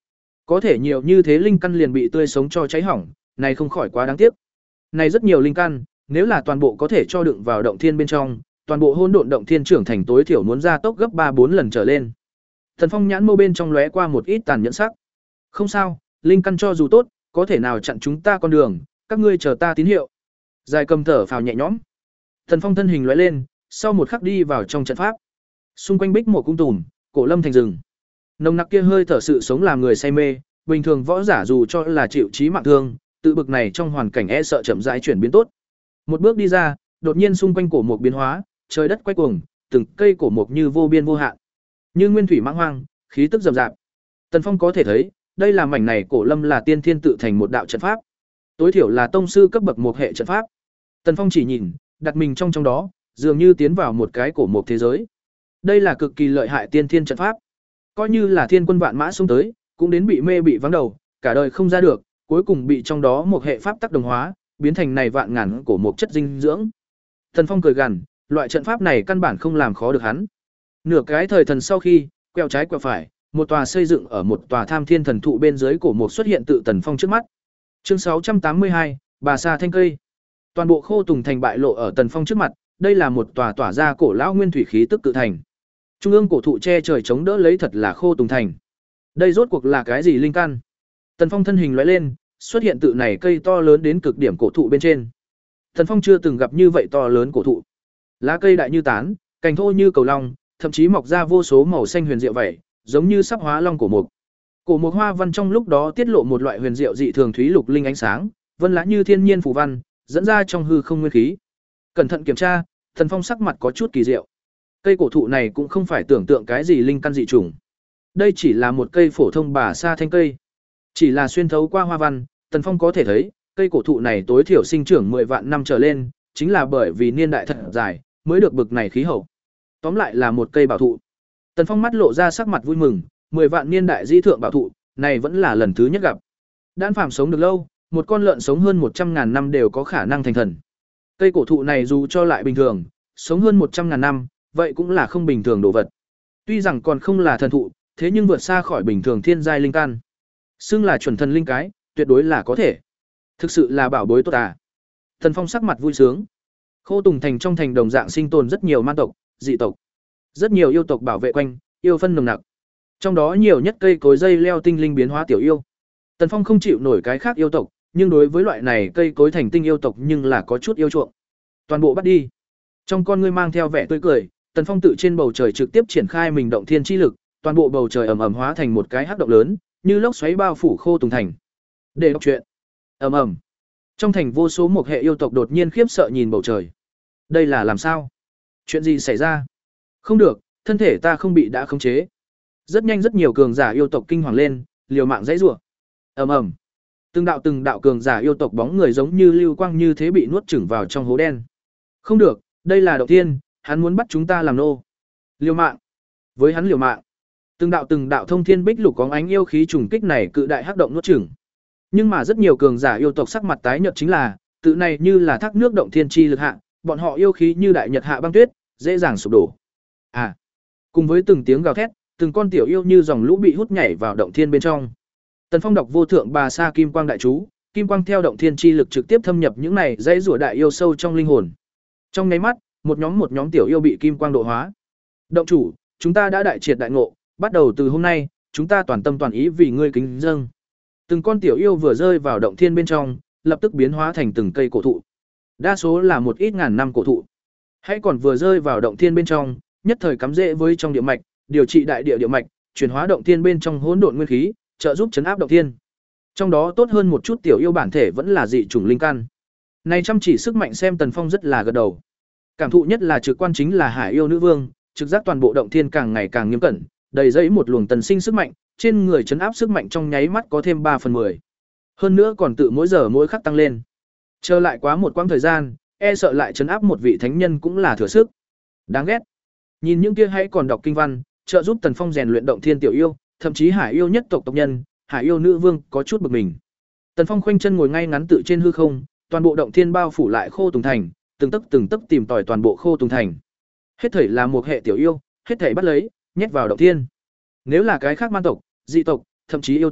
Có thể nhiều như thế linh căn liền bị tươi sống cho cháy hỏng, này không khỏi quá đáng tiếc. Này rất nhiều linh căn, nếu là toàn bộ có thể cho đựng vào động thiên bên trong, toàn bộ hỗn độn động thiên trưởng thành tối thiểu muốn gia tốc gấp ba bốn lần trở lên. Thần Phong nhãn mâu bên trong lóe qua một ít tàn nhẫn sắc. Không sao, linh căn cho dù tốt, có thể nào chặn chúng ta con đường, các ngươi chờ ta tín hiệu. Dài cầm thở phào nhẹ nhõm. Thần Phong thân hình lóe lên, sau một khắc đi vào trong trận pháp. Xung quanh bích một cung tùm, cổ lâm thành rừng. Nồng nặc kia hơi thở sự sống làm người say mê, bình thường võ giả dù cho là chịu chí mạng thương, tự bực này trong hoàn cảnh e sợ chậm rãi chuyển biến tốt. Một bước đi ra, đột nhiên xung quanh cổ mục biến hóa, trời đất quay cuồng, từng cây cổ mục như vô biên vô hạn, như nguyên thủy mãng hoang, khí tức rầm rạp. Tần Phong có thể thấy, đây là mảnh này cổ lâm là tiên thiên tự thành một đạo trận pháp, tối thiểu là tông sư cấp bậc một hệ trận pháp. Tần Phong chỉ nhìn, đặt mình trong trong đó, dường như tiến vào một cái cổ mục thế giới. Đây là cực kỳ lợi hại tiên thiên trận pháp, coi như là thiên quân vạn mã xông tới, cũng đến bị mê bị vắng đầu, cả đời không ra được, cuối cùng bị trong đó một hệ pháp tác đồng hóa, biến thành này vạn ngàn cổ mục chất dinh dưỡng. Tần Phong cười gằn, loại trận pháp này căn bản không làm khó được hắn. Nửa cái thời thần sau khi, quẹo trái quẹo phải, một tòa xây dựng ở một tòa tham thiên thần thụ bên dưới cổ mục xuất hiện tự Tần Phong trước mắt. Chương sáu trăm tám mươi hai, bà sa thanh cây. Toàn bộ Khô Tùng thành bại lộ ở Tần Phong trước mặt, đây là một tòa tỏa ra cổ lão nguyên thủy khí tức tự thành. Trung ương cổ thụ che trời chống đỡ lấy thật là Khô Tùng thành. Đây rốt cuộc là cái gì linh căn? Tần Phong thân hình lóe lên, xuất hiện tự này cây to lớn đến cực điểm cổ thụ bên trên. Tần Phong chưa từng gặp như vậy to lớn cổ thụ. Lá cây đại như tán, cành thô như cầu long, thậm chí mọc ra vô số màu xanh huyền diệu vậy, giống như sắp hóa long cổ mục. Cổ mục hoa văn trong lúc đó tiết lộ một loại huyền diệu dị thường thúy lục linh ánh sáng, vân lá như thiên nhiên phù văn, dẫn ra trong hư không nguyên khí. Cẩn thận kiểm tra, Tần Phong sắc mặt có chút kỳ diệu. Cây cổ thụ này cũng không phải tưởng tượng cái gì linh căn dị trùng. Đây chỉ là một cây phổ thông bà sa thanh cây. Chỉ là xuyên thấu qua hoa văn, Tần Phong có thể thấy, cây cổ thụ này tối thiểu sinh trưởng mười vạn năm trở lên, chính là bởi vì niên đại thật dài, mới được bực này khí hậu. Tóm lại là một cây bảo thụ. Tần Phong mắt lộ ra sắc mặt vui mừng, mười vạn niên đại di thượng bảo thụ, này vẫn là lần thứ nhất gặp. Đan phàm sống được lâu, một con lợn sống hơn một trăm ngàn năm đều có khả năng thành thần. Cây cổ thụ này dù cho lại bình thường, sống hơn một trăm ngàn năm, vậy cũng là không bình thường đồ vật. Tuy rằng còn không là thần thụ, thế nhưng vượt xa khỏi bình thường thiên giai linh căn. Xưng là chuẩn thần linh cái, tuyệt đối là có thể. Thực sự là bảo bối tốt à. Tần Phong sắc mặt vui sướng. Khô Tùng thành trong thành đồng dạng sinh tồn rất nhiều man tộc, dị tộc. Rất nhiều yêu tộc bảo vệ quanh, yêu phân nồng nặc. Trong đó nhiều nhất cây cối dây leo tinh linh biến hóa tiểu yêu. Tần Phong không chịu nổi cái khác yêu tộc, nhưng đối với loại này cây cối thành tinh yêu tộc nhưng là có chút yêu chuộng. Toàn bộ bắt đi. Trong con ngươi mang theo vẻ tươi cười, Tần Phong tự trên bầu trời trực tiếp triển khai mình động thiên chi lực, toàn bộ bầu trời ầm ầm hóa thành một cái hắc động lớn, như lốc xoáy bao phủ Khô Tùng thành. Để đọc truyện. Ầm ầm. Trong thành vô số một hệ yêu tộc đột nhiên khiếp sợ nhìn bầu trời. Đây là làm sao? Chuyện gì xảy ra? Không được, thân thể ta không bị đã khống chế. Rất nhanh rất nhiều cường giả yêu tộc kinh hoàng lên, liều mạng giãy giụa. Ầm ầm. Từng đạo từng đạo cường giả yêu tộc bóng người giống như lưu quang như thế bị nuốt chửng vào trong hố đen. Không được, đây là động thiên, hắn muốn bắt chúng ta làm nô. Liều mạng. Với hắn liều mạng. Từng đạo từng đạo thông thiên bích lục có ánh yêu khí trùng kích này cự đại hắc động nuốt chửng. Nhưng mà rất nhiều cường giả yêu tộc sắc mặt tái nhợt chính là, tự này như là thác nước động thiên chi lực hạ, bọn họ yêu khí như đại nhật hạ băng tuyết, dễ dàng sụp đổ. À, cùng với từng tiếng gào thét, từng con tiểu yêu như dòng lũ bị hút nhảy vào động thiên bên trong. Tần Phong đọc vô thượng bà sa kim quang đại chú, kim quang theo động thiên chi lực trực tiếp thâm nhập những này dãy rủa đại yêu sâu trong linh hồn. Trong nháy mắt, một nhóm một nhóm tiểu yêu bị kim quang độ hóa. Động chủ, chúng ta đã đại triệt đại ngộ, bắt đầu từ hôm nay, chúng ta toàn tâm toàn ý vì ngươi kính dâng. Từng con tiểu yêu vừa rơi vào động thiên bên trong, lập tức biến hóa thành từng cây cổ thụ. Đa số là một ít ngàn năm cổ thụ. Hãy còn vừa rơi vào động thiên bên trong, nhất thời cắm rễ với trong địa mạch, điều trị đại địa địa mạch, chuyển hóa động thiên bên trong hỗn độn nguyên khí, trợ giúp chấn áp động thiên. Trong đó tốt hơn một chút tiểu yêu bản thể vẫn là dị chủng linh căn. Này chăm chỉ sức mạnh xem Tần Phong rất là gật đầu. Cảm thụ nhất là trực quan chính là Hải Yêu Nữ Vương, trực giác toàn bộ động thiên càng ngày càng nghiêm cẩn, đầy dẫy một luồng tần sinh sức mạnh, trên người chấn áp sức mạnh trong nháy mắt có thêm ba phần mười. Hơn nữa còn tự mỗi giờ mỗi khắc tăng lên. Chờ lại quá một quãng thời gian, e sợ lại chấn áp một vị thánh nhân cũng là thừa sức. Đáng ghét. Nhìn những kia hãy còn đọc kinh văn, trợ giúp Tần Phong rèn luyện động thiên tiểu yêu, thậm chí Hải Yêu nhất tộc tộc nhân, Hải Yêu Nữ Vương có chút bực mình. Tần Phong khoanh chân ngồi ngay ngắn tự trên hư không, toàn bộ động thiên bao phủ lại Khô Tùng thành, từng tấc từng tấc tìm tòi toàn bộ Khô Tùng thành. Hết thảy là một hệ tiểu yêu, hết thảy bắt lấy, nhét vào động thiên. Nếu là cái khác man tộc, dị tộc, thậm chí yêu tộc,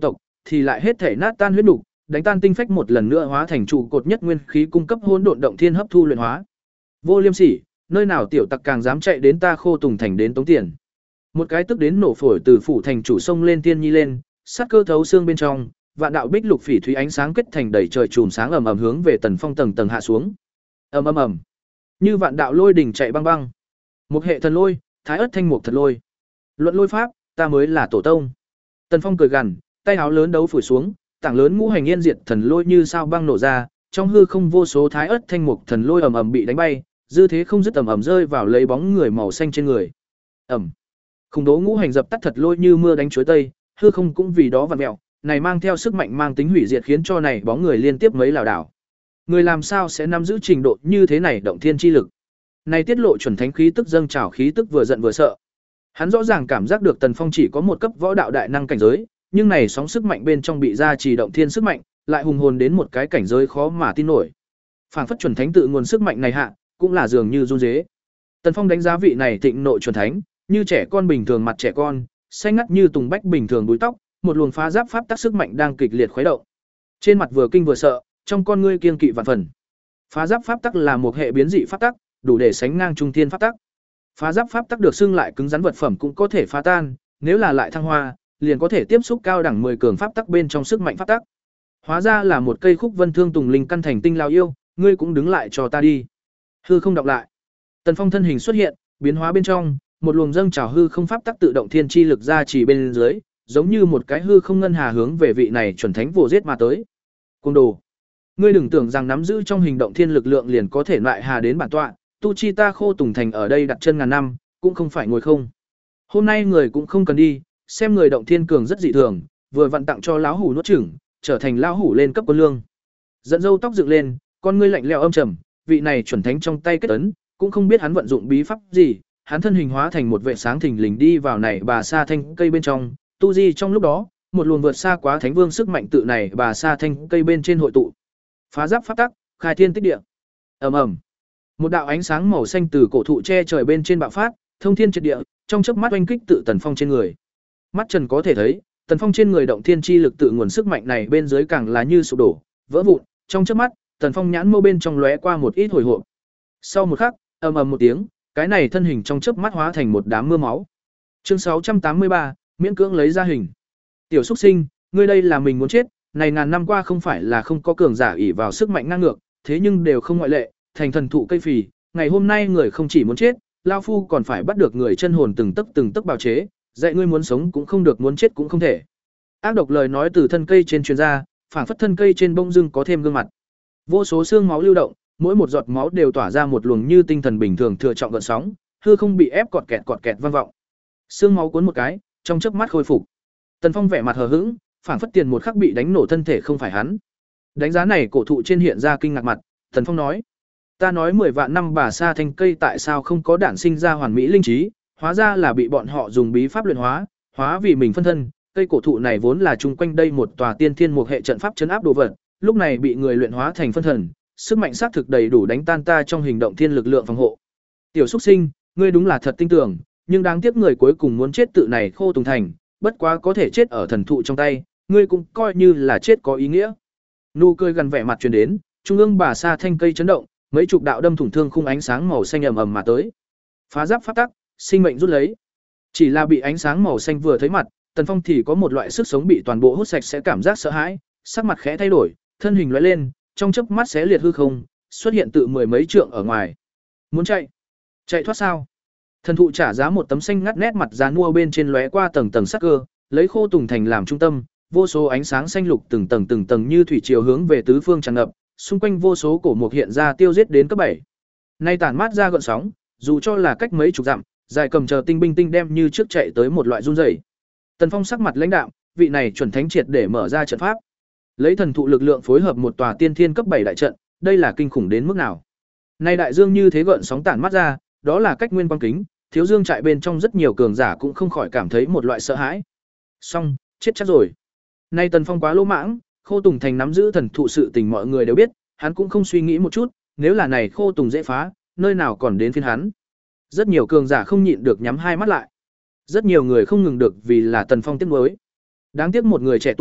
thì lại hết thể nát tan huyết nục, đánh tan tinh phách một lần nữa hóa thành trụ cột nhất nguyên khí cung cấp hỗn độn động thiên hấp thu luyện hóa. Vô Liêm Sỉ, nơi nào tiểu tặc càng dám chạy đến ta Khô Tùng thành đến tống tiền. Một cái tức đến nổ phổi từ phủ thành chủ sông lên tiên nhi lên, sát cơ thấu xương bên trong, vạn đạo bích lục phỉ thúy ánh sáng kết thành đầy trời chùm sáng ầm ầm hướng về Tần Phong tầng tầng hạ xuống. Ầm ầm ầm. Như vạn đạo lôi đỉnh chạy băng băng. Một hệ thần lôi, thái ớt thanh mục thật lôi. Luận lôi pháp, ta mới là tổ tông. Tần Phong cười gằn, tay áo lớn đấu phủ xuống, tảng lớn ngũ hành yên diệt thần lôi như sao băng nổ ra, trong hư không vô số thái ớt thanh mục thần lôi ầm ầm bị đánh bay, dư thế không dứt ầm ầm rơi vào lấy bóng người màu xanh trên người. Ầm. Khủng bố ngũ hành dập tắt thật lôi như mưa đánh chuối tây, hư không cũng vì đó vặn mèo, này mang theo sức mạnh mang tính hủy diệt khiến cho này bóng người liên tiếp mấy lảo đảo. Người làm sao sẽ nắm giữ trình độ như thế này động thiên chi lực? Này tiết lộ chuẩn thánh khí tức dâng trào khí tức vừa giận vừa sợ. Hắn rõ ràng cảm giác được Tần Phong chỉ có một cấp võ đạo đại năng cảnh giới, nhưng này sóng sức mạnh bên trong bị ra trì động thiên sức mạnh, lại hùng hồn đến một cái cảnh giới khó mà tin nổi. Phảng phất chuẩn thánh tự nguồn sức mạnh này hạ, cũng là dường như run rế. Tần Phong đánh giá vị này thịnh nội chuẩn thánh, như trẻ con bình thường mặt trẻ con, xanh ngắt như tùng bách bình thường búi tóc, một luồng phá giáp pháp tắc sức mạnh đang kịch liệt khuấy động. Trên mặt vừa kinh vừa sợ, trong con ngươi kiên kỵ vạn phần. Phá giáp pháp tắc là một hệ biến dị pháp tắc, đủ để sánh ngang trung thiên pháp tắc. Phá giáp pháp tắc được xưng lại cứng rắn vật phẩm cũng có thể phá tan, nếu là lại thăng hoa, liền có thể tiếp xúc cao đẳng mười cường pháp tắc bên trong sức mạnh pháp tắc. Hóa ra là một cây khúc vân thương tùng linh căn thành tinh lao yêu, ngươi cũng đứng lại cho ta đi. Hư không đọc lại. Tần Phong thân hình xuất hiện, biến hóa bên trong, một luồng dâng trào hư không pháp tắc tự động thiên chi lực ra chỉ bên dưới, giống như một cái hư không ngân hà hướng về vị này chuẩn thánh vồ giết mà tới. Côn đồ, ngươi đừng tưởng rằng nắm giữ trong hình động thiên lực lượng liền có thể loại hà đến bản tọa, tu chi ta Khô Tùng thành ở đây đặt chân ngàn năm, cũng không phải ngồi không. Hôm nay người cũng không cần đi, xem người động thiên cường rất dị thường, vừa vặn tặng cho lão hủ nuốt chửng, trở thành lão hủ lên cấp quân lương. Dẫn dâu tóc dựng lên, con ngươi lạnh lẽo âm trầm, vị này chuẩn thánh trong tay kết ấn, cũng không biết hắn vận dụng bí pháp gì, hắn thân hình hóa thành một vệ sáng thình lình đi vào này bà sa thanh cây bên trong, tu di trong lúc đó, một luồng vượt xa quá thánh vương sức mạnh tự này bà sa thanh cây bên trên hội tụ. Phá giáp pháp tắc, khai thiên tích địa. Ầm ầm. Một đạo ánh sáng màu xanh từ cổ thụ che trời bên trên bạo phát, thông thiên triệt địa, trong chớp mắt oanh kích tự Tần Phong trên người. Mắt Trần có thể thấy, Tần Phong trên người động thiên chi lực tự nguồn sức mạnh này bên dưới càng là như sụp đổ, vỡ vụn, trong chớp mắt, Tần Phong nhãn mâu bên trong lóe qua một ít hồi hộp. Sau một khắc, ầm ầm một tiếng, cái này thân hình trong chớp mắt hóa thành một đám mưa máu. Chương sáu trăm tám mươi ba, miễn cưỡng lấy ra hình. Tiểu Súc Sinh, ngươi đây là mình muốn chết, này ngàn năm qua không phải là không có cường giả ỷ vào sức mạnh ngang ngược, thế nhưng đều không ngoại lệ, thành thần thụ cây phì, ngày hôm nay người không chỉ muốn chết, lão phu còn phải bắt được người chân hồn từng tấc từng tấc bào chế, dạy ngươi muốn sống cũng không được muốn chết cũng không thể. Ác độc lời nói từ thân cây trên truyền ra, phảng phất thân cây trên bông dưng có thêm gương mặt. Vô số xương máu lưu động, mỗi một giọt máu đều tỏa ra một luồng như tinh thần bình thường thừa trọng gợn sóng, hư không bị ép cọt kẹt cọt kẹt vang vọng. Xương máu cuốn một cái, trong chớp mắt khôi phục. Tần Phong vẻ mặt hờ hững, phảng phất tiền một khắc bị đánh nổ thân thể không phải hắn. Đánh giá này cổ thụ trên hiện ra kinh ngạc mặt, Tần Phong nói: "Ta nói mười vạn năm bà sa thanh cây tại sao không có đản sinh ra hoàn mỹ linh trí, hóa ra là bị bọn họ dùng bí pháp luyện hóa, hóa vì mình phân thân, cây cổ thụ này vốn là chung quanh đây một tòa tiên thiên một hệ trận pháp trấn áp đồ vật, lúc này bị người luyện hóa thành phân thần, sức mạnh xác thực đầy đủ đánh tan ta trong hình động thiên lực lượng phòng hộ. Tiểu Súc Sinh, ngươi đúng là thật tin tưởng, nhưng đáng tiếc người cuối cùng muốn chết tự này Khô Tùng thành, bất quá có thể chết ở thần thụ trong tay, ngươi cũng coi như là chết có ý nghĩa." Nụ cười gần vẻ mặt truyền đến, trung ương bà sa thanh cây chấn động, mấy chục đạo đâm thủng thương khung ánh sáng màu xanh ầm ầm mà tới. Phá giáp pháp tắc, sinh mệnh rút lấy. Chỉ là bị ánh sáng màu xanh vừa thấy mặt, Tần Phong thì có một loại sức sống bị toàn bộ hút sạch sẽ cảm giác sợ hãi, sắc mặt khẽ thay đổi, thân hình lóe lên, trong chớp mắt xé liệt hư không, xuất hiện tự mười mấy trượng ở ngoài. Muốn chạy? Chạy thoát sao? Thần thụ trả giá một tấm xanh ngắt nét mặt dán mua bên trên lóe qua tầng tầng sắc cơ, lấy Khô Tùng thành làm trung tâm, vô số ánh sáng xanh lục từng tầng từng tầng như thủy triều hướng về tứ phương tràn ngập, xung quanh vô số cổ mục hiện ra tiêu giết đến cấp bảy. Nay tản mát ra gợn sóng, dù cho là cách mấy chục dặm, dài cầm chờ tinh binh tinh đem như trước chạy tới một loại run rẩy. Tần Phong sắc mặt lãnh đạm, vị này chuẩn thánh triệt để mở ra trận pháp. Lấy thần thụ lực lượng phối hợp một tòa tiên thiên cấp bảy đại trận, đây là kinh khủng đến mức nào? Nay đại dương như thế gợn sóng tản mát ra, đó là cách nguyên quang kính, thiếu dương trại bên trong rất nhiều cường giả cũng không khỏi cảm thấy một loại sợ hãi. Xong, chết chắc rồi. Nay Tần Phong quá lỗ mãng, Khô Tùng thành nắm giữ thần thụ sự tình mọi người đều biết, hắn cũng không suy nghĩ một chút, nếu là này Khô Tùng dễ phá, nơi nào còn đến phiên hắn. Rất nhiều cường giả không nhịn được nhắm hai mắt lại. Rất nhiều người không ngừng được vì là Tần Phong tiếc nuối. Đáng tiếc một người trẻ tuổi,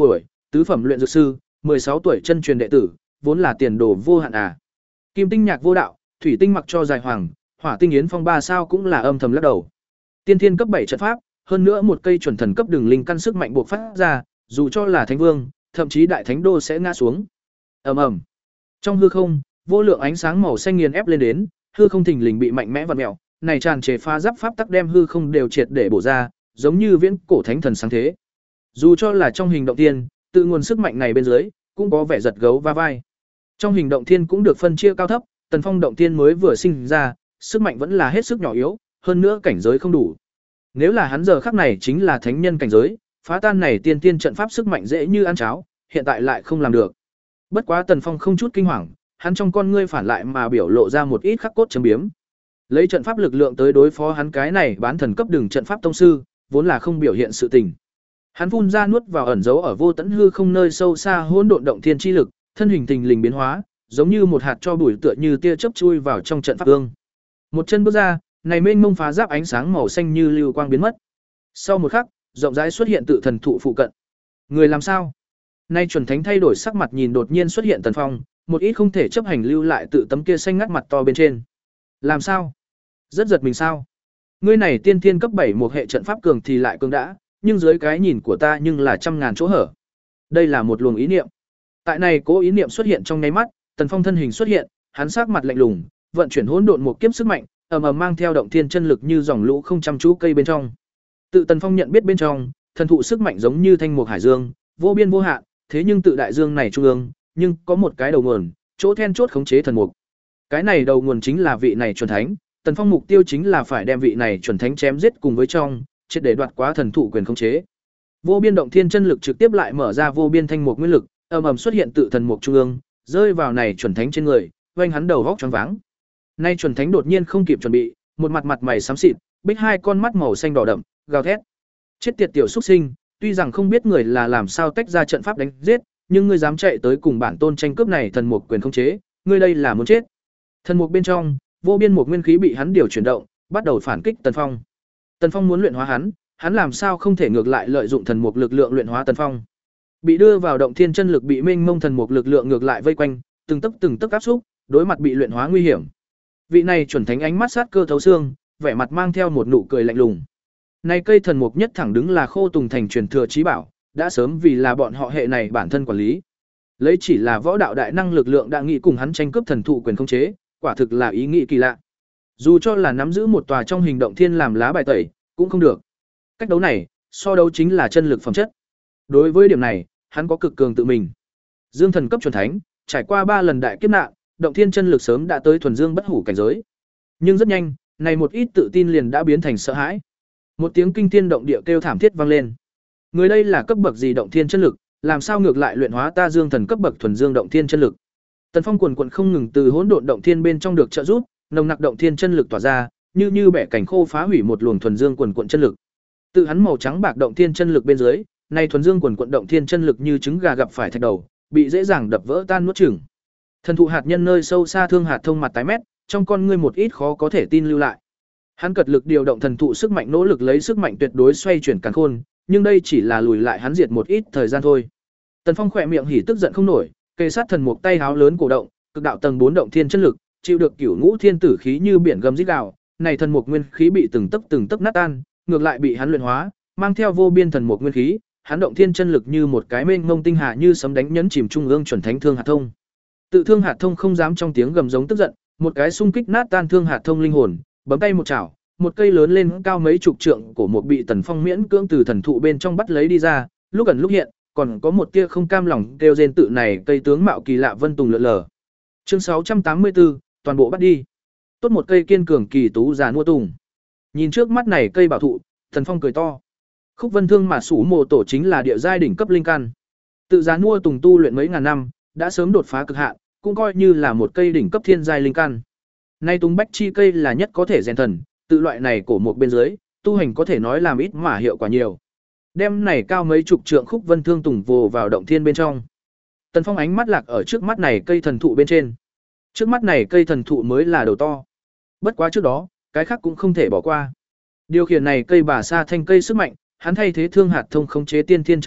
tứ phẩm luyện dược sư, mười sáu tuổi chân truyền đệ tử, vốn là tiền đồ vô hạn à. Kim tinh nhạc vô đạo, thủy tinh mặc cho dài hoàng, hỏa tinh yến phong ba sao cũng là âm thầm lắc đầu. Tiên thiên cấp bảy trận pháp, hơn nữa một cây chuẩn thần cấp đường linh căn sức mạnh buộc phát ra, dù cho là thánh vương, thậm chí đại thánh đô sẽ ngã xuống. Ầm ầm. Trong hư không, vô lượng ánh sáng màu xanh nghiền ép lên đến, hư không thình lình bị mạnh mẽ vặn mèo, này tràn trề pha giáp pháp tắc đem hư không đều triệt để bổ ra, giống như viễn cổ thánh thần sáng thế. Dù cho là trong hình động tiên, tự nguồn sức mạnh này bên dưới, cũng có vẻ giật gấu va vai. Trong hình động thiên cũng được phân chia cao thấp, Tần Phong động thiên mới vừa sinh ra, sức mạnh vẫn là hết sức nhỏ yếu, hơn nữa cảnh giới không đủ. Nếu là hắn giờ khắc này chính là thánh nhân cảnh giới, phá tan này tiên tiên trận pháp sức mạnh dễ như ăn cháo, hiện tại lại không làm được. Bất quá Tần Phong không chút kinh hoàng, hắn trong con ngươi phản lại mà biểu lộ ra một ít khắc cốt chấm biếm. Lấy trận pháp lực lượng tới đối phó hắn cái này bán thần cấp đường trận pháp tông sư, vốn là không biểu hiện sự tình. Hắn phun ra nuốt vào ẩn giấu ở vô tận hư không nơi sâu xa hỗn độn động thiên chi lực, thân hình thình lình biến hóa, giống như một hạt cho bụi tựa như tia chớp chui vào trong trận pháp ương. Một chân bước ra, này mênh mông phá giáp ánh sáng màu xanh như lưu quang biến mất. Sau một khắc, rộng rãi xuất hiện tự thần thụ phụ cận. Người làm sao? Nay chuẩn thánh thay đổi sắc mặt nhìn đột nhiên xuất hiện Tần Phong, một ít không thể chấp hành lưu lại tự tấm kia xanh ngắt mặt to bên trên. Làm sao? Rất giật mình sao? Ngươi này tiên thiên cấp bảy một hệ trận pháp cường thì lại cường đã, nhưng dưới cái nhìn của ta nhưng là trăm ngàn chỗ hở. Đây là một luồng ý niệm. Tại này cố ý niệm xuất hiện trong nháy mắt, Tần Phong thân hình xuất hiện, hắn sắc mặt lạnh lùng, vận chuyển hỗn độn một kiếp sức mạnh, ầm ầm mang theo động thiên chân lực như dòng lũ không chăm chú cây bên trong. Tự Tần Phong nhận biết bên trong, thần thụ sức mạnh giống như thanh mục hải dương, vô biên vô hạn, thế nhưng tự đại dương này trung ương, nhưng có một cái đầu nguồn, chỗ then chốt khống chế thần mục. Cái này đầu nguồn chính là vị này chuẩn thánh, Tần Phong mục tiêu chính là phải đem vị này chuẩn thánh chém giết cùng với trong, triệt để đoạt quá thần thụ quyền khống chế. Vô biên động thiên chân lực trực tiếp lại mở ra vô biên thanh mục nguyên lực, ầm ầm xuất hiện tự thần mục trung ương, rơi vào này chuẩn thánh trên người, oanh hắn đầu góc choáng váng. Nay chuẩn thánh đột nhiên không kịp chuẩn bị, một mặt mặt mày xám xịt, bích hai con mắt màu xanh đỏ đậm, gào thét. Chết tiệt tiểu xuất sinh, tuy rằng không biết người là làm sao tách ra trận pháp đánh giết, nhưng ngươi dám chạy tới cùng bản tôn tranh cướp này thần mục quyền khống chế, ngươi đây là muốn chết. Thần mục bên trong, vô biên một nguyên khí bị hắn điều chuyển động, bắt đầu phản kích Tần Phong. Tần Phong muốn luyện hóa hắn, hắn làm sao không thể ngược lại lợi dụng thần mục lực lượng luyện hóa Tần Phong. Bị đưa vào động thiên chân lực bị mênh mông thần mục lực lượng ngược lại vây quanh, từng tấc từng tấc áp xúc, đối mặt bị luyện hóa nguy hiểm. Vị này chuẩn thánh ánh mắt sát cơ thấu xương, vẻ mặt mang theo một nụ cười lạnh lùng. Này cây thần mục nhất thẳng đứng là Khô Tùng thành truyền thừa chí bảo, đã sớm vì là bọn họ hệ này bản thân quản lý. Lấy chỉ là võ đạo đại năng lực lượng đã nghĩ cùng hắn tranh cướp thần thụ quyền khống chế, quả thực là ý nghĩ kỳ lạ. Dù cho là nắm giữ một tòa trong hình động thiên làm lá bài tẩy, cũng không được. Cách đấu này, so đấu chính là chân lực phẩm chất. Đối với điểm này, hắn có cực cường tự mình. Dương thần cấp chuẩn thánh, trải qua ba lần đại kiếp nạn, động thiên chân lực sớm đã tới thuần dương bất hủ cảnh giới. Nhưng rất nhanh, này một ít tự tin liền đã biến thành sợ hãi. Một tiếng kinh thiên động địa kêu thảm thiết vang lên. Người đây là cấp bậc gì động thiên chân lực, làm sao ngược lại luyện hóa ta dương thần cấp bậc thuần dương động thiên chân lực? Tần Phong quần quần không ngừng từ hỗn độn động thiên bên trong được trợ giúp, nồng nặc động thiên chân lực tỏa ra, như như bẻ cảnh khô phá hủy một luồng thuần dương quần quần chân lực. Tự hắn màu trắng bạc động thiên chân lực bên dưới, nay thuần dương quần quần động thiên chân lực như trứng gà gặp phải thạch đầu, bị dễ dàng đập vỡ tan nuốt chửng. Thần thụ hạt nhân nơi sâu xa thương hạt thông mặt tái mét, trong con ngươi một ít khó có thể tin lưu lại. Hắn cật lực điều động thần thụ sức mạnh nỗ lực lấy sức mạnh tuyệt đối xoay chuyển càn khôn, nhưng đây chỉ là lùi lại hắn diệt một ít thời gian thôi. Tần Phong khỏe miệng hỉ tức giận không nổi, kề sát thần mục tay háo lớn cổ động, cực đạo tầng bốn động thiên chân lực, chịu được cửu ngũ thiên tử khí như biển gầm rít gào, này thần mục nguyên khí bị từng tấc từng tấc nát tan, ngược lại bị hắn luyện hóa, mang theo vô biên thần mục nguyên khí, hắn động thiên chân lực như một cái mênh mông tinh hà như sấm đánh nhấn chìm trung ương chuẩn thánh thương hạt thông. Tự thương hạt thông không dám trong tiếng gầm giống tức giận, một cái xung kích nát tan thương hạt thông linh hồn, bấm tay một chảo, một cây lớn lên cao mấy chục trượng cổ một bị Tần Phong miễn cưỡng từ thần thụ bên trong bắt lấy đi ra, lúc gần lúc hiện, còn có một tia không cam lòng kêu rên tự này cây tướng mạo kỳ lạ vân tùng lượn lờ. Chương sáu trăm tám mươi tư, toàn bộ bắt đi. Tốt một cây kiên cường kỳ tú già mua tùng. Nhìn trước mắt này cây bảo thụ, Tần Phong cười to. Khúc Vân Thương mà sủ mồ tổ chính là địa giai đỉnh cấp linh căn. Tự giá mua tùng tu luyện mấy ngàn năm, đã sớm đột phá cực hạn, cũng coi như là một cây đỉnh cấp thiên giai linh căn. Nay tùng bách chi cây là nhất có thể rèn thần, tự loại này cổ một bên dưới, tu hành có thể nói làm ít mà hiệu quả nhiều. Đem này cao mấy chục trượng Khúc Vân Thương tùng vồ vào động thiên bên trong. Tần Phong ánh mắt lạc ở trước mắt này cây thần thụ bên trên. Trước mắt này cây thần thụ mới là đầu to. Bất quá trước đó, cái khác cũng không thể bỏ qua. Điều khiển này cây bà sa thanh cây sức mạnh, hắn thay thế thương hạt thông khống chế tiên thiên trận pháp,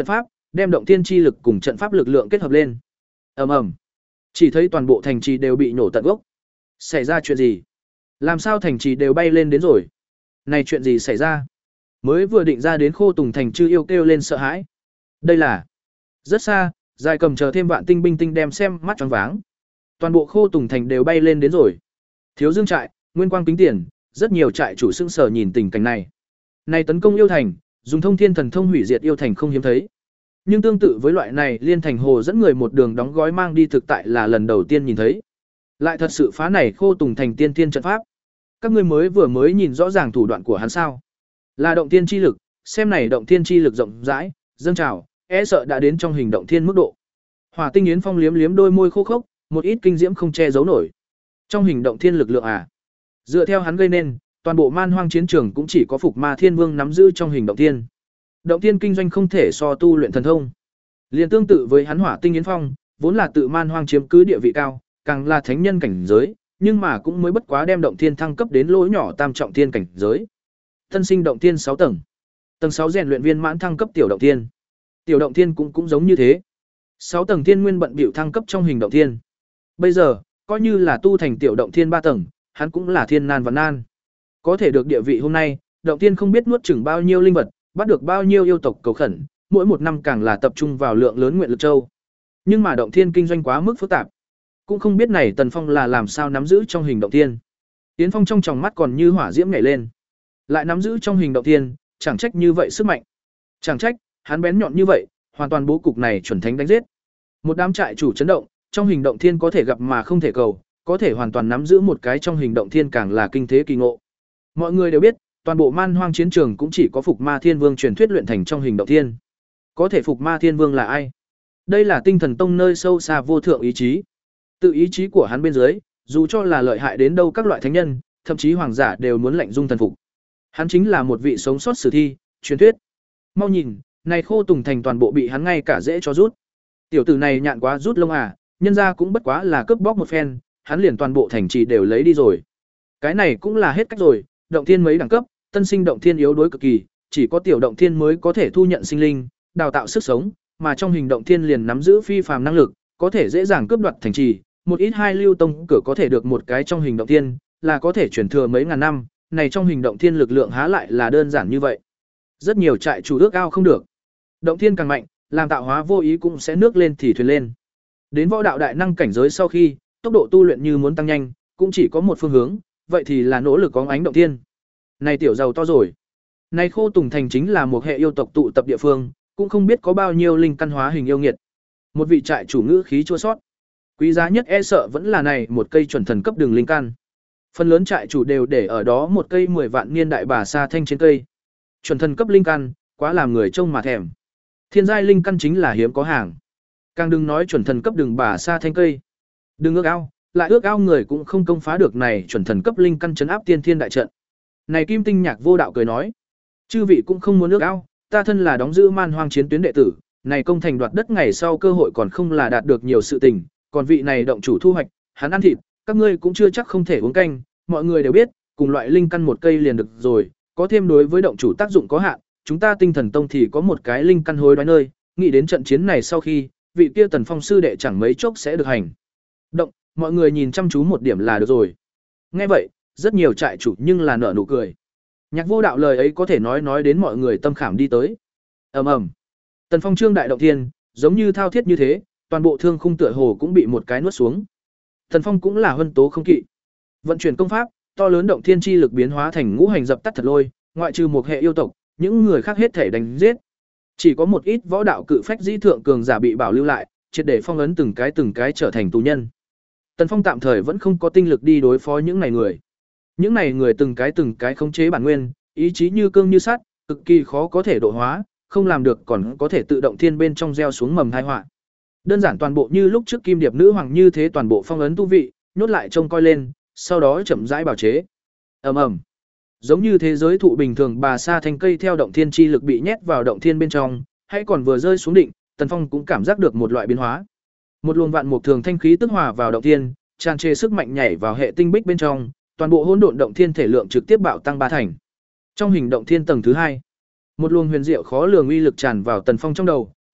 đem động thiên chi lực cùng trận pháp lực lượng kết hợp lên. Ầm ầm. Chỉ thấy toàn bộ thành trì đều bị nổ tận gốc. Xảy ra chuyện gì? Làm sao thành trì đều bay lên đến rồi? Này chuyện gì xảy ra? Mới vừa định ra đến Khô Tùng thành chư yêu kêu lên sợ hãi. Đây là rất xa, dài cầm chờ thêm vạn tinh binh tinh đem xem mắt choáng váng. Toàn bộ Khô Tùng thành đều bay lên đến rồi. Thiếu Dương trại, Nguyên Quang kính tiền, rất nhiều trại chủ sững sờ nhìn tình cảnh này. Này tấn công yêu thành, dùng thông thiên thần thông hủy diệt yêu thành không hiếm thấy. Nhưng tương tự với loại này liên thành hồ dẫn người một đường đóng gói mang đi thực tại là lần đầu tiên nhìn thấy. Lại thật sự phá này Khô Tùng thành tiên tiên trận pháp. Các ngươi mới vừa mới nhìn rõ ràng thủ đoạn của hắn sao? Là động tiên chi lực, xem này động tiên chi lực rộng rãi, dâng trào, e sợ đã đến trong hình động thiên mức độ. Hỏa Tinh Yến Phong liếm liếm đôi môi khô khốc, một ít kinh diễm không che giấu nổi. Trong hình động thiên lực lượng à? Dựa theo hắn gây nên, toàn bộ man hoang chiến trường cũng chỉ có Phục Ma Thiên Vương nắm giữ trong hình động thiên. Động thiên kinh doanh không thể so tu luyện thần thông. Liên tương tự với hắn Hỏa Tinh Yến Phong, vốn là tự man hoang chiếm cứ địa vị cao, càng là thánh nhân cảnh giới, nhưng mà cũng mới bất quá đem động thiên thăng cấp đến lỗ nhỏ tam trọng thiên cảnh giới. Tân sinh động thiên sáu tầng. Tầng sáu rèn luyện viên mãn thăng cấp tiểu động thiên. Tiểu động thiên cũng cũng giống như thế. sáu tầng thiên nguyên bận bịu thăng cấp trong hình động thiên. Bây giờ, coi như là tu thành tiểu động thiên ba tầng, hắn cũng là thiên nan và nan. Có thể được địa vị hôm nay, động thiên không biết nuốt chửng bao nhiêu linh vật, bắt được bao nhiêu yêu tộc cầu khẩn, mỗi một năm càng là tập trung vào lượng lớn nguyện lực châu. Nhưng mà động thiên kinh doanh quá mức phức tạp, cũng không biết này Tần Phong là làm sao nắm giữ trong hình động thiên. Yến Phong trong tròng mắt còn như hỏa diễm nhảy lên, lại nắm giữ trong hình động thiên, chẳng trách như vậy sức mạnh, chẳng trách hắn bén nhọn như vậy, hoàn toàn bố cục này chuẩn thánh đánh giết. Một đám trại chủ chấn động, trong hình động thiên có thể gặp mà không thể cầu, có thể hoàn toàn nắm giữ một cái trong hình động thiên càng là kinh thế kỳ ngộ. Mọi người đều biết, toàn bộ man hoang chiến trường cũng chỉ có Phục Ma Thiên Vương truyền thuyết luyện thành trong hình động thiên. Có thể Phục Ma Thiên Vương là ai? Đây là Tinh Thần Tông nơi sâu xa vô thượng ý chí. Tự ý chí của hắn bên dưới, dù cho là lợi hại đến đâu các loại thánh nhân, thậm chí hoàng giả đều muốn lạnh dung thần phục. Hắn chính là một vị sống sót sử thi, truyền thuyết. Mau nhìn, này Khô Tùng thành toàn bộ bị hắn ngay cả dễ cho rút. Tiểu tử này nhạn quá rút lông à, nhân ra cũng bất quá là cướp bóc một phen, hắn liền toàn bộ thành trì đều lấy đi rồi. Cái này cũng là hết cách rồi, động thiên mấy đẳng cấp, tân sinh động thiên yếu đuối cực kỳ, chỉ có tiểu động thiên mới có thể thu nhận sinh linh, đào tạo sức sống, mà trong hình động thiên liền nắm giữ phi phàm năng lực, có thể dễ dàng cướp đoạt thành trì, một ít hai lưu tông cửa có thể được một cái trong hình động thiên, là có thể chuyển thừa mấy ngàn năm, này trong hình động thiên lực lượng há lại là đơn giản như vậy. Rất nhiều trại chủ ước ao không được. Động thiên càng mạnh, làm tạo hóa vô ý cũng sẽ nước lên thì thuyền lên. Đến võ đạo đại năng cảnh giới sau khi, tốc độ tu luyện như muốn tăng nhanh, cũng chỉ có một phương hướng, vậy thì là nỗ lực có ánh động thiên. Này tiểu giàu to rồi. Này Khô Tùng thành chính là một hệ yêu tộc tụ tập địa phương, cũng không biết có bao nhiêu linh căn hóa hình yêu nghiệt. Một vị trại chủ ngữ khí chua sót. Quý giá nhất e sợ vẫn là này một cây chuẩn thần cấp đường linh căn. Phần lớn trại chủ đều để ở đó một cây mười vạn niên đại bà sa thanh trên cây. Chuẩn thần cấp linh căn, quá làm người trông mà thèm. Thiên giai linh căn chính là hiếm có hàng. Càng đừng nói chuẩn thần cấp đường bà sa thanh cây. Đừng ước ao, lại ước ao người cũng không công phá được này chuẩn thần cấp linh căn trấn áp tiên thiên đại trận. Này Kim Tinh Nhạc Vô Đạo cười nói, chư vị cũng không muốn ước ao, ta thân là đóng giữ man hoang chiến tuyến đệ tử, này công thành đoạt đất ngày sau cơ hội còn không là đạt được nhiều sự tình, còn vị này động chủ thu hoạch, hắn ăn thịt, các ngươi cũng chưa chắc không thể uống canh, mọi người đều biết, cùng loại linh căn một cây liền được rồi, có thêm đối với động chủ tác dụng có hạn, chúng ta Tinh Thần Tông thì có một cái linh căn hối đoái nơi, nghĩ đến trận chiến này sau khi, vị kia Tần Phong sư đệ chẳng mấy chốc sẽ được hành động, mọi người nhìn chăm chú một điểm là được rồi. Nghe vậy, rất nhiều trại chủ nhưng là nở nụ cười. Nhạc Vô Đạo lời ấy có thể nói nói đến mọi người tâm khảm đi tới. Ầm ầm. Tần Phong trương đại động thiên, giống như thao thiết như thế, toàn bộ thương khung tựa hồ cũng bị một cái nuốt xuống. Tần Phong cũng là huân tố không kỵ. Vận chuyển công pháp, to lớn động thiên chi lực biến hóa thành ngũ hành dập tắt thật lôi, ngoại trừ một hệ yêu tộc, những người khác hết thể đánh giết. Chỉ có một ít võ đạo cự phách dĩ thượng cường giả bị bảo lưu lại, triệt để phong ấn từng cái từng cái trở thành tù nhân. Tần Phong tạm thời vẫn không có tinh lực đi đối phó những này người. Những này người từng cái từng cái khống chế bản nguyên, ý chí như cương như sắt, cực kỳ khó có thể độ hóa, không làm được còn có thể tự động thiên bên trong gieo xuống mầm tai họa. Đơn giản toàn bộ như lúc trước Kim Điệp nữ hoàng như thế toàn bộ phong ấn tu vị, nhốt lại trông coi lên, sau đó chậm rãi bảo chế. Ầm ầm. Giống như thế giới thụ bình thường bà sa thành cây theo động thiên chi lực bị nhét vào động thiên bên trong, hay còn vừa rơi xuống định, Tần Phong cũng cảm giác được một loại biến hóa. Một luồng vạn mục thường thanh khí tức hòa vào động thiên, tràn trề sức mạnh nhảy vào hệ tinh bích bên trong, toàn bộ hỗn độn động thiên thể lượng trực tiếp bạo tăng ba thành. Trong hình động thiên tầng thứ hai, một luồng huyền diệu khó lường uy lực tràn vào Tần Phong trong đầu,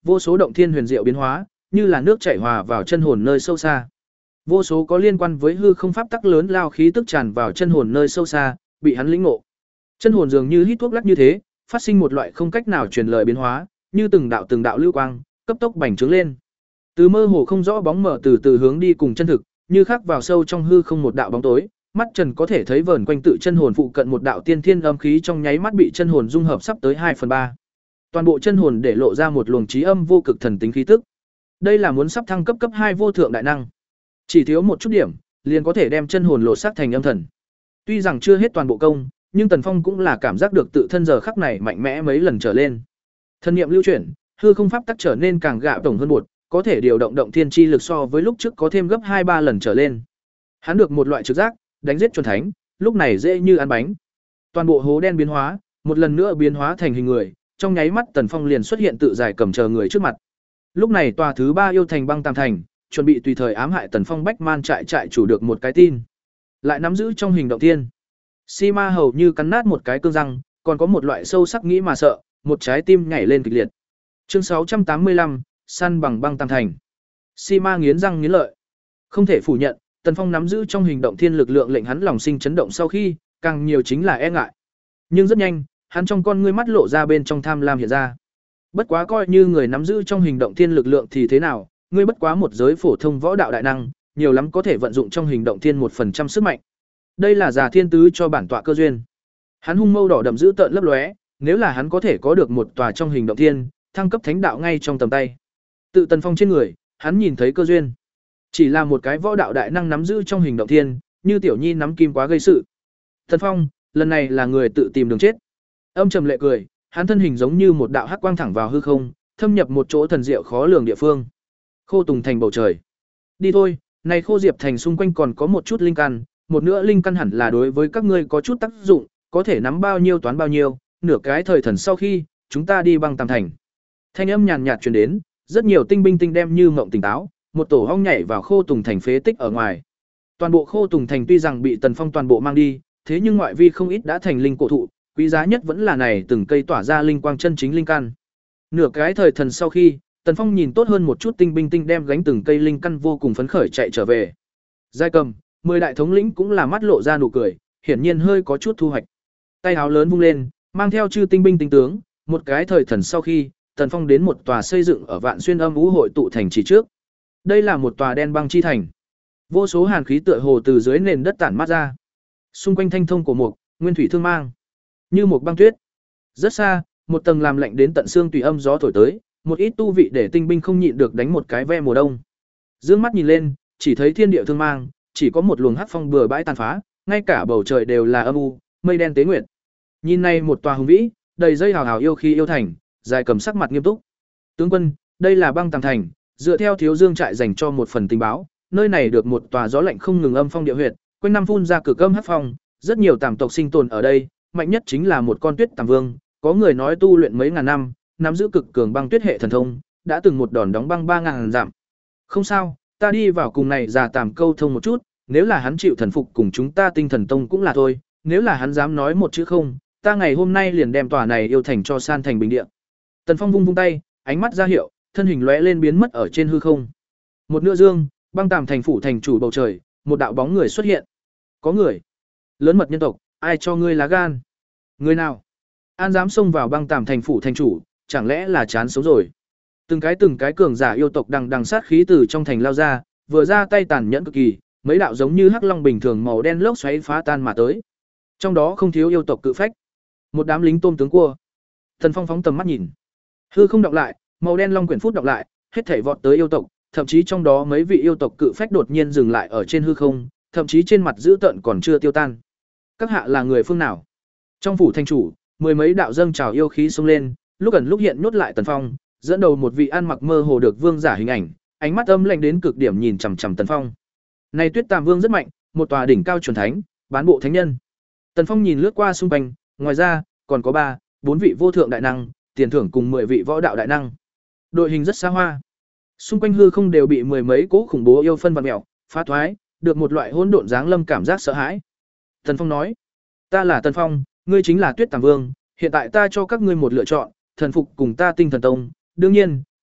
vô số động thiên huyền diệu biến hóa, như là nước chảy hòa vào chân hồn nơi sâu xa. Vô số có liên quan với hư không pháp tắc lớn lao khí tức tràn vào chân hồn nơi sâu xa, bị hắn lĩnh ngộ. Chân hồn dường như hít thuốc lắc như thế, phát sinh một loại không cách nào truyền lời biến hóa, như từng đạo từng đạo lưu quang, cấp tốc bành trướng lên. Từ mơ hồ không rõ bóng mở từ từ hướng đi cùng chân thực, như khắc vào sâu trong hư không một đạo bóng tối, mắt Trần có thể thấy vờn quanh tự chân hồn phụ cận một đạo tiên thiên âm khí trong nháy mắt bị chân hồn dung hợp sắp tới hai phần ba. Toàn bộ chân hồn để lộ ra một luồng trí âm vô cực thần tính khí tức. Đây là muốn sắp thăng cấp cấp hai vô thượng đại năng. Chỉ thiếu một chút điểm, liền có thể đem chân hồn lộ sắc thành âm thần. Tuy rằng chưa hết toàn bộ công, nhưng Tần Phong cũng là cảm giác được tự thân giờ khắc này mạnh mẽ mấy lần trở lên. Thân niệm lưu chuyển, hư không pháp tắc trở nên càng gạo tổng hơn một, có thể điều động động thiên chi lực so với lúc trước có thêm gấp hai ba lần trở lên. Hắn được một loại trực giác, đánh giết chuẩn thánh, lúc này dễ như ăn bánh. Toàn bộ hố đen biến hóa, một lần nữa biến hóa thành hình người, trong nháy mắt Tần Phong liền xuất hiện tự giải cầm chờ người trước mặt. Lúc này tòa thứ ba yêu thành băng tam thành, chuẩn bị tùy thời ám hại Tần Phong bách man trại trại chủ được một cái tin. Lại nắm giữ trong hình động thiên. Si ma hầu như cắn nát một cái cương răng, còn có một loại sâu sắc nghĩ mà sợ, một trái tim nhảy lên kịch liệt. Chương sáu trăm tám mươi lăm, săn bằng băng tam thành. Si ma nghiến răng nghiến lợi. Không thể phủ nhận, Tần Phong nắm giữ trong hình động thiên lực lượng lệnh hắn lòng sinh chấn động sau khi, càng nhiều chính là e ngại. Nhưng rất nhanh, hắn trong con ngươi mắt lộ ra bên trong tham lam hiện ra. Bất quá coi như người nắm giữ trong hình động thiên lực lượng thì thế nào, ngươi bất quá một giới phổ thông võ đạo đại năng, nhiều lắm có thể vận dụng trong hình động thiên một phần trăm sức mạnh. Đây là già thiên tứ cho bản tọa cơ duyên. Hắn hung mâu đỏ đậm giữ tợn lấp lóe, nếu là hắn có thể có được một tòa trong hình động thiên, thăng cấp thánh đạo ngay trong tầm tay. Tự Tần Phong trên người, hắn nhìn thấy cơ duyên. Chỉ là một cái võ đạo đại năng nắm giữ trong hình động thiên, như tiểu nhi nắm kim quá gây sự. Tần Phong, lần này là người tự tìm đường chết. Âm trầm lệ cười, hắn thân hình giống như một đạo hắc quang thẳng vào hư không, thâm nhập một chỗ thần diệu khó lường địa phương. Khô Tùng thành bầu trời. Đi thôi, này Khô Diệp thành xung quanh còn có một chút linh căn, một nữa linh căn hẳn là đối với các ngươi có chút tác dụng, có thể nắm bao nhiêu toán bao nhiêu, nửa cái thời thần sau khi, chúng ta đi băng tam thành. Thanh âm nhàn nhạt truyền đến, rất nhiều tinh binh tinh đem như mộng tỉnh táo, một tổ hong nhảy vào Khô Tùng thành phế tích ở ngoài. Toàn bộ Khô Tùng thành tuy rằng bị Tần Phong toàn bộ mang đi, thế nhưng ngoại vi không ít đã thành linh cổ thụ, quý giá nhất vẫn là này từng cây tỏa ra linh quang chân chính linh căn. Nửa cái thời thần sau khi, Tần Phong nhìn tốt hơn một chút tinh binh tinh đem gánh từng cây linh căn vô cùng phấn khởi chạy trở về. Giai Cầm, mười đại thống lĩnh cũng là mắt lộ ra nụ cười, hiển nhiên hơi có chút thu hoạch. Tay áo lớn vung lên, mang theo chư tinh binh tinh tướng, một cái thời thần sau khi, Tần Phong đến một tòa xây dựng ở Vạn Xuyên Âm Vũ hội tụ thành chỉ trước. Đây là một tòa đen băng chi thành. Vô số hàn khí tựa hồ từ dưới nền đất tản mát ra. Xung quanh thanh thông của mục, nguyên thủy thương mang, như một băng tuyết. Rất xa, một tầng làm lạnh đến tận xương tùy âm gió thổi tới, một ít tu vị để tinh binh không nhịn được đánh một cái ve mùa đông. Dương mắt nhìn lên, chỉ thấy thiên địa thương mang, chỉ có một luồng hắc phong bừa bãi tàn phá, ngay cả bầu trời đều là âm u, mây đen tế nguyệt. Nhìn này một tòa hùng vĩ, đầy dây hào hào yêu khí yêu thành, Dài Cầm sắc mặt nghiêm túc. Tướng quân, đây là băng tam thành, dựa theo Thiếu Dương trại dành cho một phần tình báo, nơi này được một tòa gió lạnh không ngừng âm phong địa huyệt, quanh năm phun ra cực âm hắc phong, rất nhiều tàm tộc sinh tồn ở đây, mạnh nhất chính là một con Tuyết Tàm Vương, có người nói tu luyện mấy ngàn năm, nắm giữ cực cường băng tuyết hệ thần thông, đã từng một đòn đóng băng ba ngàn dặm. Không sao, ta đi vào cùng này già Tàm câu thông một chút, nếu là hắn chịu thần phục cùng chúng ta Tinh Thần Tông cũng là thôi, nếu là hắn dám nói một chữ không, ta ngày hôm nay liền đem tòa này yêu thành cho san thành bình địa. Tần Phong vung vung tay, ánh mắt ra hiệu, thân hình lóe lên biến mất ở trên hư không. Một nửa dương, băng Tàm thành phủ thành chủ bầu trời, một đạo bóng người xuất hiện. Có người. Lớn mật nhân tộc, ai cho ngươi lá gan? Người nào? An dám xông vào băng Tàm thành phủ thành chủ, chẳng lẽ là chán sống rồi? Từng cái từng cái cường giả yêu tộc đằng đằng sát khí từ trong thành lao ra, vừa ra tay tàn nhẫn cực kỳ, mấy đạo giống như hắc long bình thường màu đen lốc xoáy phá tan mà tới. Trong đó không thiếu yêu tộc cự phách, một đám lính tôm tướng cua. Thần Phong phóng tầm mắt nhìn, hư không đọc lại, màu đen long quyển phút đọc lại, hết thảy vọt tới yêu tộc, thậm chí trong đó mấy vị yêu tộc cự phách đột nhiên dừng lại ở trên hư không, thậm chí trên mặt dữ tợn còn chưa tiêu tan. Các hạ là người phương nào? Trong phủ thành chủ, mười mấy đạo dâng trào yêu khí xông lên, lúc ẩn lúc hiện nhốt lại Tần Phong, dẫn đầu một vị ăn mặc mơ hồ được vương giả hình ảnh, ánh mắt âm lạnh đến cực điểm nhìn chằm chằm Tần Phong. Này Tuyết Tàm Vương rất mạnh, một tòa đỉnh cao chuẩn thánh, bán bộ thánh nhân. Tần Phong nhìn lướt qua xung quanh, ngoài ra, còn có ba, bốn vị vô thượng đại năng, tiền thưởng cùng mười vị võ đạo đại năng. Đội hình rất xa hoa. Xung quanh hư không đều bị mười mấy cỗ khủng bố yêu phân vặn mèo, phá thoái, được một loại hỗn độn dáng lâm cảm giác sợ hãi. Tần Phong nói: "Ta là Tần Phong, ngươi chính là Tuyết Tàm Vương, hiện tại ta cho các ngươi một lựa chọn, thần phục cùng ta Tinh Thần Tông, đương nhiên,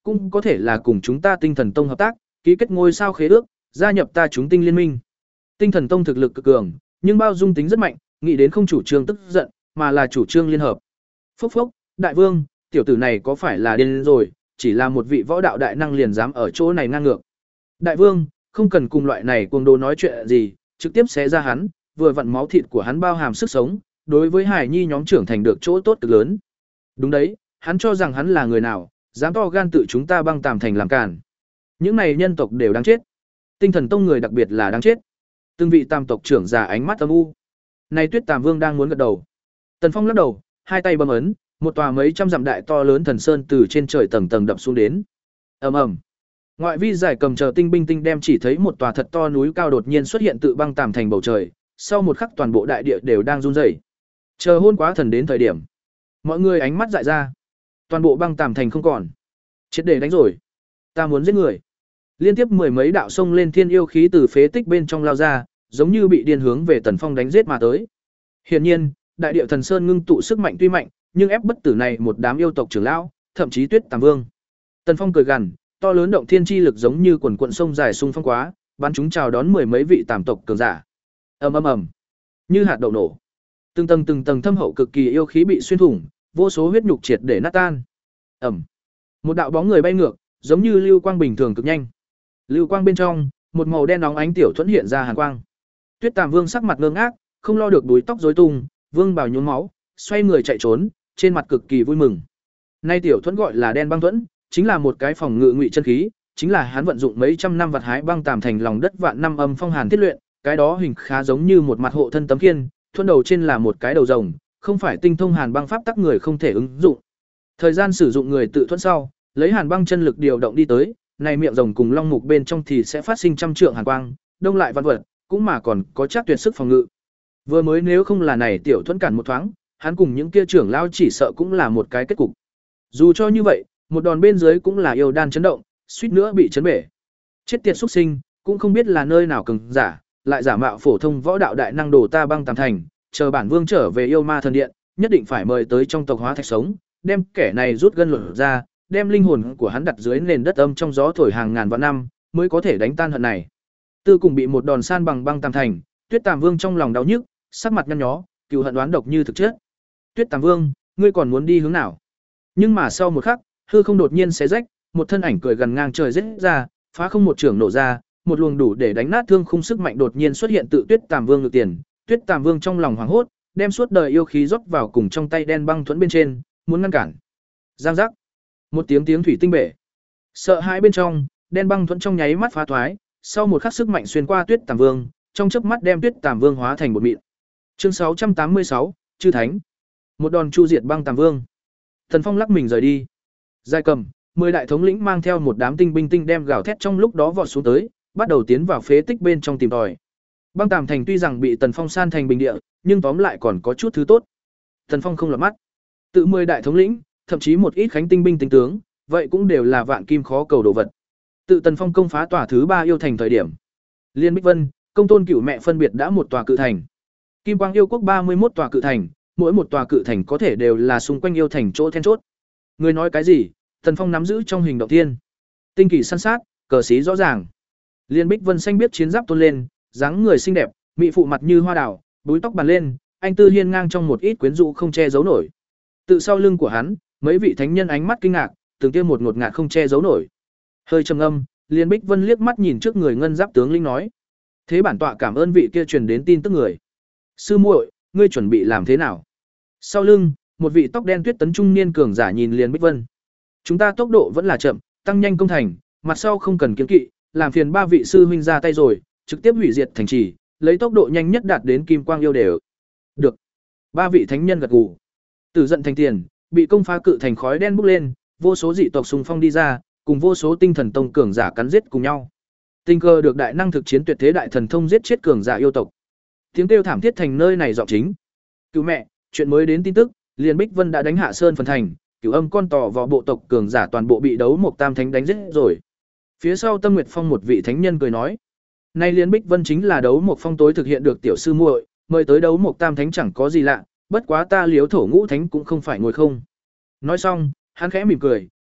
cũng có thể là cùng chúng ta Tinh Thần Tông hợp tác, ký kết ngôi sao khế ước, gia nhập ta chúng tinh liên minh. Tinh Thần Tông thực lực cực cường, nhưng bao dung tính rất mạnh, nghĩ đến không chủ trương tức giận, mà là chủ trương liên hợp. Phốc phốc, đại vương, tiểu tử này có phải là điên rồi, chỉ là một vị võ đạo đại năng liền dám ở chỗ này ngang ngược. Đại vương, không cần cùng loại này cuồng đồ nói chuyện gì, trực tiếp xé ra hắn, vừa vặn máu thịt của hắn bao hàm sức sống, đối với Hải Nhi nhóm trưởng thành được chỗ tốt cực lớn. Đúng đấy, hắn cho rằng hắn là người nào, dám to gan tự chúng ta băng tàm thành làm cản. Những này nhân tộc đều đáng chết. Tinh Thần Tông người đặc biệt là đáng chết. Từng vị tam tộc trưởng già ánh mắt âm u. Này Tuyết Tàm Vương đang muốn gật đầu. Tần Phong lắc đầu, hai tay bấm ấn, một tòa mấy trăm dặm đại to lớn thần sơn từ trên trời tầng tầng đập xuống đến. Ầm ầm. Ngoại vi giải cầm chờ tinh binh tinh đem chỉ thấy một tòa thật to núi cao đột nhiên xuất hiện tự băng tàm thành bầu trời, sau một khắc toàn bộ đại địa đều đang run rẩy. Chờ hôn quá thần đến thời điểm, mọi người ánh mắt dại ra. Toàn bộ băng tàm thành không còn. Triệt để đánh rồi. Ta muốn giết người. Liên tiếp mười mấy đạo sông lên thiên yêu khí từ phế tích bên trong lao ra, giống như bị điên hướng về Tần Phong đánh giết mà tới. Hiển nhiên, đại địa thần sơn ngưng tụ sức mạnh tuy mạnh, nhưng ép bất tử này một đám yêu tộc trưởng lão, thậm chí Tuyết Tàm Vương. Tần Phong cười gằn, to lớn động thiên chi lực giống như quần quần sông dài xung phong quá, bắn chúng chào đón mười mấy vị tàm tộc cường giả. Ầm ầm ầm, như hạt đậu nổ. Từng tầng từng tầng thâm hậu cực kỳ yêu khí bị xuyên thủng, vô số huyết nhục triệt để nát tan. Ầm. Một đạo bóng người bay ngược, giống như lưu quang bình thường cực nhanh. Lưu quang bên trong, một màu đen nóng ánh tiểu thuẫn hiện ra hàn quang. Tuyết Tàm Vương sắc mặt ngơ ngác, không lo được đuôi tóc rối tung, vương bào nhuốm máu, xoay người chạy trốn, trên mặt cực kỳ vui mừng. Nay tiểu thuẫn gọi là đen băng thuẫn, chính là một cái phòng ngự ngụy chân khí, chính là hắn vận dụng mấy trăm năm vật hái băng tàm thành lòng đất vạn năm âm phong hàn thiết luyện, cái đó hình khá giống như một mặt hộ thân tấm khiên, thuẫn đầu trên là một cái đầu rồng, không phải tinh thông hàn băng pháp tắc người không thể ứng dụng. Thời gian sử dụng người tự thuẫn sau, lấy hàn băng chân lực điều động đi tới, này miệng rồng cùng long mục bên trong thì sẽ phát sinh trăm trượng hàn quang, đông lại văn vật, cũng mà còn có chắc tuyệt sức phòng ngự. Vừa mới nếu không là này tiểu thuẫn cản một thoáng, hắn cùng những kia trưởng lao chỉ sợ cũng là một cái kết cục. Dù cho như vậy, một đòn bên dưới cũng là yêu đan chấn động, suýt nữa bị chấn bể. Chết tiệt xuất sinh, cũng không biết là nơi nào cường giả, lại giả mạo phổ thông võ đạo đại năng đồ ta băng tàm thành, chờ bản vương trở về yêu ma thần điện, nhất định phải mời tới trong tộc hóa thạch sống, đem kẻ này rút gân lột ra, đem linh hồn của hắn đặt dưới nền đất âm trong gió thổi hàng ngàn vạn năm, mới có thể đánh tan hận này. Tư cùng bị một đòn san bằng băng tàm thành, Tuyết Tàm Vương trong lòng đau nhức, sắc mặt nhăn nhó, cừu hận đoán độc như thực chất. Tuyết Tàm Vương, ngươi còn muốn đi hướng nào? Nhưng mà sau một khắc, hư không đột nhiên xé rách, một thân ảnh cười gần ngang trời rết ra, phá không một trường nổ ra, một luồng đủ để đánh nát thương khung sức mạnh đột nhiên xuất hiện tự Tuyết Tàm Vương ngược tiền. Tuyết Tàm Vương trong lòng hoảng hốt, đem suốt đời yêu khí rót vào cùng trong tay đen băng thuẫn bên trên, muốn ngăn cản. Giang giác. Một tiếng tiếng thủy tinh bể. Sợ hãi bên trong, đen băng thuẫn trong nháy mắt phá thoái, sau một khắc sức mạnh xuyên qua Tuyết Tàm Vương, trong chớp mắt đem Tuyết Tàm Vương hóa thành một mịn. Chương sáu trăm tám mươi sáu, Chư Thánh. Một đòn chu diệt băng Tàm Vương. Thần Phong lắc mình rời đi. Giai Cầm, mười đại thống lĩnh mang theo một đám tinh binh tinh đem gào thét trong lúc đó vọt xuống tới, bắt đầu tiến vào phế tích bên trong tìm tòi. Băng Tàm thành tuy rằng bị Tần Phong san thành bình địa, nhưng tóm lại còn có chút thứ tốt. Tần Phong không lọt mắt. Tự mười đại thống lĩnh, thậm chí một ít khánh tinh binh tinh tướng, vậy cũng đều là vạn kim khó cầu đồ vật. Tự Tần Phong công phá tòa thứ ba yêu thành thời điểm, Liên Bích Vân, Công Tôn Cửu mẹ phân biệt đã một tòa cự thành. Kim Quang yêu quốc ba mươi mốt tòa cự thành, mỗi một tòa cự thành có thể đều là xung quanh yêu thành chỗ then chốt. Người nói cái gì, Tần Phong nắm giữ trong hình động thiên. Tinh kỳ săn sát, cờ xí rõ ràng. Liên Bích Vân xanh biết chiến giáp tôn lên, dáng người xinh đẹp, mỹ phụ mặt như hoa đào, búi tóc bàn lên, anh tư hiên ngang trong một ít quyến rũ không che giấu nổi. Tự sau lưng của hắn, mấy vị thánh nhân ánh mắt kinh ngạc, từng kia một ngột ngạt không che giấu nổi. Hơi trầm ngâm, Liên Bích Vân liếc mắt nhìn trước người ngân giáp tướng lĩnh nói: "Thế bản tọa cảm ơn vị kia truyền đến tin tức người. Sư muội, ngươi chuẩn bị làm thế nào?" Sau lưng, một vị tóc đen tuyết tấn trung niên cường giả nhìn Liên Bích Vân: "Chúng ta tốc độ vẫn là chậm, tăng nhanh công thành, mặt sau không cần kiêng kỵ, làm phiền ba vị sư huynh ra tay rồi, trực tiếp hủy diệt thành trì, lấy tốc độ nhanh nhất đạt đến kim quang yêu đều." Được. Ba vị thánh nhân gật gù. Tử giận thành tiền, bị công phá cự thành khói đen bốc lên, vô số dị tộc xung phong đi ra, cùng vô số tinh thần tông cường giả cắn giết cùng nhau. Tình cờ được đại năng thực chiến tuyệt thế đại thần thông giết chết cường giả yêu tộc. Tiếng kêu thảm thiết thành nơi này giọng chính. Cứu mẹ, chuyện mới đến tin tức, Liên Bích Vân đã đánh hạ Sơn phần thành, Cửu Âm con tỏ vào bộ tộc cường giả toàn bộ bị đấu một tam thánh đánh giết rồi. Phía sau Tâm Nguyệt Phong một vị thánh nhân cười nói: "Nay Liên Bích Vân chính là đấu một phong tối thực hiện được tiểu sư muội, mời tới đấu một tam thánh chẳng có gì lạ, bất quá ta Liếu Thổ Ngũ thánh cũng không phải ngồi không." Nói xong, hắn khẽ mỉm cười,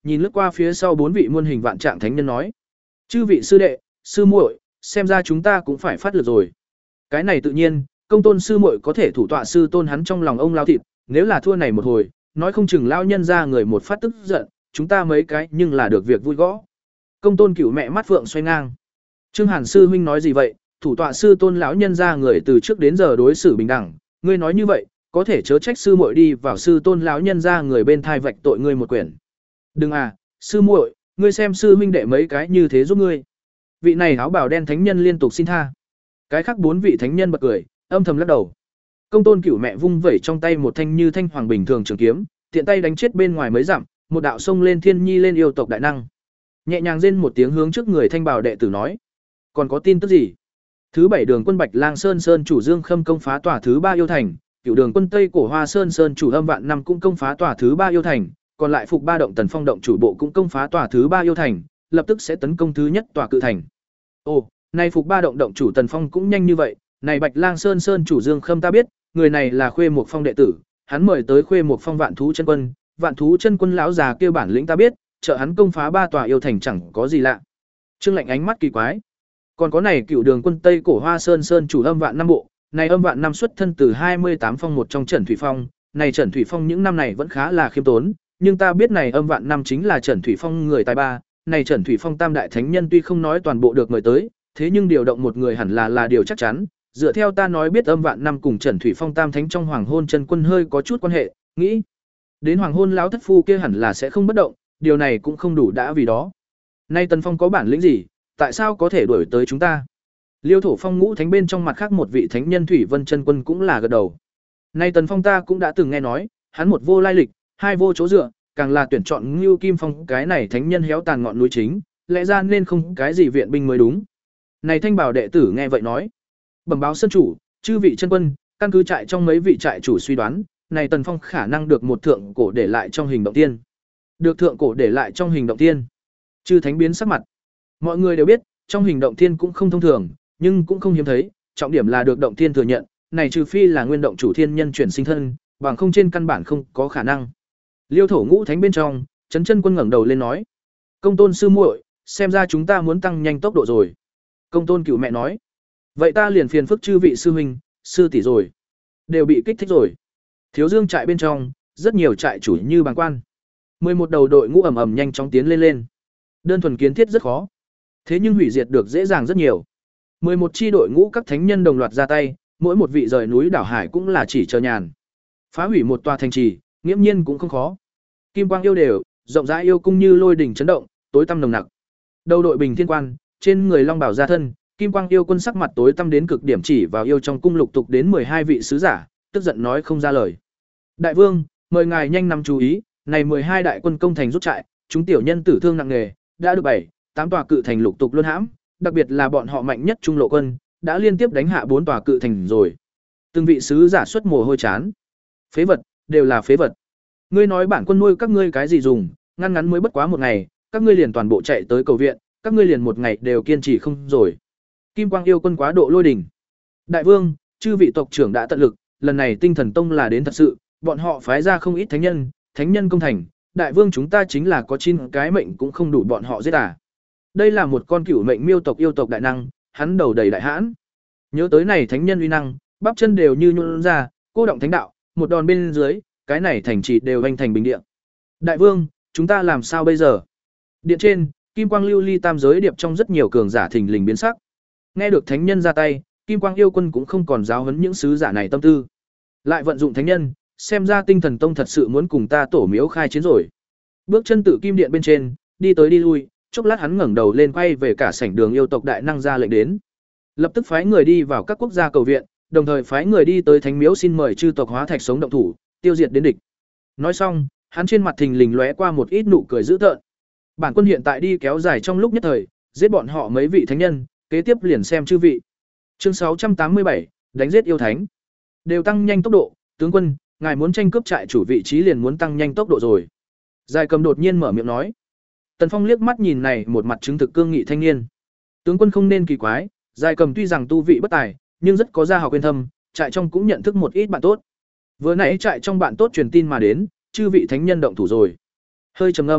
nhìn lướt qua phía sau bốn vị muôn hình vạn trạng thánh nhân nói: "Chư vị sư đệ, sư muội, xem ra chúng ta cũng phải phát lực rồi." Cái này tự nhiên, công tôn sư muội có thể thủ tọa sư tôn hắn trong lòng ông lao thịt, nếu là thua này một hồi, nói không chừng lao nhân ra người một phát tức giận, chúng ta mấy cái nhưng là được việc vui gõ. Công tôn Cửu mẹ mắt phượng xoay ngang. Trương Hàn sư huynh nói gì vậy? Thủ tọa sư tôn lão nhân ra người từ trước đến giờ đối xử bình đẳng, ngươi nói như vậy, có thể chớ trách sư muội đi vào sư tôn lão nhân ra người bên thai vạch tội ngươi một quyển. Đừng à, sư muội, ngươi xem sư huynh đệ mấy cái như thế giúp ngươi. Vị này áo bào đen thánh nhân liên tục xin tha. Cái khác bốn vị thánh nhân bật cười, âm thầm lắc đầu. Công tôn Cửu mẹ vung vẩy trong tay một thanh như thanh hoàng bình thường trường kiếm, tiện tay đánh chết bên ngoài mấy dặm, một đạo sông lên thiên nhi lên yêu tộc đại năng. Nhẹ nhàng rên một tiếng hướng trước người thanh bào đệ tử nói: "Còn có tin tức gì?" Thứ bảy đường quân Bạch Lang Sơn Sơn chủ Dương Khâm công phá tòa thứ ba yêu thành, Cửu đường quân Tây Cổ Hoa Sơn Sơn chủ Âm Vạn Năm cũng công phá tòa thứ ba yêu thành, còn lại Phục Ba động Tần Phong động chủ bộ cũng công phá tòa thứ ba yêu thành, lập tức sẽ tấn công thứ nhất tòa cự thành. Ồ, này Phục Ba động động chủ Tần Phong cũng nhanh như vậy, này Bạch Lang Sơn Sơn chủ Dương Khâm ta biết, người này là Khuê Mục Phong đệ tử, hắn mời tới Khuê Mục Phong Vạn Thú chân quân, Vạn Thú chân quân lão già kia bản lĩnh ta biết, trợ hắn công phá ba tòa yêu thành chẳng có gì lạ. Trương Lệnh ánh mắt kỳ quái. Còn có này Cửu đường quân Tây Cổ Hoa Sơn Sơn chủ Âm Vạn Năm bộ, này Âm Vạn Năm xuất thân từ hai mươi tám phong một trong Trần Thủy Phong, này Trần Thủy Phong những năm này vẫn khá là khiêm tốn, nhưng ta biết này Âm Vạn Năm chính là Trần Thủy Phong người tài ba, này Trần Thủy Phong tam đại thánh nhân tuy không nói toàn bộ được mời tới, thế nhưng điều động một người hẳn là là điều chắc chắn. Dựa theo ta nói biết Âm Vạn Năm cùng Trần Thủy Phong tam thánh trong Hoàng Hôn chân quân hơi có chút quan hệ, nghĩ đến Hoàng Hôn lão thất phu kia hẳn là sẽ không bất động, điều này cũng không đủ đã vì đó. Nay Tần Phong có bản lĩnh gì, tại sao có thể đuổi tới chúng ta? Liêu Thổ Phong ngũ thánh bên trong mặt khác một vị thánh nhân Thủy Vân chân quân cũng là gật đầu. Nay Tần Phong ta cũng đã từng nghe nói, hắn một vô lai lịch, hai vô chỗ dựa, càng là tuyển chọn Ngưu Kim Phong cái này thánh nhân héo tàn ngọn núi chính, lẽ ra nên không cái gì viện binh mới đúng. Này Thanh Bảo đệ tử nghe vậy nói: "Bẩm báo sơn chủ, chư vị chân quân, căn cứ trại trong mấy vị trại chủ suy đoán, này Tần Phong khả năng được một thượng cổ để lại trong hình động tiên." Được thượng cổ để lại trong hình động tiên. Chư thánh biến sắc mặt. Mọi người đều biết, trong hình động tiên cũng không thông thường, nhưng cũng không hiếm thấy, trọng điểm là được động tiên thừa nhận, này trừ phi là nguyên động chủ thiên nhân chuyển sinh thân, bằng không trên căn bản không có khả năng. Liêu Thổ ngũ thánh bên trong, Chấn Chân quân ngẩng đầu lên nói: "Công tôn sư muội, xem ra chúng ta muốn tăng nhanh tốc độ rồi." Công tôn Cửu mẹ nói: "Vậy ta liền phiền phức chư vị sư huynh, sư tỷ rồi." Đều bị kích thích rồi. Thiếu Dương trại bên trong, rất nhiều trại chủ như bàng quan. mười một đầu đội ngũ ầm ầm nhanh chóng tiến lên lên. Đơn thuần kiến thiết rất khó, thế nhưng hủy diệt được dễ dàng rất nhiều. mười một chi đội ngũ các thánh nhân đồng loạt ra tay, mỗi một vị rời núi đảo hải cũng là chỉ chờ nhàn. Phá hủy một tòa thành trì, nghiễm nhiên cũng không khó. Kim quang yêu đều, rộng rãi yêu cung như lôi đỉnh chấn động, tối tăm nồng nặc. Đầu đội bình thiên quan, trên người long bảo ra thân, Kim quang yêu quân sắc mặt tối tăm đến cực điểm chỉ vào yêu trong cung lục tục đến mười hai vị sứ giả, tức giận nói không ra lời. "Đại vương, mời ngài nhanh nắm chú ý, này mười hai đại quân công thành rút trại, chúng tiểu nhân tử thương nặng nề, đã được bảy, tám tòa cự thành lục tục luân hãm, đặc biệt là bọn họ mạnh nhất trung lộ quân, đã liên tiếp đánh hạ bốn tòa cự thành rồi." Từng vị sứ giả xuất mồ hôi chán. Phế vật, đều là phế vật. Ngươi nói bản quân nuôi các ngươi cái gì dùng, ngăn ngắn mới bất quá một ngày, các ngươi liền toàn bộ chạy tới cầu viện, các ngươi liền một ngày đều kiên trì không rồi. Kim quang yêu quân quá độ lôi đỉnh. Đại vương, chư vị tộc trưởng đã tận lực, lần này Tinh Thần Tông là đến thật sự, bọn họ phái ra không ít thánh nhân, thánh nhân công thành, đại vương chúng ta chính là có chín cái mệnh cũng không đủ bọn họ giết à. Đây là một con cửu mệnh miêu tộc yêu tộc đại năng, hắn đầu đầy đại hãn. Nhớ tới này thánh nhân uy năng, bắp chân đều như nhũn ra, cô động thánh đạo, một đòn bên dưới, cái này thành trì đều vành thành bình địa. Đại vương, chúng ta làm sao bây giờ? Điện trên, kim quang lưu ly tam giới điệp trong rất nhiều cường giả thình lình biến sắc. Nghe được thánh nhân ra tay, kim quang yêu quân cũng không còn giáo huấn những sứ giả này tâm tư. Lại vận dụng thánh nhân, xem ra Tinh Thần Tông thật sự muốn cùng ta tổ miếu khai chiến rồi. Bước chân tự kim điện bên trên, đi tới đi lui, chốc lát hắn ngẩng đầu lên quay về cả sảnh đường yêu tộc đại năng ra lệnh đến. Lập tức phái người đi vào các quốc gia cầu viện, đồng thời phái người đi tới thánh miếu xin mời chư tộc hóa thạch sống động thủ, tiêu diệt đến địch. Nói xong, hắn trên mặt thình lình lóe qua một ít nụ cười dữ tợn. Bản quân hiện tại đi kéo dài trong lúc nhất thời, giết bọn họ mấy vị thánh nhân, kế tiếp liền xem chư vị. Chương sáu trăm tám mươi bảy, đánh giết yêu thánh. Đều tăng nhanh tốc độ, tướng quân, ngài muốn tranh cướp trại chủ vị trí liền muốn tăng nhanh tốc độ rồi. Dài Cầm đột nhiên mở miệng nói. Tần Phong liếc mắt nhìn này một mặt chứng thực cương nghị thanh niên. Tướng quân không nên kỳ quái, Dài Cầm tuy rằng tu vị bất tài, nhưng rất có gia học quyên thâm, trại trong cũng nhận thức một ít bạn tốt. Vừa nãy trại trong bạn tốt truyền tin mà đến, chư vị thánh nhân động thủ rồi. Hơi trầm ngâm,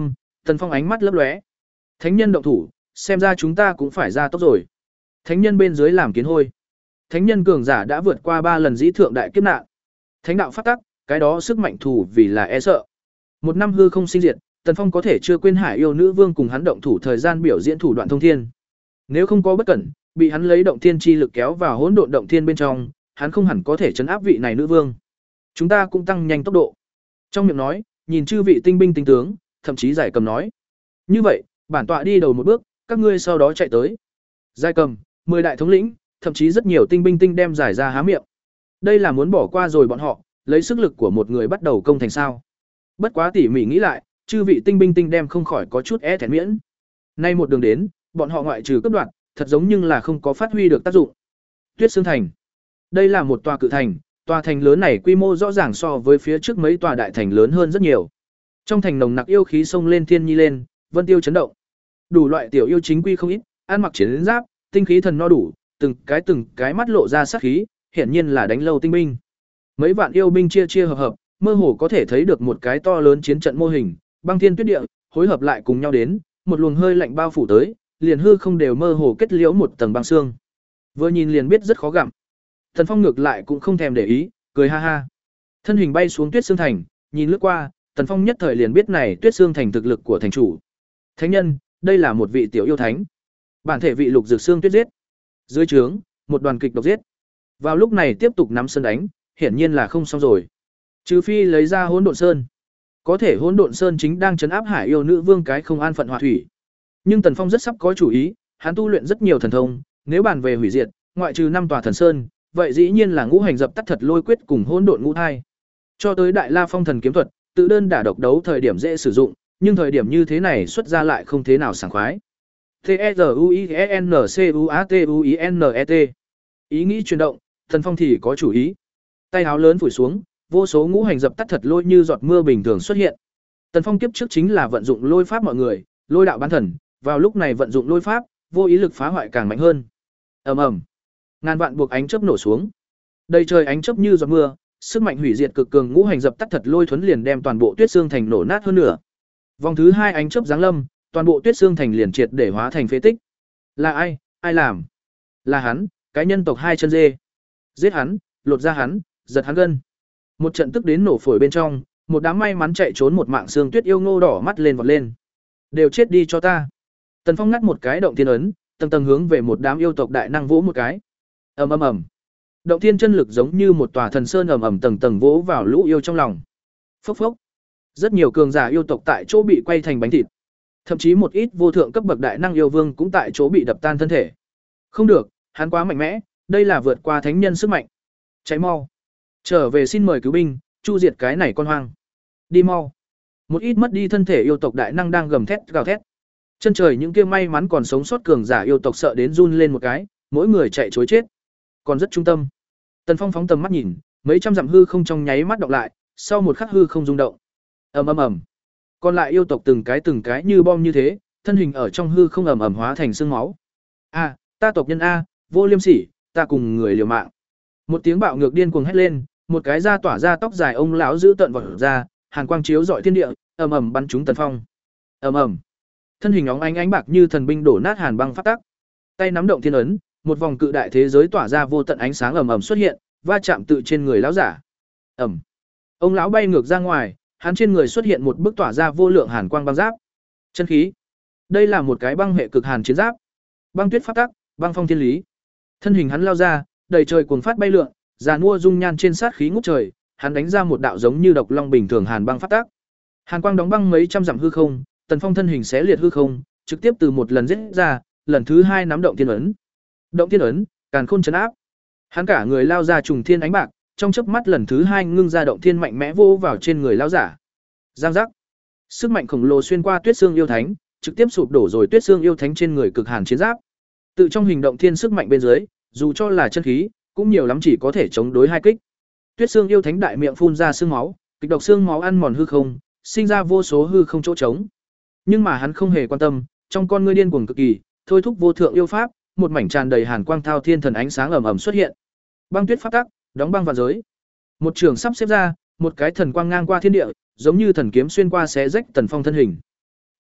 Tần Phong ánh mắt lấp lóe. Thánh nhân động thủ, xem ra chúng ta cũng phải ra tốc rồi. Thánh nhân bên dưới làm kiến hôi. Thánh nhân cường giả đã vượt qua ba lần dĩ thượng đại kiếp nạn. Thánh đạo phát tắc, cái đó sức mạnh thủ vì là e sợ. Một năm hư không sinh diệt, Tần Phong có thể chưa quên Hải Yêu Nữ Vương cùng hắn động thủ thời gian biểu diễn thủ đoạn thông thiên. Nếu không có bất cẩn, bị hắn lấy động thiên chi lực kéo vào hỗn độn động thiên bên trong, hắn không hẳn có thể trấn áp vị này nữ vương. Chúng ta cũng tăng nhanh tốc độ. Trong miệng nói, nhìn chư vị tinh binh tinh tướng, thậm chí Giải Cầm nói. Như vậy, bản tọa đi đầu một bước, các ngươi sau đó chạy tới. Giải Cầm, mười đại thống lĩnh, thậm chí rất nhiều tinh binh tinh đem giải ra há miệng. Đây là muốn bỏ qua rồi bọn họ, lấy sức lực của một người bắt đầu công thành sao? Bất quá tỉ mỉ nghĩ lại, chư vị tinh binh tinh đem không khỏi có chút é thẹn miễn. Nay một đường đến, bọn họ ngoại trừ cấp đoạn, thật giống nhưng là không có phát huy được tác dụng. Tuyết Sương Thành. Đây là một tòa cự thành, tòa thành lớn này quy mô rõ ràng so với phía trước mấy tòa đại thành lớn hơn rất nhiều. Trong thành nồng nặc yêu khí xông lên thiên nhi lên, vân tiêu chấn động. Đủ loại tiểu yêu chính quy không ít, ăn mặc chiến giáp, tinh khí thần no đủ, từng cái từng cái mắt lộ ra sát khí, hiển nhiên là đánh lâu tinh binh. Mấy vạn yêu binh chia chia hợp hợp, mơ hồ có thể thấy được một cái to lớn chiến trận mô hình, băng thiên tuyết địa, hối hợp lại cùng nhau đến, một luồng hơi lạnh bao phủ tới, liền hư không đều mơ hồ kết liễu một tầng băng xương. Vừa nhìn liền biết rất khó gặm. Thần Phong ngược lại cũng không thèm để ý, cười ha ha. Thân hình bay xuống Tuyết Sương Thành, nhìn lướt qua, Tần Phong nhất thời liền biết này Tuyết Sương Thành thực lực của thành chủ. Thánh nhân, đây là một vị tiểu yêu thánh. Bản thể vị Lục Dược Xương Tuyết giết. Dưới trướng, một đoàn kịch độc giết. Vào lúc này tiếp tục nắm sân đánh, hiển nhiên là không xong rồi. Trừ phi lấy ra Hỗn Độn Sơn. Có thể Hỗn Độn Sơn chính đang trấn áp Hải Yêu Nữ Vương cái không an phận hỏa thủy. Nhưng Tần Phong rất sắp có chủ ý, hắn tu luyện rất nhiều thần thông, nếu bàn về hủy diệt, ngoại trừ năm tòa thần sơn, vậy dĩ nhiên là ngũ hành dập tắt thật lôi quyết cùng hỗn độn ngũ thai. Cho tới Đại La Phong thần kiếm thuật, tự đơn đả độc đấu thời điểm dễ sử dụng, nhưng thời điểm như thế này xuất ra lại không thế nào sảng khoái. T E R U I E N C U A T U I N E T. Ý nghĩ chuyển động, Tần Phong thì có chủ ý. Tay áo lớn phủi xuống, vô số ngũ hành dập tắt thật lôi như giọt mưa bình thường xuất hiện. Tần Phong kiếp trước chính là vận dụng lôi pháp mọi người, lôi đạo bán thần, vào lúc này vận dụng lôi pháp, vô ý lực phá hoại càng mạnh hơn. Ầm ầm. Ngàn vạn buộc ánh chớp nổ xuống. Đầy trời ánh chớp như giọt mưa, sức mạnh hủy diệt cực cường ngũ hành dập tắt thật lôi thuấn liền đem toàn bộ Tuyết Sương Thành nổ nát hơn nửa. Vòng thứ hai ánh chớp giáng lâm, toàn bộ Tuyết Sương Thành liền triệt để hóa thành phế tích. Là ai? Ai làm? Là hắn, cái nhân tộc hai chân dê. Giết hắn, lột ra hắn, giật hắn gân. Một trận tức đến nổ phổi bên trong, một đám may mắn chạy trốn một mạng xương tuyết yêu ngô đỏ mắt lên vọt lên. Đều chết đi cho ta. Tần Phong ngắt một cái động thiên ấn, tầng tầng hướng về một đám yêu tộc đại năng vỗ một cái. Ầm ầm ầm. Động thiên chân lực giống như một tòa thần sơn ầm ầm tầng tầng vỗ vào lũ yêu trong lòng. Phốc phốc. Rất nhiều cường giả yêu tộc tại chỗ bị quay thành bánh thịt. Thậm chí một ít vô thượng cấp bậc đại năng yêu vương cũng tại chỗ bị đập tan thân thể. Không được, hắn quá mạnh mẽ, đây là vượt qua thánh nhân sức mạnh. Cháy mau. Trở về xin mời cứu binh, chu diệt cái này con hoang. Đi mau. Một ít mất đi thân thể yêu tộc đại năng đang gầm thét gào thét. Chân trời những kia may mắn còn sống sót cường giả yêu tộc sợ đến run lên một cái, mỗi người chạy trối chết. Còn rất trung tâm. Tần Phong phóng tầm mắt nhìn, mấy trăm dặm hư không trong nháy mắt động lại, sau một khắc hư không rung động. Ầm ầm ầm. Còn lại yêu tộc từng cái từng cái như bom như thế, thân hình ở trong hư không ầm ầm hóa thành xương máu. A, ta tộc nhân a, vô liêm sỉ, ta cùng người liều mạng. Một tiếng bạo ngược điên cuồng hét lên, một cái da tỏa ra tóc dài ông lão giữ tận vọt ra, hàn quang chiếu rọi thiên địa, ầm ầm bắn trúng Tần Phong. Ầm ầm. Thân hình óng ánh ánh bạc như thần binh đổ nát hàn băng phát tắc. Tay nắm động thiên ấn, một vòng cự đại thế giới tỏa ra vô tận ánh sáng ầm ầm xuất hiện, va chạm tự trên người lão giả. Ầm. Ông lão bay ngược ra ngoài, hắn trên người xuất hiện một bức tỏa ra vô lượng hàn quang băng giáp. Chân khí. Đây là một cái băng hệ cực hàn chiến giáp. Băng tuyết phát tắc, băng phong thiên lý. Thân hình hắn lao ra, đầy trời cuồng phát bay lượn, giàn mua dung nhan trên sát khí ngút trời, hắn đánh ra một đạo giống như độc long bình thường hàn băng phát tác. Hàn quang đóng băng mấy trăm dặm hư không, Tần Phong thân hình xé liệt hư không, trực tiếp từ một lần giết ra, lần thứ hai nắm động thiên ấn. Động thiên ấn, càn khôn trấn áp. Hắn cả người lao ra trùng thiên ánh bạc, trong chớp mắt lần thứ hai ngưng ra động thiên mạnh mẽ vô vào trên người lão giả. Giang giác. Sức mạnh khổng lồ xuyên qua Tuyết Xương yêu thánh, trực tiếp sụp đổ rồi Tuyết Xương yêu thánh trên người cực hàn chiến giáp. Tự trong hình động thiên sức mạnh bên dưới, dù cho là chân khí, cũng nhiều lắm chỉ có thể chống đối hai kích. Tuyết Xương yêu thánh đại miệng phun ra xương máu, kịch độc xương máu ăn mòn hư không, sinh ra vô số hư không chỗ trống. Nhưng mà hắn không hề quan tâm, trong con ngươi điên cuồng cực kỳ, thôi thúc vô thượng yêu pháp, một mảnh tràn đầy hàn quang thao thiên thần ánh sáng ầm ầm xuất hiện. Băng tuyết pháp tắc, đóng băng vạn giới. Một trường sắp xếp ra, một cái thần quang ngang qua thiên địa, giống như thần kiếm xuyên qua xé rách Tần Phong thân hình.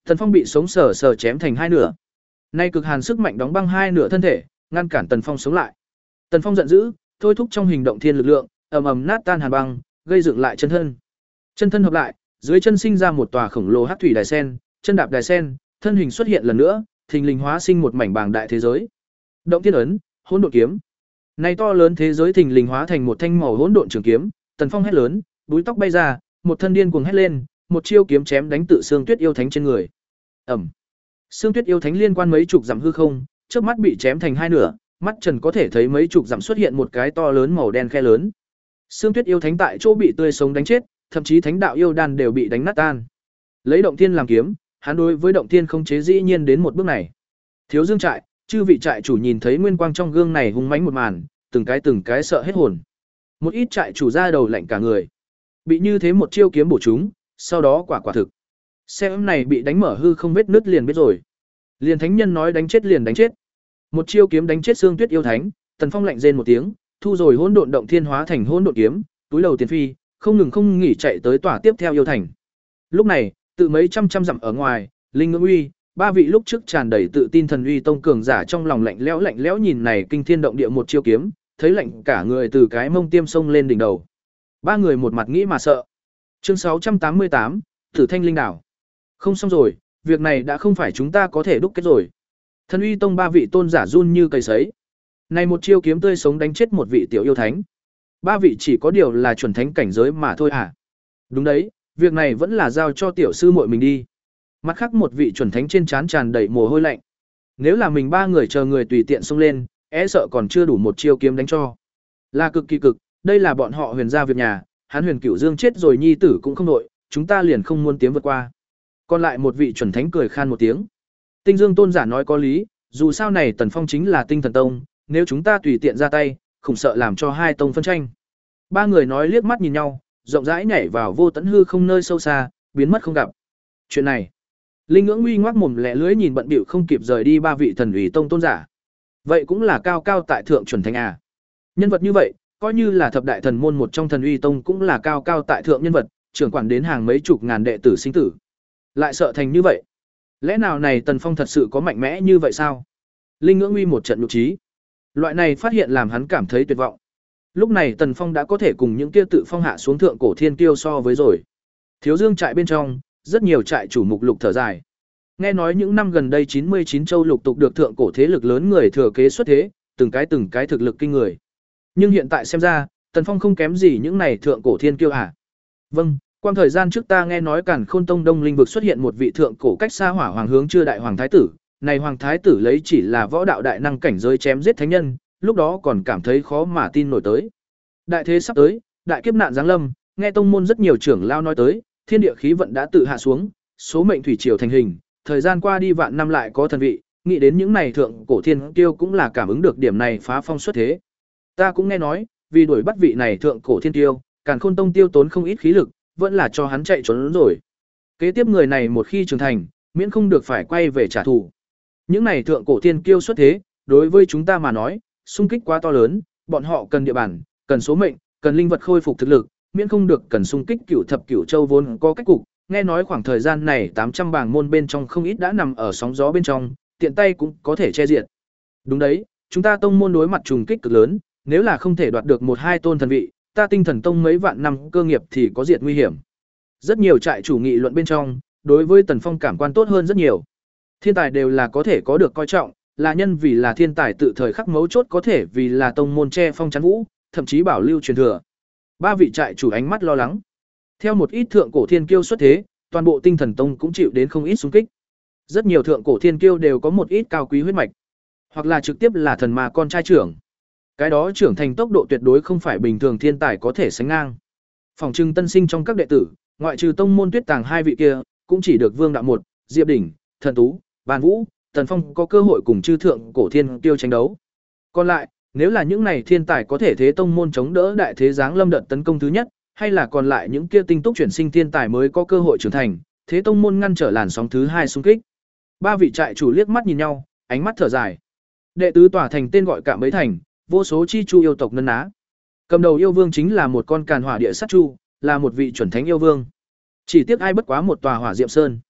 Tần Phong bị sống sờ sờ chém thành hai nửa. Nay cực hàn sức mạnh đóng băng hai nửa thân thể, ngăn cản Tần Phong sống lại. Tần Phong giận dữ, thôi thúc trong hình động thiên lực lượng, ầm ầm nát tan hàn băng, gây dựng lại chân thân. Chân thân hợp lại, dưới chân sinh ra một tòa khổng lồ hắc thủy đài sen, chân đạp đài sen, thân hình xuất hiện lần nữa, thình lình hóa sinh một mảnh bàng đại thế giới. Động thiên ấn, hỗn độn kiếm. Này to lớn thế giới thình lình hóa thành một thanh màu hỗn độn trường kiếm, Tần Phong hét lớn, búi tóc bay ra, một thân điên cuồng hét lên, một chiêu kiếm chém đánh tự xương tuyết yêu thánh trên người. Ầm. Xương tuyết yêu thánh liên quan mấy chục dặm hư không, trước mắt bị chém thành hai nửa, mắt Trần có thể thấy mấy chục dặm xuất hiện một cái to lớn màu đen khe lớn. Xương tuyết yêu thánh tại chỗ bị tươi sống đánh chết, thậm chí thánh đạo yêu đan đều bị đánh nát tan. Lấy động thiên làm kiếm, hắn đối với động thiên không chế dĩ nhiên đến một bước này. Thiếu Dương trại, chư vị trại chủ nhìn thấy nguyên quang trong gương này hung mãnh một màn, từng cái từng cái sợ hết hồn. Một ít trại chủ ra đầu lạnh cả người. Bị như thế một chiêu kiếm bổ chúng, sau đó quả quả thực. Xem này bị đánh mở hư không vết nứt liền biết rồi. Liền thánh nhân nói đánh chết liền đánh chết. Một chiêu kiếm đánh chết xương tuyết yêu thánh, Tần Phong lạnh rên một tiếng, thu rồi hỗn độn động thiên hóa thành hỗn độn kiếm, túi đầu tiền phi, không ngừng không nghỉ chạy tới tòa tiếp theo yêu thành. Lúc này, tự mấy trăm trăm dặm ở ngoài, Linh Ngưỡng Uy, ba vị lúc trước tràn đầy tự tin thần uy tông cường giả trong lòng lạnh lẽo lạnh lẽo nhìn này kinh thiên động địa một chiêu kiếm, thấy lạnh cả người từ cái mông tiêm sông lên đỉnh đầu. Ba người một mặt nghĩ mà sợ. Chương sáu trăm tám mươi tám, Tử Thanh Linh Đảo. Không xong rồi, việc này đã không phải chúng ta có thể đúc kết rồi. Thần uy tông ba vị tôn giả run như cầy sấy. Này một chiêu kiếm tươi sống đánh chết một vị tiểu yêu thánh. Ba vị chỉ có điều là chuẩn thánh cảnh giới mà thôi à? Đúng đấy, việc này vẫn là giao cho tiểu sư muội mình đi. Mặt khác một vị chuẩn thánh trên trán tràn đầy mồ hôi lạnh. Nếu là mình ba người chờ người tùy tiện xông lên, e sợ còn chưa đủ một chiêu kiếm đánh cho. Là cực kỳ cực, đây là bọn họ Huyền gia việc nhà, hắn Huyền Cửu Dương chết rồi nhi tử cũng không đội, chúng ta liền không muốn tiến vượt qua. Còn lại một vị chuẩn thánh cười khan một tiếng. Tinh Dương tôn giả nói có lý, dù sao này Tần Phong chính là Tinh Thần Tông, nếu chúng ta tùy tiện ra tay, không sợ làm cho hai tông phân tranh. Ba người nói liếc mắt nhìn nhau, rộng rãi nhảy vào vô tận hư không nơi sâu xa, biến mất không gặp. Chuyện này, Linh Ngưỡng Uy ngoác mồm lẻ lưỡi nhìn bận bịu không kịp rời đi ba vị thần ủy tông tôn giả. Vậy cũng là cao cao tại thượng chuẩn thánh à? Nhân vật như vậy, coi như là thập đại thần môn một trong thần uy tông cũng là cao cao tại thượng nhân vật, trưởng quản đến hàng mấy chục ngàn đệ tử sinh tử. Lại sợ thành như vậy. Lẽ nào này Tần Phong thật sự có mạnh mẽ như vậy sao? Linh Ngưỡng Uy một trận nhục trí. Loại này phát hiện làm hắn cảm thấy tuyệt vọng. Lúc này Tần Phong đã có thể cùng những kia tự phong hạ xuống thượng cổ thiên kiêu so với rồi. Thiếu Dương trại bên trong, rất nhiều trại chủ mục lục thở dài. Nghe nói những năm gần đây chín mươi chín châu lục tục được thượng cổ thế lực lớn người thừa kế xuất thế, từng cái từng cái thực lực kinh người. Nhưng hiện tại xem ra, Tần Phong không kém gì những này thượng cổ thiên kiêu à? Vâng, quan thời gian trước ta nghe nói Càn Khôn Tông Đông Linh vực xuất hiện một vị thượng cổ cách xa hỏa hoàng hướng chưa đại hoàng thái tử, này hoàng thái tử lấy chỉ là võ đạo đại năng cảnh giới chém giết thánh nhân, lúc đó còn cảm thấy khó mà tin nổi tới. Đại thế sắp tới, đại kiếp nạn giáng lâm, nghe tông môn rất nhiều trưởng lao nói tới, thiên địa khí vận đã tự hạ xuống, số mệnh thủy triều thành hình, thời gian qua đi vạn năm lại có thần vị, nghĩ đến những này thượng cổ thiên kiêu cũng là cảm ứng được điểm này phá phong xuất thế. Ta cũng nghe nói, vì đuổi bắt vị này thượng cổ thiên kiêu, Càn Khôn Tông tiêu tốn không ít khí lực, vẫn là cho hắn chạy trốn rồi. Kế tiếp người này một khi trưởng thành, miễn không được phải quay về trả thù. Những này thượng cổ thiên kiêu xuất thế, đối với chúng ta mà nói, xung kích quá to lớn, bọn họ cần địa bàn, cần số mệnh, cần linh vật khôi phục thực lực, miễn không được cần xung kích cửu thập cửu châu vốn có cách cục. Nghe nói khoảng thời gian này tám trăm bảng môn bên trong không ít đã nằm ở sóng gió bên trong, tiện tay cũng có thể che diệt. Đúng đấy, chúng ta tông môn đối mặt trùng kích cực lớn, nếu là không thể đoạt được một hai tôn thần vị, ta Tinh Thần Tông mấy vạn năm cơ nghiệp thì có diệt nguy hiểm. Rất nhiều trại chủ nghị luận bên trong, đối với Tần Phong cảm quan tốt hơn rất nhiều. Thiên tài đều là có thể có được coi trọng, là nhân vì là thiên tài tự thời khắc mấu chốt có thể vì là tông môn che phong chắn vũ, thậm chí bảo lưu truyền thừa. Ba vị trại chủ ánh mắt lo lắng. Theo một ít thượng cổ thiên kiêu xuất thế, toàn bộ Tinh Thần Tông cũng chịu đến không ít xung kích. Rất nhiều thượng cổ thiên kiêu đều có một ít cao quý huyết mạch, hoặc là trực tiếp là thần ma con trai trưởng. Cái đó trưởng thành tốc độ tuyệt đối không phải bình thường thiên tài có thể sánh ngang. Phòng trưng tân sinh trong các đệ tử, ngoại trừ tông môn Tuyết Tàng hai vị kia, cũng chỉ được Vương Đạo một, Diệp Đỉnh, Thần Tú, Bàn Vũ, Tần Phong có cơ hội cùng chư thượng cổ thiên kiêu tranh đấu. Còn lại, nếu là những này thiên tài có thể thế tông môn chống đỡ đại thế giáng lâm đợt tấn công thứ nhất, hay là còn lại những kia tinh túc chuyển sinh thiên tài mới có cơ hội trưởng thành, thế tông môn ngăn trở làn sóng thứ hai xung kích. Ba vị trại chủ liếc mắt nhìn nhau, ánh mắt thở dài. Đệ tứ tòa thành tên gọi Cạm Bẫy Thành, vô số chi chu yêu tộc nân ná. Cầm đầu yêu vương chính là một con càn hỏa địa sát chu, là một vị chuẩn thánh yêu vương. Chỉ tiếc ai bất quá một tòa hỏa diệm sơn.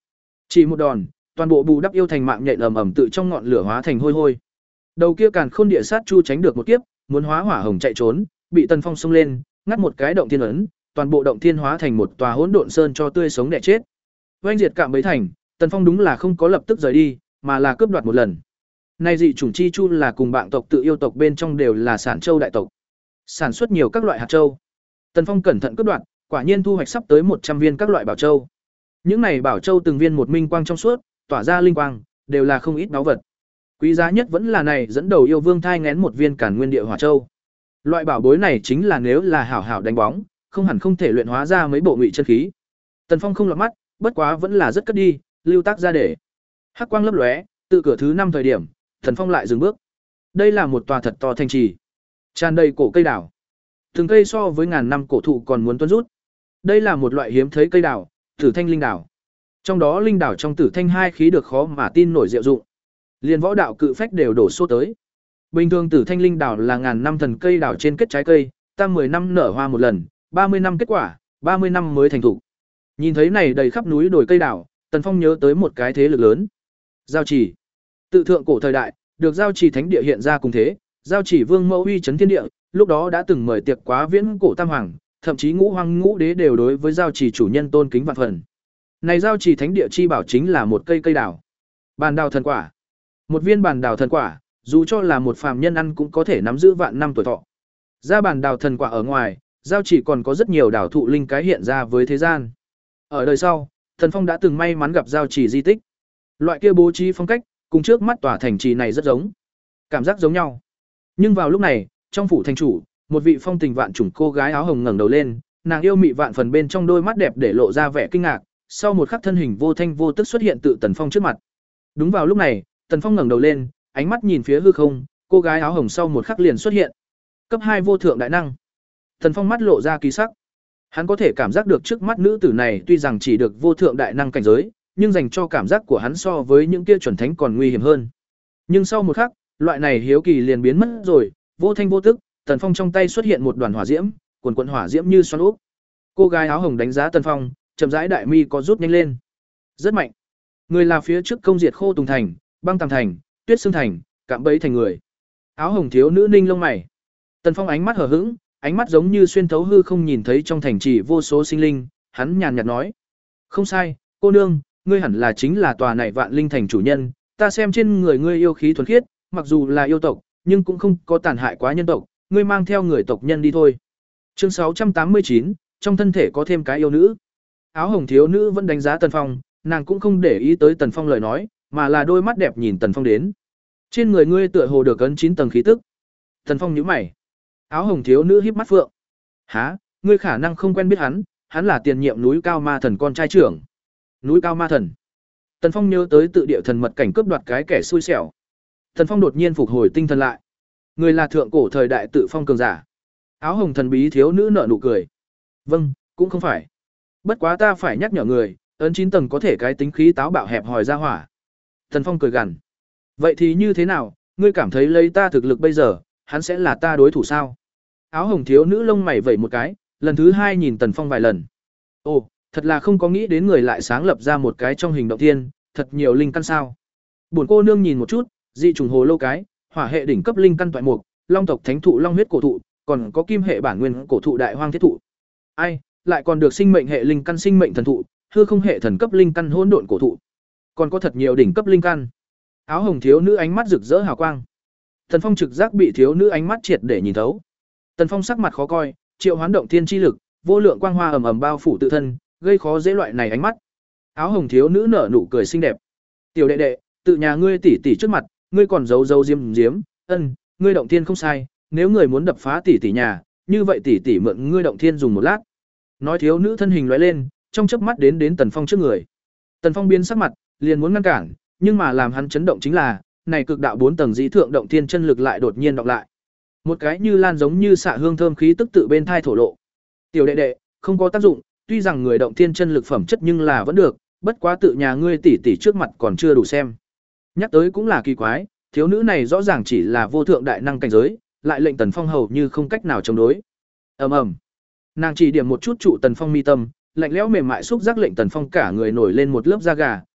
Chỉ một đòn, toàn bộ Bù Đắp Yêu thành mạng nhện ầm ầm tự trong ngọn lửa hóa thành hôi hôi. Đầu kia Càn Khôn Địa Sát Chu tránh được một kiếp, muốn hóa hỏa hồng chạy trốn, bị Tần Phong xông lên, ngắt một cái động thiên ấn, toàn bộ động thiên hóa thành một tòa hỗn độn sơn cho tươi sống đẻ chết. Oanh diệt cạm bấy thành, Tần Phong đúng là không có lập tức rời đi, mà là cướp đoạt một lần. Nay dị chủng chi chu là cùng bạn tộc tự yêu tộc bên trong đều là sản châu đại tộc, sản xuất nhiều các loại hạt châu. Tần Phong cẩn thận cướp đoạt, quả nhiên thu hoạch sắp tới một trăm viên các loại bảo châu. Những này bảo châu từng viên một minh quang trong suốt, tỏa ra linh quang, đều là không ít báu vật. Quý giá nhất vẫn là này dẫn đầu yêu vương thai nghén một viên Càn Nguyên Địa Hỏa Châu. Loại bảo bối này chính là nếu là hảo hảo đánh bóng, không hẳn không thể luyện hóa ra mấy bộ ngụy chân khí. Tần Phong không lọt mắt, bất quá vẫn là rất cất đi, lưu tác ra để. Hắc quang lấp lóe, tự cửa thứ năm thời điểm, Tần Phong lại dừng bước. Đây là một tòa thật to thành trì, tràn đầy cổ cây đào. Từng cây so với ngàn năm cổ thụ còn muốn tuôn rút. Đây là một loại hiếm thấy cây đào, Tử Thanh linh đào. Trong đó linh đào trong Tử Thanh hai khí được khó mà tin nổi diệu dụng. Liên võ đạo cự phách đều đổ số tới. Bình thường Tử Thanh linh đào là ngàn năm thần cây đào trên kết trái cây, ta mười năm nở hoa một lần, ba mươi năm kết quả, ba mươi năm mới thành thủ. Nhìn thấy này đầy khắp núi đồi cây đào, Tần Phong nhớ tới một cái thế lực lớn. Giao Chỉ. Tự thượng cổ thời đại, được Giao Chỉ thánh địa hiện ra cùng thế, Giao Chỉ vương mẫu uy chấn thiên địa, lúc đó đã từng mời tiệc quá viễn cổ tam hoàng, thậm chí ngũ hoàng ngũ đế đều đối với Giao Chỉ chủ nhân tôn kính vạn phần. Này Giao Chỉ thánh địa chi bảo chính là một cây cây đào. Bàn đào thần quả. Một viên bàn đào thần quả, dù cho là một phàm nhân ăn cũng có thể nắm giữ vạn năm tuổi thọ. Ra bàn đào thần quả ở ngoài, Giao Chỉ còn có rất nhiều đào thụ linh cái hiện ra với thế gian. Ở đời sau, Thần Phong đã từng may mắn gặp Giao Chỉ di tích. Loại kia bố trí phong cách, cùng trước mắt tòa thành trì này rất giống. Cảm giác giống nhau. Nhưng vào lúc này, trong phủ thành chủ, một vị phong tình vạn trùng cô gái áo hồng ngẩng đầu lên, nàng yêu mị vạn phần bên trong đôi mắt đẹp để lộ ra vẻ kinh ngạc, sau một khắc thân hình vô thanh vô tức xuất hiện tự Tần Phong trước mặt. Đúng vào lúc này, Tần Phong ngẩng đầu lên, ánh mắt nhìn phía hư không, cô gái áo hồng sau một khắc liền xuất hiện. Cấp hai vô thượng đại năng. Tần Phong mắt lộ ra kỳ sắc. Hắn có thể cảm giác được trước mắt nữ tử này tuy rằng chỉ được vô thượng đại năng cảnh giới, nhưng dành cho cảm giác của hắn so với những kia chuẩn thánh còn nguy hiểm hơn. Nhưng sau một khắc, loại này hiếu kỳ liền biến mất rồi, vô thanh vô tức, Tần Phong trong tay xuất hiện một đoàn hỏa diễm, cuồn cuộn hỏa diễm như xoắn ốc. Cô gái áo hồng đánh giá Tần Phong, chậm rãi đại mi có rút nhanh lên. Rất mạnh. Người là phía trước công diệt Khô Tùng thành, Băng Tàm thành, Tuyết Xương thành, cạm bẫy thành người. Áo hồng thiếu nữ ninh lông mày. Tần Phong ánh mắt hờ hững, ánh mắt giống như xuyên thấu hư không nhìn thấy trong thành trì vô số sinh linh, hắn nhàn nhạt nói: "Không sai, cô nương, ngươi hẳn là chính là tòa này Vạn Linh thành chủ nhân, ta xem trên người ngươi yêu khí thuần khiết, mặc dù là yêu tộc, nhưng cũng không có tàn hại quá nhân tộc, ngươi mang theo người tộc nhân đi thôi." Chương sáu trăm tám mươi chín, trong thân thể có thêm cái yêu nữ. Áo hồng thiếu nữ vẫn đánh giá Tần Phong, nàng cũng không để ý tới Tần Phong lời nói, mà là đôi mắt đẹp nhìn Tần Phong đến. Trên người ngươi tựa hồ được ấn chín tầng khí tức. Tần Phong nhíu mày. Áo hồng thiếu nữ híp mắt phượng. "Hả, ngươi khả năng không quen biết hắn, hắn là tiền nhiệm núi cao ma thần con trai trưởng." Núi cao ma thần. Tần Phong nhớ tới tự địa thần mật cảnh cướp đoạt cái kẻ xui xẻo. Tần Phong đột nhiên phục hồi tinh thần lại. Người là thượng cổ thời đại tự phong cường giả. Áo hồng thần bí thiếu nữ nở nụ cười. "Vâng, cũng không phải. Bất quá ta phải nhắc nhở người, ấn chín tầng có thể cái tính khí táo bạo hẹp hòi ra hỏa." Tần Phong cười gằn. "Vậy thì như thế nào, ngươi cảm thấy lấy ta thực lực bây giờ, hắn sẽ là ta đối thủ sao?" Áo hồng thiếu nữ lông mày vẩy một cái, lần thứ hai nhìn Tần Phong vài lần. "Ồ, thật là không có nghĩ đến người lại sáng lập ra một cái trong hình động thiên, thật nhiều linh căn sao?" Buồn cô nương nhìn một chút, dị trùng hồ lô cái, hỏa hệ đỉnh cấp linh căn toại mục, long tộc thánh thụ long huyết cổ thụ, còn có kim hệ bản nguyên cổ thụ đại hoang thiết thụ. Ai, lại còn được sinh mệnh hệ linh căn sinh mệnh thần thụ, hư không hệ thần cấp linh căn hỗn độn cổ thụ. Còn có thật nhiều đỉnh cấp linh căn. Áo hồng thiếu nữ ánh mắt rực rỡ hào quang. Tần Phong trực giác bị thiếu nữ ánh mắt triệt để nhìn thấu. Tần Phong sắc mặt khó coi, triệu hoán động thiên chi lực, vô lượng quang hoa ầm ầm bao phủ tự thân, gây khó dễ loại này ánh mắt. Áo hồng thiếu nữ nở nụ cười xinh đẹp. "Tiểu đệ đệ, tự nhà ngươi tỷ tỷ trước mặt, ngươi còn giấu giấu diếm diếm, ân, ngươi động thiên không sai, nếu người muốn đập phá tỷ tỷ nhà, như vậy tỷ tỷ mượn ngươi động thiên dùng một lát." Nói thiếu nữ thân hình lóe lên, trong chớp mắt đến đến Tần Phong trước người. Tần Phong biến sắc mặt, liền muốn ngăn cản, nhưng mà làm hắn chấn động chính là, này cực đạo bốn tầng dĩ thượng động thiên chân lực lại đột nhiên đọc lại. Một cái như lan giống như xạ hương thơm khí tức tự bên thai thổ lộ. "Tiểu đệ đệ, không có tác dụng, tuy rằng người động thiên chân lực phẩm chất nhưng là vẫn được, bất quá tự nhà ngươi tỷ tỷ trước mặt còn chưa đủ xem." Nhắc tới cũng là kỳ quái, thiếu nữ này rõ ràng chỉ là vô thượng đại năng cảnh giới, lại lệnh Tần Phong hầu như không cách nào chống đối. Ầm ầm. Nàng chỉ điểm một chút trụ Tần Phong mi tâm, lạnh lẽo mềm mại xúc giác lệnh Tần Phong cả người nổi lên một lớp da gà,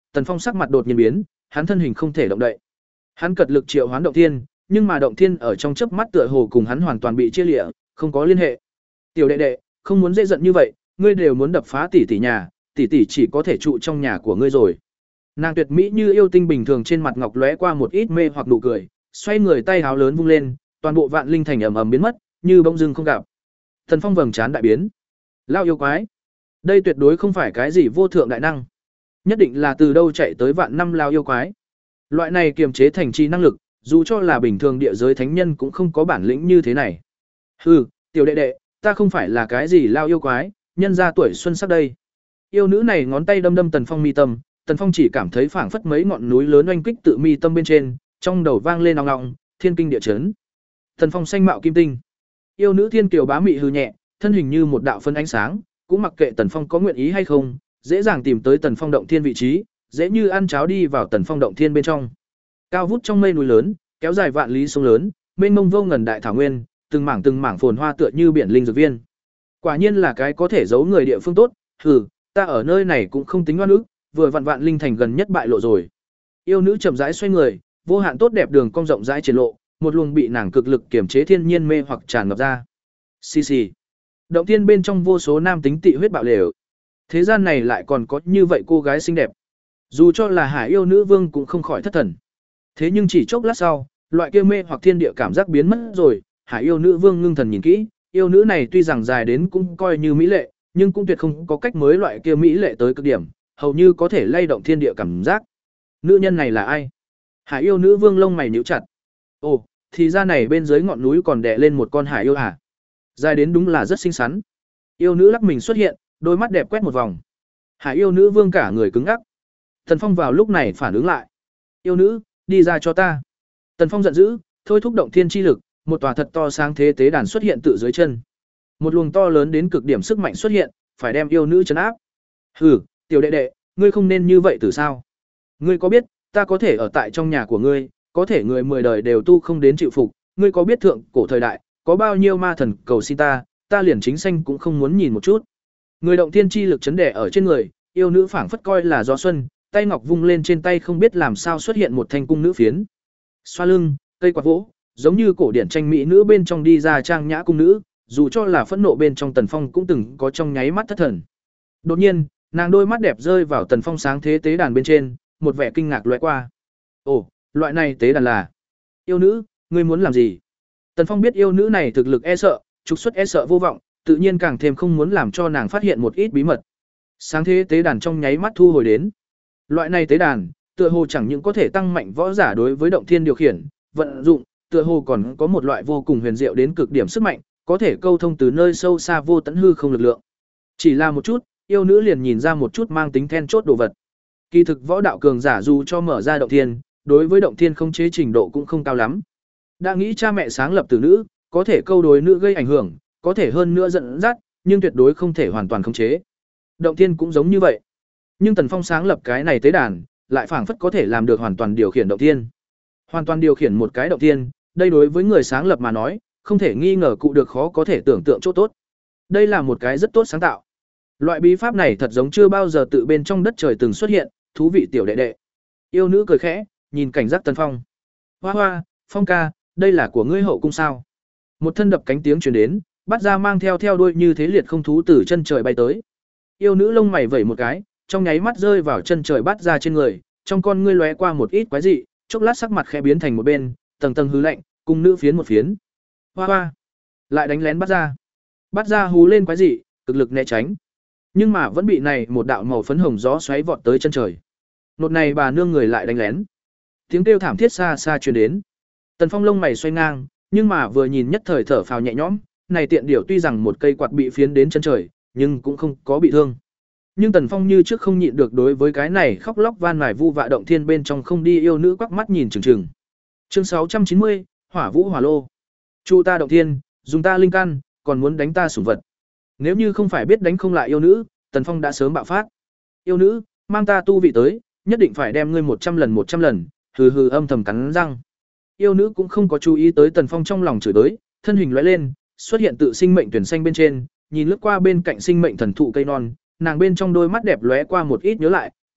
Tần Phong sắc mặt đột nhiên biến, hắn thân hình không thể động đậy. Hắn cật lực triệu hoán động thiên, nhưng mà động thiên ở trong chớp mắt tựa hồ cùng hắn hoàn toàn bị chia lìa, không có liên hệ. Tiểu đệ đệ, không muốn dễ giận như vậy, ngươi đều muốn đập phá tỷ tỷ nhà, tỷ tỷ chỉ có thể trụ trong nhà của ngươi rồi. Nàng tuyệt mỹ như yêu tinh bình thường trên mặt ngọc lóe qua một ít mê hoặc nụ cười, xoay người tay háo lớn vung lên, toàn bộ vạn linh thành ầm ầm biến mất, như bỗng dưng không gặp. Tần Phong vầng trán đại biến. Lao yêu quái, đây tuyệt đối không phải cái gì vô thượng đại năng, nhất định là từ đâu chạy tới vạn năm lao yêu quái. Loại này kiềm chế thành trì năng lực, dù cho là bình thường địa giới thánh nhân cũng không có bản lĩnh như thế này. Hừ, tiểu đệ đệ, ta không phải là cái gì lao yêu quái, nhân ra tuổi xuân sắc đây. Yêu nữ này ngón tay đâm đâm Tần Phong mi tâm, Tần Phong chỉ cảm thấy phảng phất mấy ngọn núi lớn oanh kích tự mi tâm bên trên, trong đầu vang lên ong ong, thiên kinh địa chấn. Tần Phong xanh mạo kim tinh. Yêu nữ thiên kiều bá mị hư nhẹ, thân hình như một đạo phân ánh sáng, cũng mặc kệ Tần Phong có nguyện ý hay không, dễ dàng tìm tới Tần Phong động thiên vị trí, dễ như ăn cháo đi vào Tần Phong động thiên bên trong. Cao vút trong mây núi lớn, kéo dài vạn lý sông lớn, mênh mông vô ngần đại thảo nguyên, từng mảng từng mảng phồn hoa tựa như biển linh dược viên. Quả nhiên là cái có thể giấu người địa phương tốt, hừ, ta ở nơi này cũng không tính oan ức, vừa vạn vạn linh thành gần nhất bại lộ rồi. Yêu nữ chậm rãi xoay người, vô hạn tốt đẹp đường cong rộng rãi triển lộ, một luồng bị nàng cực lực kiềm chế thiên nhiên mê hoặc tràn ngập ra. Xì xì. Động thiên bên trong vô số nam tính tị huyết bạo lều. Thế gian này lại còn có như vậy cô gái xinh đẹp. Dù cho là Hải yêu nữ vương cũng không khỏi thất thần. Thế nhưng chỉ chốc lát sau, loại kia mê hoặc thiên địa cảm giác biến mất rồi, Hải yêu nữ vương ngưng thần nhìn kỹ, yêu nữ này tuy rằng dài đến cũng coi như mỹ lệ, nhưng cũng tuyệt không có cách mới loại kia mỹ lệ tới cực điểm, hầu như có thể lay động thiên địa cảm giác. Nữ nhân này là ai? Hải yêu nữ vương lông mày nhíu chặt. Ồ, thì ra này bên dưới ngọn núi còn đè lên một con hải yêu à? Dài đến đúng là rất xinh xắn. Yêu nữ lắc mình xuất hiện, đôi mắt đẹp quét một vòng. Hải yêu nữ vương cả người cứng ngắc. Tần Phong vào lúc này phản ứng lại. Yêu nữ, đi ra cho ta. Tần Phong giận dữ, thôi thúc động thiên chi lực, một tòa thật to sáng thế tế đàn xuất hiện tự dưới chân. Một luồng to lớn đến cực điểm sức mạnh xuất hiện, phải đem yêu nữ trấn áp. Hừ, tiểu đệ đệ, ngươi không nên như vậy từ sao? Ngươi có biết, ta có thể ở tại trong nhà của ngươi, có thể người mười đời đều tu không đến chịu phục, ngươi có biết thượng cổ thời đại, có bao nhiêu ma thần cầu xin ta, ta liền chính xanh cũng không muốn nhìn một chút. Người động thiên chi lực chấn đẻ ở trên người, yêu nữ phảng phất coi là gió xuân, tay ngọc vung lên trên tay không biết làm sao xuất hiện một thanh cung nữ phiến. Xoa lưng, cây quạt vỗ, giống như cổ điển tranh mỹ nữ bên trong đi ra trang nhã cung nữ, dù cho là phẫn nộ bên trong Tần Phong cũng từng có trong nháy mắt thất thần. Đột nhiên, nàng đôi mắt đẹp rơi vào Tần Phong sáng thế tế đàn bên trên, một vẻ kinh ngạc lóe qua. Ồ, loại này tế đàn là yêu nữ, ngươi muốn làm gì? Tần Phong biết yêu nữ này thực lực e sợ, trục xuất e sợ vô vọng, tự nhiên càng thêm không muốn làm cho nàng phát hiện một ít bí mật. Sáng thế tế đàn trong nháy mắt thu hồi đến. Loại này tế đàn, tựa hồ chẳng những có thể tăng mạnh võ giả đối với động thiên điều khiển, vận dụng, tựa hồ còn có một loại vô cùng huyền diệu đến cực điểm sức mạnh, có thể câu thông từ nơi sâu xa vô tận hư không lực lượng. Chỉ là một chút, yêu nữ liền nhìn ra một chút mang tính then chốt đồ vật. Kỳ thực võ đạo cường giả dù cho mở ra động thiên, đối với động thiên không chế trình độ cũng không cao lắm. Đã nghĩ cha mẹ sáng lập từ nữ, có thể câu đối nữ gây ảnh hưởng, có thể hơn nữa dẫn dắt, nhưng tuyệt đối không thể hoàn toàn khống chế. Động thiên cũng giống như vậy. Nhưng Tần Phong sáng lập cái này tế đàn, lại phảng phất có thể làm được hoàn toàn điều khiển động thiên. Hoàn toàn điều khiển một cái động thiên, đây đối với người sáng lập mà nói, không thể nghi ngờ cụ được khó có thể tưởng tượng chỗ tốt. Đây là một cái rất tốt sáng tạo. Loại bí pháp này thật giống chưa bao giờ tự bên trong đất trời từng xuất hiện, thú vị tiểu đệ đệ. Yêu nữ cười khẽ, nhìn cảnh giác Tần Phong. Hoa hoa, Phong ca, đây là của ngươi hậu cung sao? Một thân đập cánh tiếng truyền đến, bắt ra mang theo theo đuôi như thế liệt không thú từ chân trời bay tới. Yêu nữ lông mày vẩy một cái, trong nháy mắt rơi vào chân trời bắt ra trên người, trong con ngươi lóe qua một ít quái dị, chốc lát sắc mặt khẽ biến thành một bên, tầng tầng hứ lạnh, cung nữ phiến một phiến. Hoa hoa, lại đánh lén bắt ra. Bắt ra hú lên quái dị, cực lực né tránh. Nhưng mà vẫn bị này một đạo màu phấn hồng gió xoáy vọt tới chân trời. Nột này bà nương người lại đánh lén. Tiếng kêu thảm thiết xa xa truyền đến. Tần Phong lông mày xoay ngang, nhưng mà vừa nhìn nhất thời thở phào nhẹ nhõm, này tiện điểu tuy rằng một cây quạt bị phiến đến chân trời, nhưng cũng không có bị thương. Nhưng Tần Phong như trước không nhịn được đối với cái này khóc lóc van nài vu vạ động thiên bên trong không đi yêu nữ quắc mắt nhìn chừng chừng. Chương sáu trăm chín mươi, Hỏa Vũ Hỏa Lô. Chu ta động thiên, dùng ta linh căn, còn muốn đánh ta sủng vật. Nếu như không phải biết đánh không lại yêu nữ, Tần Phong đã sớm bạo phát. Yêu nữ, mang ta tu vị tới, nhất định phải đem ngươi một trăm lần một trăm lần, hừ hừ âm thầm cắn răng. Yêu nữ cũng không có chú ý tới Tần Phong trong lòng chửi tới, thân hình lóe lên, xuất hiện tự sinh mệnh tuyển xanh bên trên, nhìn lướt qua bên cạnh sinh mệnh thần thụ cây non, nàng bên trong đôi mắt đẹp lóe qua một ít nhớ lại,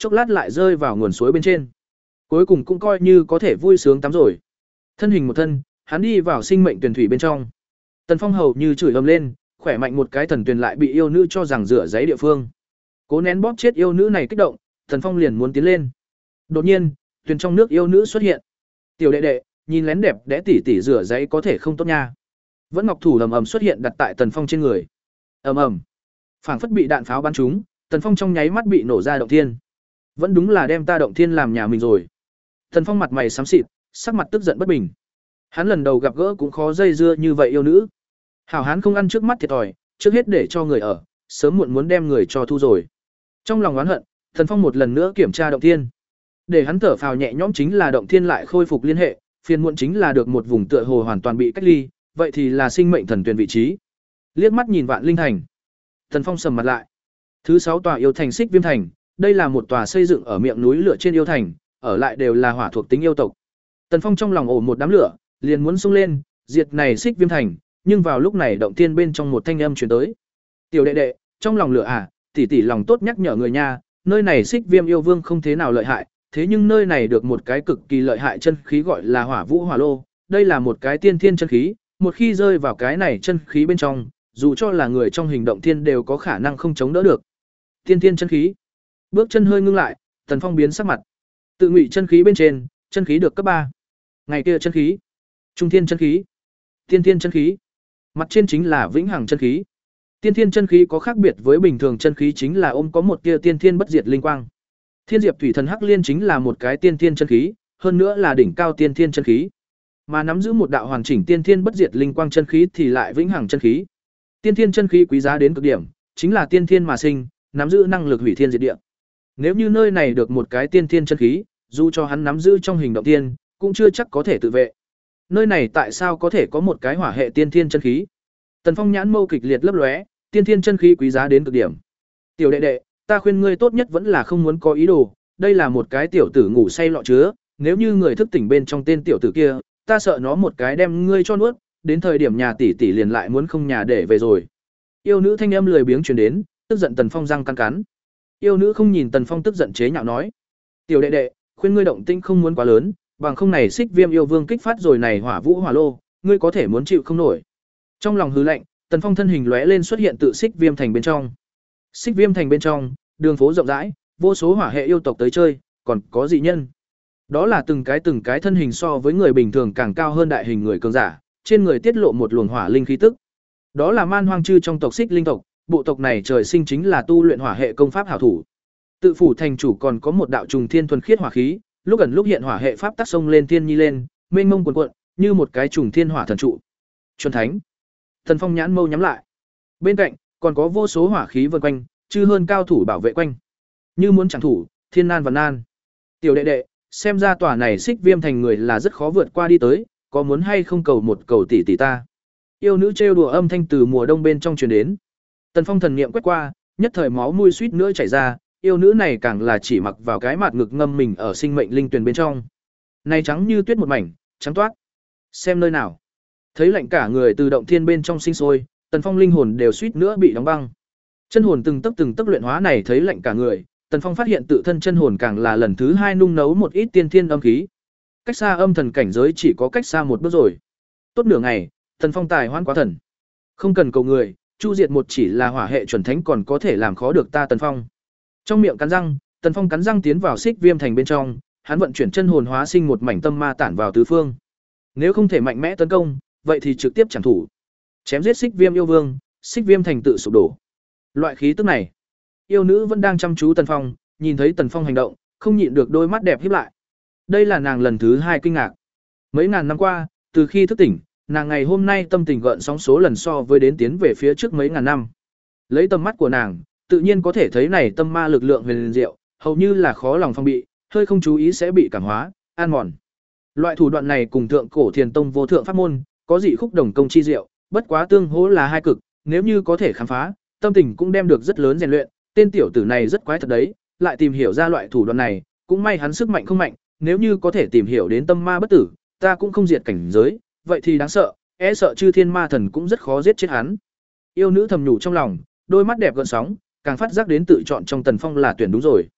chốc lát lại rơi vào nguồn suối bên trên. Cuối cùng cũng coi như có thể vui sướng tắm rồi. Thân hình một thân, hắn đi vào sinh mệnh tuyển thủy bên trong. Tần Phong hầu như chửi ầm lên, khỏe mạnh một cái thần tuyển lại bị yêu nữ cho rằng rửa giấy địa phương. Cố nén bóp chết yêu nữ này kích động, Tần Phong liền muốn tiến lên. Đột nhiên, tuyền trong nước yêu nữ xuất hiện. Tiểu đệ đệ, nhìn lén đẹp đẽ tỉ tỉ rửa giấy có thể không tốt nha. Vẫn ngọc thủ ầm ầm xuất hiện đặt tại Tần Phong trên người. Ầm ầm. Phảng phất bị đạn pháo bắn trúng, Tần Phong trong nháy mắt bị nổ ra động thiên. Vẫn đúng là đem ta động thiên làm nhà mình rồi. Tần Phong mặt mày xám xịt, sắc mặt tức giận bất bình. Hắn lần đầu gặp gỡ cũng khó dây dưa như vậy yêu nữ. Hảo hán không ăn trước mắt thiệt thòi, trước hết để cho người ở, sớm muộn muốn đem người cho thu rồi. Trong lòng oán hận, Tần Phong một lần nữa kiểm tra động thiên. Để hắn thở phào nhẹ nhõm chính là động thiên lại khôi phục liên hệ, phiền muộn chính là được một vùng tựa hồ hoàn toàn bị cách ly, vậy thì là sinh mệnh thần tuyển vị trí. Liếc mắt nhìn Vạn Linh Thành, Tần Phong sầm mặt lại. Thứ sáu tòa yêu thành Xích Viêm thành, đây là một tòa xây dựng ở miệng núi lửa trên yêu thành, ở lại đều là hỏa thuộc tính yêu tộc. Tần Phong trong lòng ổ một đám lửa, liền muốn xông lên, diệt này Xích Viêm thành, nhưng vào lúc này động thiên bên trong một thanh âm truyền tới. "Tiểu đệ đệ, trong lòng lửa à, tỷ tỷ lòng tốt nhắc nhở người nha, nơi này Xích Viêm yêu vương không thế nào lợi hại, thế nhưng nơi này được một cái cực kỳ lợi hại chân khí gọi là Hỏa Vũ Hỏa Lô, đây là một cái tiên thiên chân khí, một khi rơi vào cái này chân khí bên trong, dù cho là người trong hình động thiên đều có khả năng không chống đỡ được." Tiên thiên chân khí. Bước chân hơi ngưng lại, Tần Phong biến sắc mặt. Tự ngụy chân khí bên trên, chân khí được cấp ba. Ngày kia chân khí, trung thiên chân khí, tiên thiên chân khí. Mặt trên chính là vĩnh hằng chân khí. Tiên thiên chân khí có khác biệt với bình thường chân khí chính là ôm có một tia tiên thiên bất diệt linh quang. Thiên Diệp Thủy Thần Hắc Liên chính là một cái tiên thiên chân khí, hơn nữa là đỉnh cao tiên thiên chân khí. Mà nắm giữ một đạo hoàn chỉnh tiên thiên bất diệt linh quang chân khí thì lại vĩnh hằng chân khí. Tiên thiên chân khí quý giá đến cực điểm, chính là tiên thiên mà sinh, nắm giữ năng lực hủy thiên diệt địa. Nếu như nơi này được một cái tiên thiên chân khí, dù cho hắn nắm giữ trong hình động tiên, cũng chưa chắc có thể tự vệ. Nơi này tại sao có thể có một cái hỏa hệ tiên thiên chân khí? Tần Phong nhãn mâu kịch liệt lấp lóe, tiên thiên chân khí quý giá đến cực điểm. "Tiểu đệ đệ, ta khuyên ngươi tốt nhất vẫn là không muốn có ý đồ, đây là một cái tiểu tử ngủ say lọ chứa, nếu như người thức tỉnh bên trong tên tiểu tử kia, ta sợ nó một cái đem ngươi cho nuốt, đến thời điểm nhà tỷ tỷ liền lại muốn không nhà để về rồi." Yêu nữ thanh âm lười biếng truyền đến, tức giận Tần Phong răng cắn cắn. Yêu nữ không nhìn Tần Phong tức giận chế nhạo nói: "Tiểu đệ đệ, khuyên ngươi động tĩnh không muốn quá lớn, bằng không này Xích Viêm yêu vương kích phát rồi này Hỏa Vũ Hỏa Lô, ngươi có thể muốn chịu không nổi." Trong lòng hừ lạnh, Tần Phong thân hình lóe lên xuất hiện tự Xích Viêm thành bên trong. Xích Viêm thành bên trong, đường phố rộng rãi, vô số hỏa hệ yêu tộc tới chơi, còn có dị nhân. Đó là từng cái từng cái thân hình so với người bình thường càng cao hơn đại hình người cường giả, trên người tiết lộ một luồng hỏa linh khí tức. Đó là Man Hoang Chư trong tộc Xích Linh tộc, bộ tộc này trời sinh chính là tu luyện hỏa hệ công pháp hảo thủ. Tự phủ thành chủ còn có một đạo trùng thiên thuần khiết hỏa khí, lúc ẩn lúc hiện hỏa hệ pháp tác sông lên thiên nhi lên, mênh mông cuồn cuộn, như một cái trùng thiên hỏa thần trụ. Chuẩn thánh. Thần Phong nhãn mâu nhắm lại. Bên cạnh còn có vô số hỏa khí vần quanh, chư hơn cao thủ bảo vệ quanh. Như muốn chẳng thủ, thiên nan và nan. "Tiểu đệ đệ, xem ra tòa này Xích Viêm thành người là rất khó vượt qua đi tới, có muốn hay không cầu một cầu tỷ tỷ ta?" Yêu nữ trêu đùa âm thanh từ mùa đông bên trong truyền đến. Tần Phong thần niệm quét qua, nhất thời máu mũi suýt nữa chảy ra, yêu nữ này càng là chỉ mặc vào cái mặt ngực ngâm mình ở sinh mệnh linh tuyền bên trong. Này trắng như tuyết một mảnh, trắng toát. Xem nơi nào. Thấy lạnh cả người từ động thiên bên trong sinh sôi, Tần Phong linh hồn đều suýt nữa bị đóng băng. Chân hồn từng tấc từng tấc luyện hóa này thấy lạnh cả người, Tần Phong phát hiện tự thân chân hồn càng là lần thứ hai nung nấu một ít tiên thiên âm khí. Cách xa âm thần cảnh giới chỉ có cách xa một bước rồi. Tốt nửa ngày, Tần Phong tài hoan quá thần. Không cần cầu người, chu diệt một chỉ là hỏa hệ chuẩn thánh còn có thể làm khó được ta Tần Phong. Trong miệng cắn răng, Tần Phong cắn răng tiến vào Xích Viêm thành bên trong, hắn vận chuyển chân hồn hóa sinh một mảnh tâm ma tản vào tứ phương. Nếu không thể mạnh mẽ tấn công, vậy thì trực tiếp chẳng thủ. Chém giết Xích Viêm yêu vương, Xích Viêm thành tự sụp đổ. Loại khí tức này, yêu nữ vẫn đang chăm chú Tần Phong, nhìn thấy Tần Phong hành động, không nhịn được đôi mắt đẹp híp lại. Đây là nàng lần thứ hai kinh ngạc. Mấy ngàn năm qua, từ khi thức tỉnh, nàng ngày hôm nay tâm tình gợn sóng số lần so với đến tiến về phía trước mấy ngàn năm. Lấy tầm mắt của nàng, tự nhiên có thể thấy này tâm ma lực lượng huyền diệu, hầu như là khó lòng phòng bị, hơi không chú ý sẽ bị cảm hóa, an mòn. Loại thủ đoạn này cùng thượng cổ thiền tông vô thượng pháp môn, có dị khúc đồng công chi diệu, bất quá tương hỗ là hai cực, nếu như có thể khám phá, tâm tình cũng đem được rất lớn rèn luyện, tên tiểu tử này rất quái thật đấy, lại tìm hiểu ra loại thủ đoạn này, cũng may hắn sức mạnh không mạnh, nếu như có thể tìm hiểu đến tâm ma bất tử, ta cũng không diệt cảnh giới, vậy thì đáng sợ, e sợ chư thiên ma thần cũng rất khó giết chết hắn. Yêu nữ thầm nhủ trong lòng, đôi mắt đẹp gợn sóng, càng phát giác đến tự chọn trong Tần Phong là tuyển đúng rồi.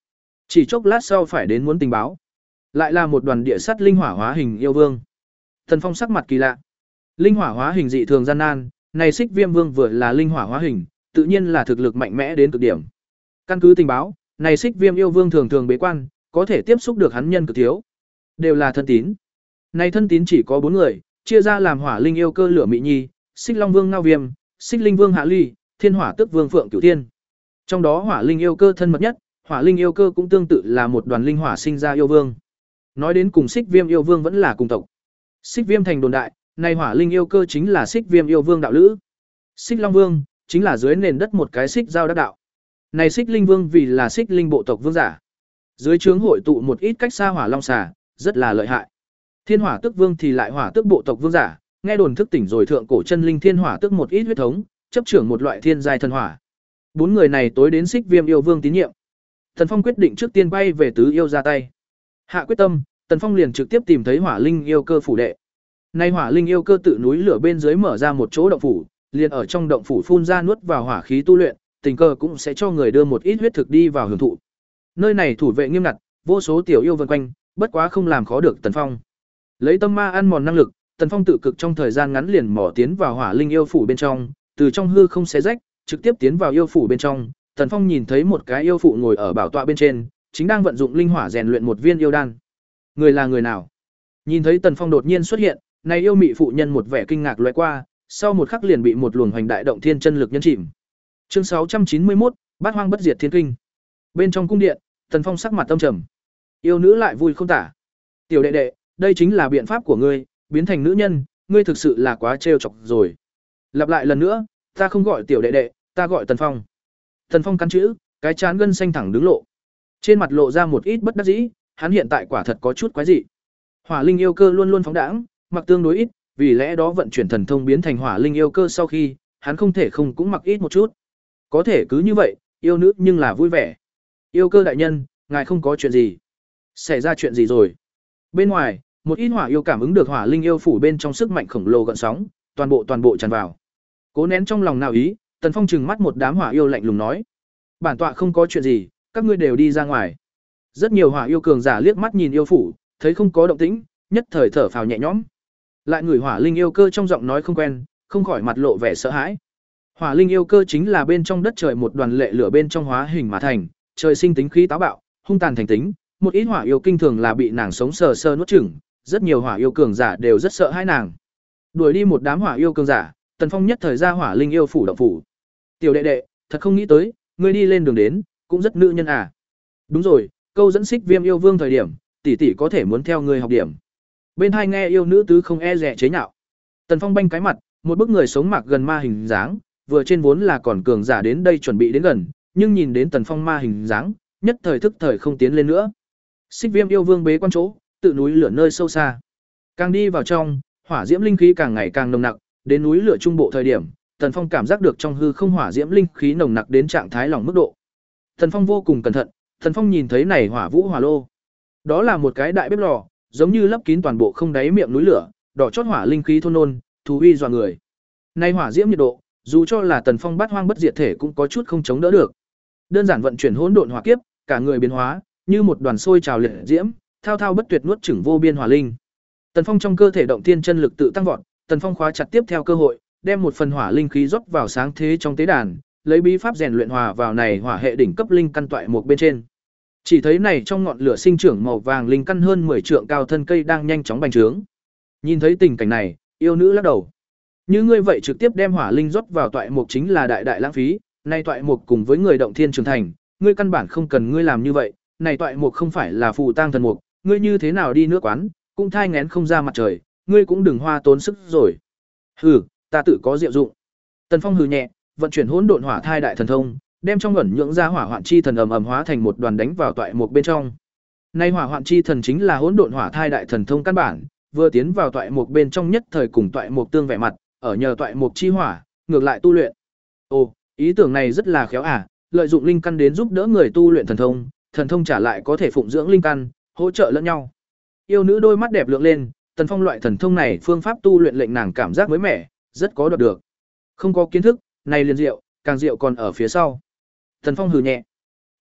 Chỉ chốc lát sau phải đến muốn tình báo. Lại là một đoàn địa sắt linh hỏa hóa hình yêu vương. Tần Phong sắc mặt kỳ lạ. Linh hỏa hóa hình dị thường gian nan, này Xích Viêm Vương vừa là linh hỏa hóa hình, tự nhiên là thực lực mạnh mẽ đến cực điểm. Căn cứ tình báo, này Xích Viêm yêu vương thường thường bế quan, có thể tiếp xúc được hắn nhân cực thiếu, đều là thân tín. Này thân tín chỉ có bốn người, chia ra làm Hỏa Linh yêu cơ Lửa Mị Nhi, Xích Long Vương Ngao Viêm, Xích Linh Vương Hạ Ly, Thiên Hỏa Tức Vương Phượng Cửu Thiên. Trong đó Hỏa Linh yêu cơ thân mật nhất, Hỏa Linh yêu cơ cũng tương tự là một đoàn linh hỏa sinh ra yêu vương. Nói đến cùng Xích Viêm yêu vương vẫn là cùng tộc. Xích Viêm thành đồn đại, này Hỏa Linh yêu cơ chính là Xích Viêm yêu vương đạo lữ. Xích Long Vương chính là dưới nền đất một cái xích giao đắc đạo. Này Xích Linh Vương vì là Xích Linh bộ tộc vương giả. Dưới trướng hội tụ một ít cách xa Hỏa Long xà, rất là lợi hại. Thiên Hỏa Tức Vương thì lại Hỏa Tức bộ tộc vương giả, nghe đồn thức tỉnh rồi thượng cổ chân linh Thiên Hỏa Tức một ít huyết thống, chấp trưởng một loại thiên giai thần hỏa. Bốn người này tối đến Xích Viêm yêu vương tín nhiệm. Tần Phong quyết định trước tiên bay về tứ yêu ra tay. Hạ quyết tâm, Tần Phong liền trực tiếp tìm thấy Hỏa Linh yêu cơ phủ đệ. Nay Hỏa Linh yêu cơ tự núi lửa bên dưới mở ra một chỗ động phủ, liền ở trong động phủ phun ra nuốt vào hỏa khí tu luyện, tình cờ cũng sẽ cho người đưa một ít huyết thực đi vào hưởng thụ. Nơi này thủ vệ nghiêm ngặt, vô số tiểu yêu vần quanh, bất quá không làm khó được Tần Phong. Lấy tâm ma ăn mòn năng lực, Tần Phong tự cực trong thời gian ngắn liền mò tiến vào Hỏa Linh yêu phủ bên trong, từ trong hư không xé rách, trực tiếp tiến vào yêu phủ bên trong. Tần Phong nhìn thấy một cái yêu phụ ngồi ở bảo tọa bên trên, chính đang vận dụng linh hỏa rèn luyện một viên yêu đan. Người là người nào? Nhìn thấy Tần Phong đột nhiên xuất hiện, này yêu mị phụ nhân một vẻ kinh ngạc lóe qua, sau một khắc liền bị một luồng hoành đại động thiên chân lực nhân chìm. Chương sáu trăm chín mươi mốt, Bát Hoang bất diệt thiên kinh. Bên trong cung điện, Tần Phong sắc mặt âm trầm. Yêu nữ lại vui không tả. Tiểu đệ đệ, đây chính là biện pháp của ngươi, biến thành nữ nhân, ngươi thực sự là quá trêu chọc rồi. Lặp lại lần nữa, ta không gọi tiểu đệ đệ, ta gọi Tần Phong. Tần Phong cắn chữ, cái trán gân xanh thẳng đứng lộ. Trên mặt lộ ra một ít bất đắc dĩ, hắn hiện tại quả thật có chút quái dị. Hỏa Linh yêu cơ luôn luôn phóng đãng, mặc tương đối ít, vì lẽ đó vận chuyển thần thông biến thành Hỏa Linh yêu cơ sau khi, hắn không thể không cũng mặc ít một chút. Có thể cứ như vậy, yêu nữ nhưng là vui vẻ. Yêu cơ đại nhân, ngài không có chuyện gì. Xảy ra chuyện gì rồi? Bên ngoài, một ít hỏa yêu cảm ứng được Hỏa Linh yêu phủ bên trong sức mạnh khổng lồ gợn sóng, toàn bộ toàn bộ tràn vào. Cố nén trong lòng nào ý, Tần Phong trừng mắt một đám hỏa yêu lạnh lùng nói: "Bản tọa không có chuyện gì, các ngươi đều đi ra ngoài." Rất nhiều hỏa yêu cường giả liếc mắt nhìn yêu phủ, thấy không có động tĩnh, nhất thời thở phào nhẹ nhõm. Lại người Hỏa Linh yêu cơ trong giọng nói không quen, không khỏi mặt lộ vẻ sợ hãi. Hỏa Linh yêu cơ chính là bên trong đất trời một đoàn lệ lửa bên trong hóa hình mà thành, trời sinh tính khí táo bạo, hung tàn thành tính, một ít hỏa yêu kinh thường là bị nàng sống sờ sờ nuốt chửng, rất nhiều hỏa yêu cường giả đều rất sợ hãi nàng. Đuổi đi một đám hỏa yêu cường giả, Tần Phong nhất thời ra Hỏa Linh yêu phủ động phủ. "Tiểu đệ đệ, thật không nghĩ tới, ngươi đi lên đường đến, cũng rất nữ nhân à?" "Đúng rồi, câu dẫn Xích Viêm yêu vương thời điểm, tỷ tỷ có thể muốn theo ngươi học điểm." Bên hai nghe yêu nữ tứ không e dè chế nhạo. Tần Phong banh cái mặt, một bức người sống mạc gần ma hình dáng, vừa trên vốn là còn cường giả đến đây chuẩn bị đến gần, nhưng nhìn đến Tần Phong ma hình dáng, nhất thời thức thời không tiến lên nữa. Xích Viêm yêu vương bế quan chỗ, tự núi lửa nơi sâu xa. Càng đi vào trong, hỏa diễm linh khí càng ngày càng nồng nặc, đến núi lửa trung bộ thời điểm, Tần Phong cảm giác được trong hư không hỏa diễm linh khí nồng nặc đến trạng thái lỏng mức độ. Tần Phong vô cùng cẩn thận, Tần Phong nhìn thấy này hỏa vũ hỏa lô. Đó là một cái đại bếp lò, giống như lấp kín toàn bộ không đáy miệng núi lửa, đỏ chót hỏa linh khí thôn nôn, thú uy dọa người. Nay hỏa diễm nhiệt độ, dù cho là Tần Phong Bát Hoang bất diệt thể cũng có chút không chống đỡ được. Đơn giản vận chuyển hỗn độn hỏa kiếp, cả người biến hóa, như một đoàn sôi trào liệt diễm, thao thao bất tuyệt nuốt chửng vô biên hỏa linh. Tần Phong trong cơ thể động thiên chân lực tự tăng vọt, Tần Phong khóa chặt tiếp theo cơ hội, đem một phần hỏa linh khí rót vào sáng thế trong tế đàn, lấy bí pháp rèn luyện hòa vào này hỏa hệ đỉnh cấp linh căn toại một bên trên. Chỉ thấy này trong ngọn lửa sinh trưởng màu vàng linh căn hơn mười trượng cao thân cây đang nhanh chóng bành trướng. Nhìn thấy tình cảnh này, yêu nữ lắc đầu. Như ngươi vậy trực tiếp đem hỏa linh rót vào toại mục chính là đại đại lãng phí, nay toại mục cùng với người động thiên trưởng thành, ngươi căn bản không cần ngươi làm như vậy, này toại mục không phải là phù tang thần mục, ngươi như thế nào đi nữa quán, cũng thai nghén không ra mặt trời, ngươi cũng đừng hoa tốn sức rồi. Hừ, ta tự có diệu dụng. Tần Phong hừ nhẹ, vận chuyển hỗn độn hỏa thai đại thần thông, đem trong ẩn nhưỡng ra hỏa hoạn chi thần ầm ầm hóa thành một đoàn đánh vào toại mục bên trong. Nay hỏa hoạn chi thần chính là hỗn độn hỏa thai đại thần thông căn bản, vừa tiến vào toại mục bên trong nhất thời cùng toại mục tương vẻ mặt, ở nhờ toại mục chi hỏa, ngược lại tu luyện. Ồ, ý tưởng này rất là khéo à, lợi dụng linh căn đến giúp đỡ người tu luyện thần thông, thần thông trả lại có thể phụng dưỡng linh căn, hỗ trợ lẫn nhau. Yêu nữ đôi mắt đẹp lượng lên, Tần Phong loại thần thông này phương pháp tu luyện lệnh nàng cảm giác mới mẻ, rất có đoạt được. Không có kiến thức, này liền diệu, càng diệu còn ở phía sau. Tần Phong hừ nhẹ.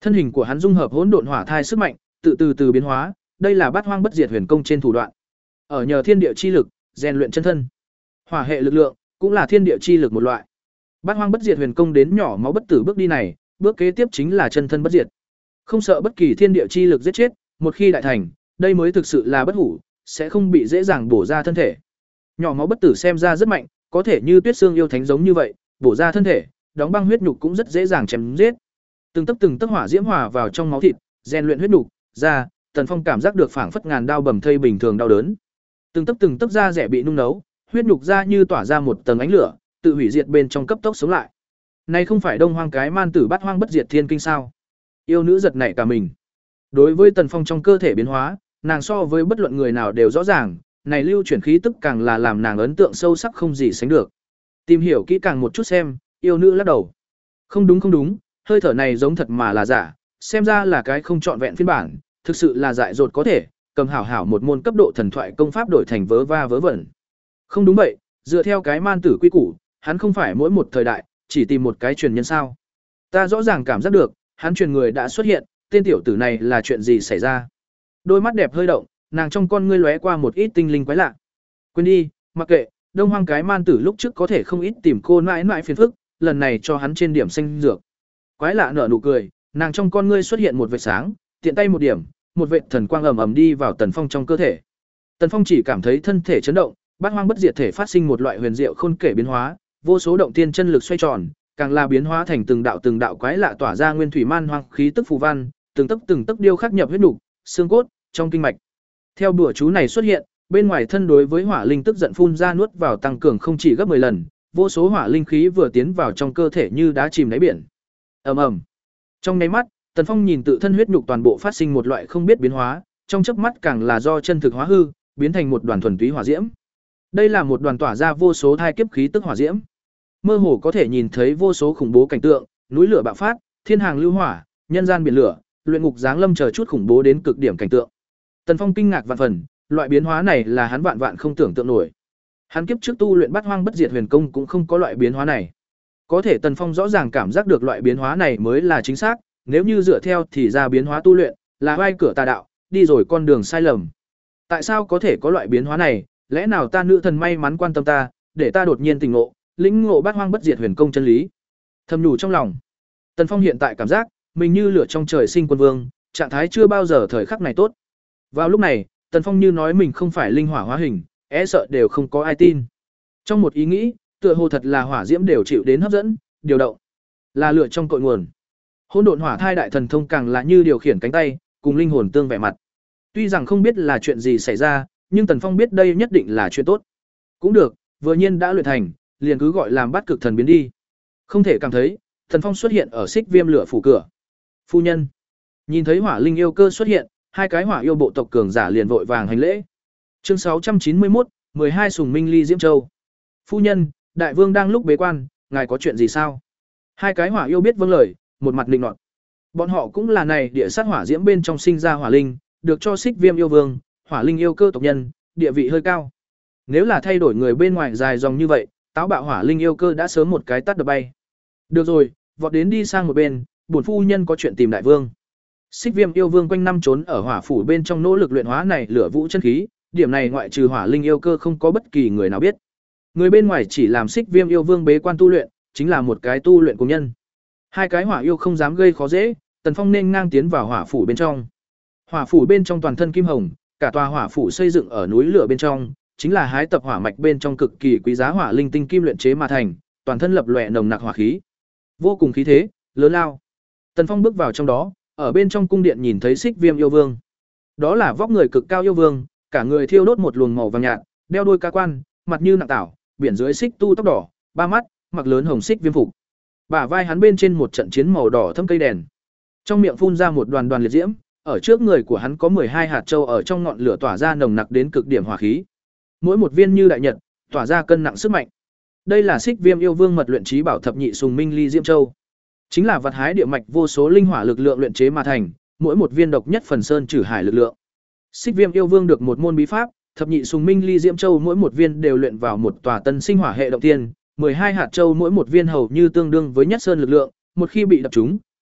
Thân hình của hắn dung hợp hỗn độn hỏa thai sức mạnh, tự từ từ biến hóa, đây là Bát Hoang Bất Diệt Huyền Công trên thủ đoạn. Ở nhờ thiên địa chi lực, rèn luyện chân thân. Hỏa hệ lực lượng cũng là thiên địa chi lực một loại. Bát Hoang Bất Diệt Huyền Công đến nhỏ máu bất tử bước đi này, bước kế tiếp chính là chân thân bất diệt. Không sợ bất kỳ thiên địa chi lực giết chết, một khi đại thành, đây mới thực sự là bất hủ, sẽ không bị dễ dàng bổ ra thân thể. Nhỏ máu bất tử xem ra rất mạnh, có thể như Tuyết Xương yêu thánh giống như vậy, bổ ra thân thể, đóng băng huyết nhục cũng rất dễ dàng chém giết. Từng tấc từng tấc hỏa diễm hòa vào trong máu thịt, rèn luyện huyết nhục, ra, Tần Phong cảm giác được phảng phất ngàn đao bầm thây bình thường đau đớn. Từng tấc từng tấc da rẻ bị nung nấu, huyết nhục da như tỏa ra một tầng ánh lửa, tự hủy diệt bên trong cấp tốc sống lại. Này không phải Đông Hoang cái man tử Bát Hoang Bất Diệt Thiên Kinh sao? Yêu nữ giật nảy cả mình. Đối với Tần Phong trong cơ thể biến hóa, nàng so với bất luận người nào đều rõ ràng, này lưu chuyển khí tức càng là làm nàng ấn tượng sâu sắc không gì sánh được. Tìm hiểu kỹ càng một chút xem, yêu nữ lắc đầu. Không đúng không đúng, hơi thở này giống thật mà là giả, xem ra là cái không trọn vẹn phiên bản, thực sự là dại dột có thể, cầm hảo hảo một môn cấp độ thần thoại công pháp đổi thành vớ va vớ vẩn. Không đúng vậy, dựa theo cái man tử quy củ, hắn không phải mỗi một thời đại chỉ tìm một cái truyền nhân sao? Ta rõ ràng cảm giác được, hắn truyền người đã xuất hiện, tên tiểu tử này là chuyện gì xảy ra? Đôi mắt đẹp hơi động, nàng trong con ngươi lóe qua một ít tinh linh quái lạ. Quên đi, mặc kệ, Đông Hoang cái man tử lúc trước có thể không ít tìm cô mãi mãi phiền phức, lần này cho hắn trên điểm xanh dược. Quái lạ nở nụ cười, nàng trong con ngươi xuất hiện một vệt sáng, tiện tay một điểm, một vệt thần quang ầm ầm đi vào Tần Phong trong cơ thể. Tần Phong chỉ cảm thấy thân thể chấn động, Bát Hoang Bất Diệt thể phát sinh một loại huyền diệu khôn kể biến hóa, vô số động tiên chân lực xoay tròn, càng là biến hóa thành từng đạo từng đạo quái lạ tỏa ra nguyên thủy man hoang khí tức phù văn, từng tấc từng tấc điêu khắc nhập huyết nục, xương cốt, trong kinh mạch. Theo đùa chú này xuất hiện, bên ngoài thân đối với hỏa linh tức giận phun ra nuốt vào tăng cường không chỉ gấp mười lần, vô số hỏa linh khí vừa tiến vào trong cơ thể như đá chìm đáy biển. Ầm ầm. Trong nháy mắt, Tần Phong nhìn tự thân huyết nhục toàn bộ phát sinh một loại không biết biến hóa, trong chớp mắt càng là do chân thực hóa hư, biến thành một đoàn thuần túy hỏa diễm. Đây là một đoàn tỏa ra vô số thai kiếp khí tức hỏa diễm. Mơ hồ có thể nhìn thấy vô số khủng bố cảnh tượng, núi lửa bạo phát, thiên hàng lưu hỏa, nhân gian biển lửa, luyện ngục giáng lâm chờ chút khủng bố đến cực điểm cảnh tượng. Tần Phong kinh ngạc vạn phần, loại biến hóa này là hắn vạn vạn không tưởng tượng nổi. Hắn kiếp trước tu luyện Bát Hoang Bất Diệt Huyền Công cũng không có loại biến hóa này. Có thể Tần Phong rõ ràng cảm giác được loại biến hóa này mới là chính xác, nếu như dựa theo thì ra biến hóa tu luyện là vai cửa tà đạo, đi rồi con đường sai lầm. Tại sao có thể có loại biến hóa này? Lẽ nào ta nữ thần may mắn quan tâm ta, để ta đột nhiên tỉnh ngộ, lĩnh ngộ Bát Hoang Bất Diệt Huyền Công chân lý. Thầm nhủ trong lòng. Tần Phong hiện tại cảm giác mình như lửa trong trời sinh quân vương, trạng thái chưa bao giờ thời khắc này tốt. Vào lúc này, Tần Phong như nói mình không phải linh hỏa hóa hình, e sợ đều không có ai tin. Trong một ý nghĩ, tựa hồ thật là hỏa diễm đều chịu đến hấp dẫn, điều động, là lửa trong cội nguồn. Hỗn độn hỏa thai đại thần thông càng là như điều khiển cánh tay, cùng linh hồn tương vẻ mặt. Tuy rằng không biết là chuyện gì xảy ra, nhưng Tần Phong biết đây nhất định là chuyện tốt. Cũng được, vừa nhiên đã luyện thành, liền cứ gọi làm Bát Cực Thần biến đi. Không thể cảm thấy, Tần Phong xuất hiện ở Xích Viêm lửa phủ cửa. Phu nhân, nhìn thấy hỏa linh yêu cơ xuất hiện, hai cái hỏa yêu bộ tộc cường giả liền vội vàng hành lễ. Chương sáu trăm chín mươi mốt, mười hai Sùng Minh Ly Diễm Châu. Phu nhân, đại vương đang lúc bế quan, ngài có chuyện gì sao? Hai cái hỏa yêu biết vâng lời, một mặt định nọt. Bọn họ cũng là này địa sát hỏa diễm bên trong sinh ra hỏa linh, được cho Xích Viêm yêu vương, hỏa linh yêu cơ tộc nhân, địa vị hơi cao. Nếu là thay đổi người bên ngoài dài dòng như vậy, táo bạo hỏa linh yêu cơ đã sớm một cái tát đập bay. Được rồi, vọt đến đi sang một bên, bổn phu nhân có chuyện tìm đại vương. Xích Viêm yêu vương quanh năm trốn ở hỏa phủ bên trong nỗ lực luyện hóa này lửa vũ chân khí, điểm này ngoại trừ hỏa linh yêu cơ không có bất kỳ người nào biết. Người bên ngoài chỉ làm Xích Viêm yêu vương bế quan tu luyện, chính là một cái tu luyện của nhân. Hai cái hỏa yêu không dám gây khó dễ, Tần Phong nên ngang tiến vào hỏa phủ bên trong. Hỏa phủ bên trong toàn thân kim hồng, cả tòa hỏa phủ xây dựng ở núi lửa bên trong, chính là hái tập hỏa mạch bên trong cực kỳ quý giá hỏa linh tinh kim luyện chế mà thành, toàn thân lập lòe nồng nặc hỏa khí, vô cùng khí thế, lớn lao. Tần Phong bước vào trong đó, ở bên trong cung điện nhìn thấy Xích Viêm yêu vương. Đó là vóc người cực cao yêu vương, cả người thiêu đốt một luồng màu vàng nhạt, đeo đôi ca quan, mặt như nặng tảo, biển dưới xích tu tóc đỏ, ba mắt, mặc lớn hồng xích viêm phục. Bả vai hắn bên trên một trận chiến màu đỏ thâm cây đèn. Trong miệng phun ra một đoàn đoàn liệt diễm, ở trước người của hắn có mười hai hạt châu ở trong ngọn lửa tỏa ra nồng nặc đến cực điểm hỏa khí. Mỗi một viên như đại nhật, tỏa ra cân nặng sức mạnh. Đây là Xích Viêm yêu vương mật luyện trí bảo thập nhị sùng minh ly diễm châu. Chính là vật hái địa mạch vô số linh hỏa lực lượng luyện chế mà thành, mỗi một viên độc nhất phần sơn trừ hải lực lượng. Xích Viêm yêu vương được một môn bí pháp, thập nhị sùng minh ly diễm châu mỗi một viên đều luyện vào một tòa tân sinh hỏa hệ động tiên, mười hai hạt châu mỗi một viên hầu như tương đương với nhất sơn lực lượng, một khi bị đập trúng,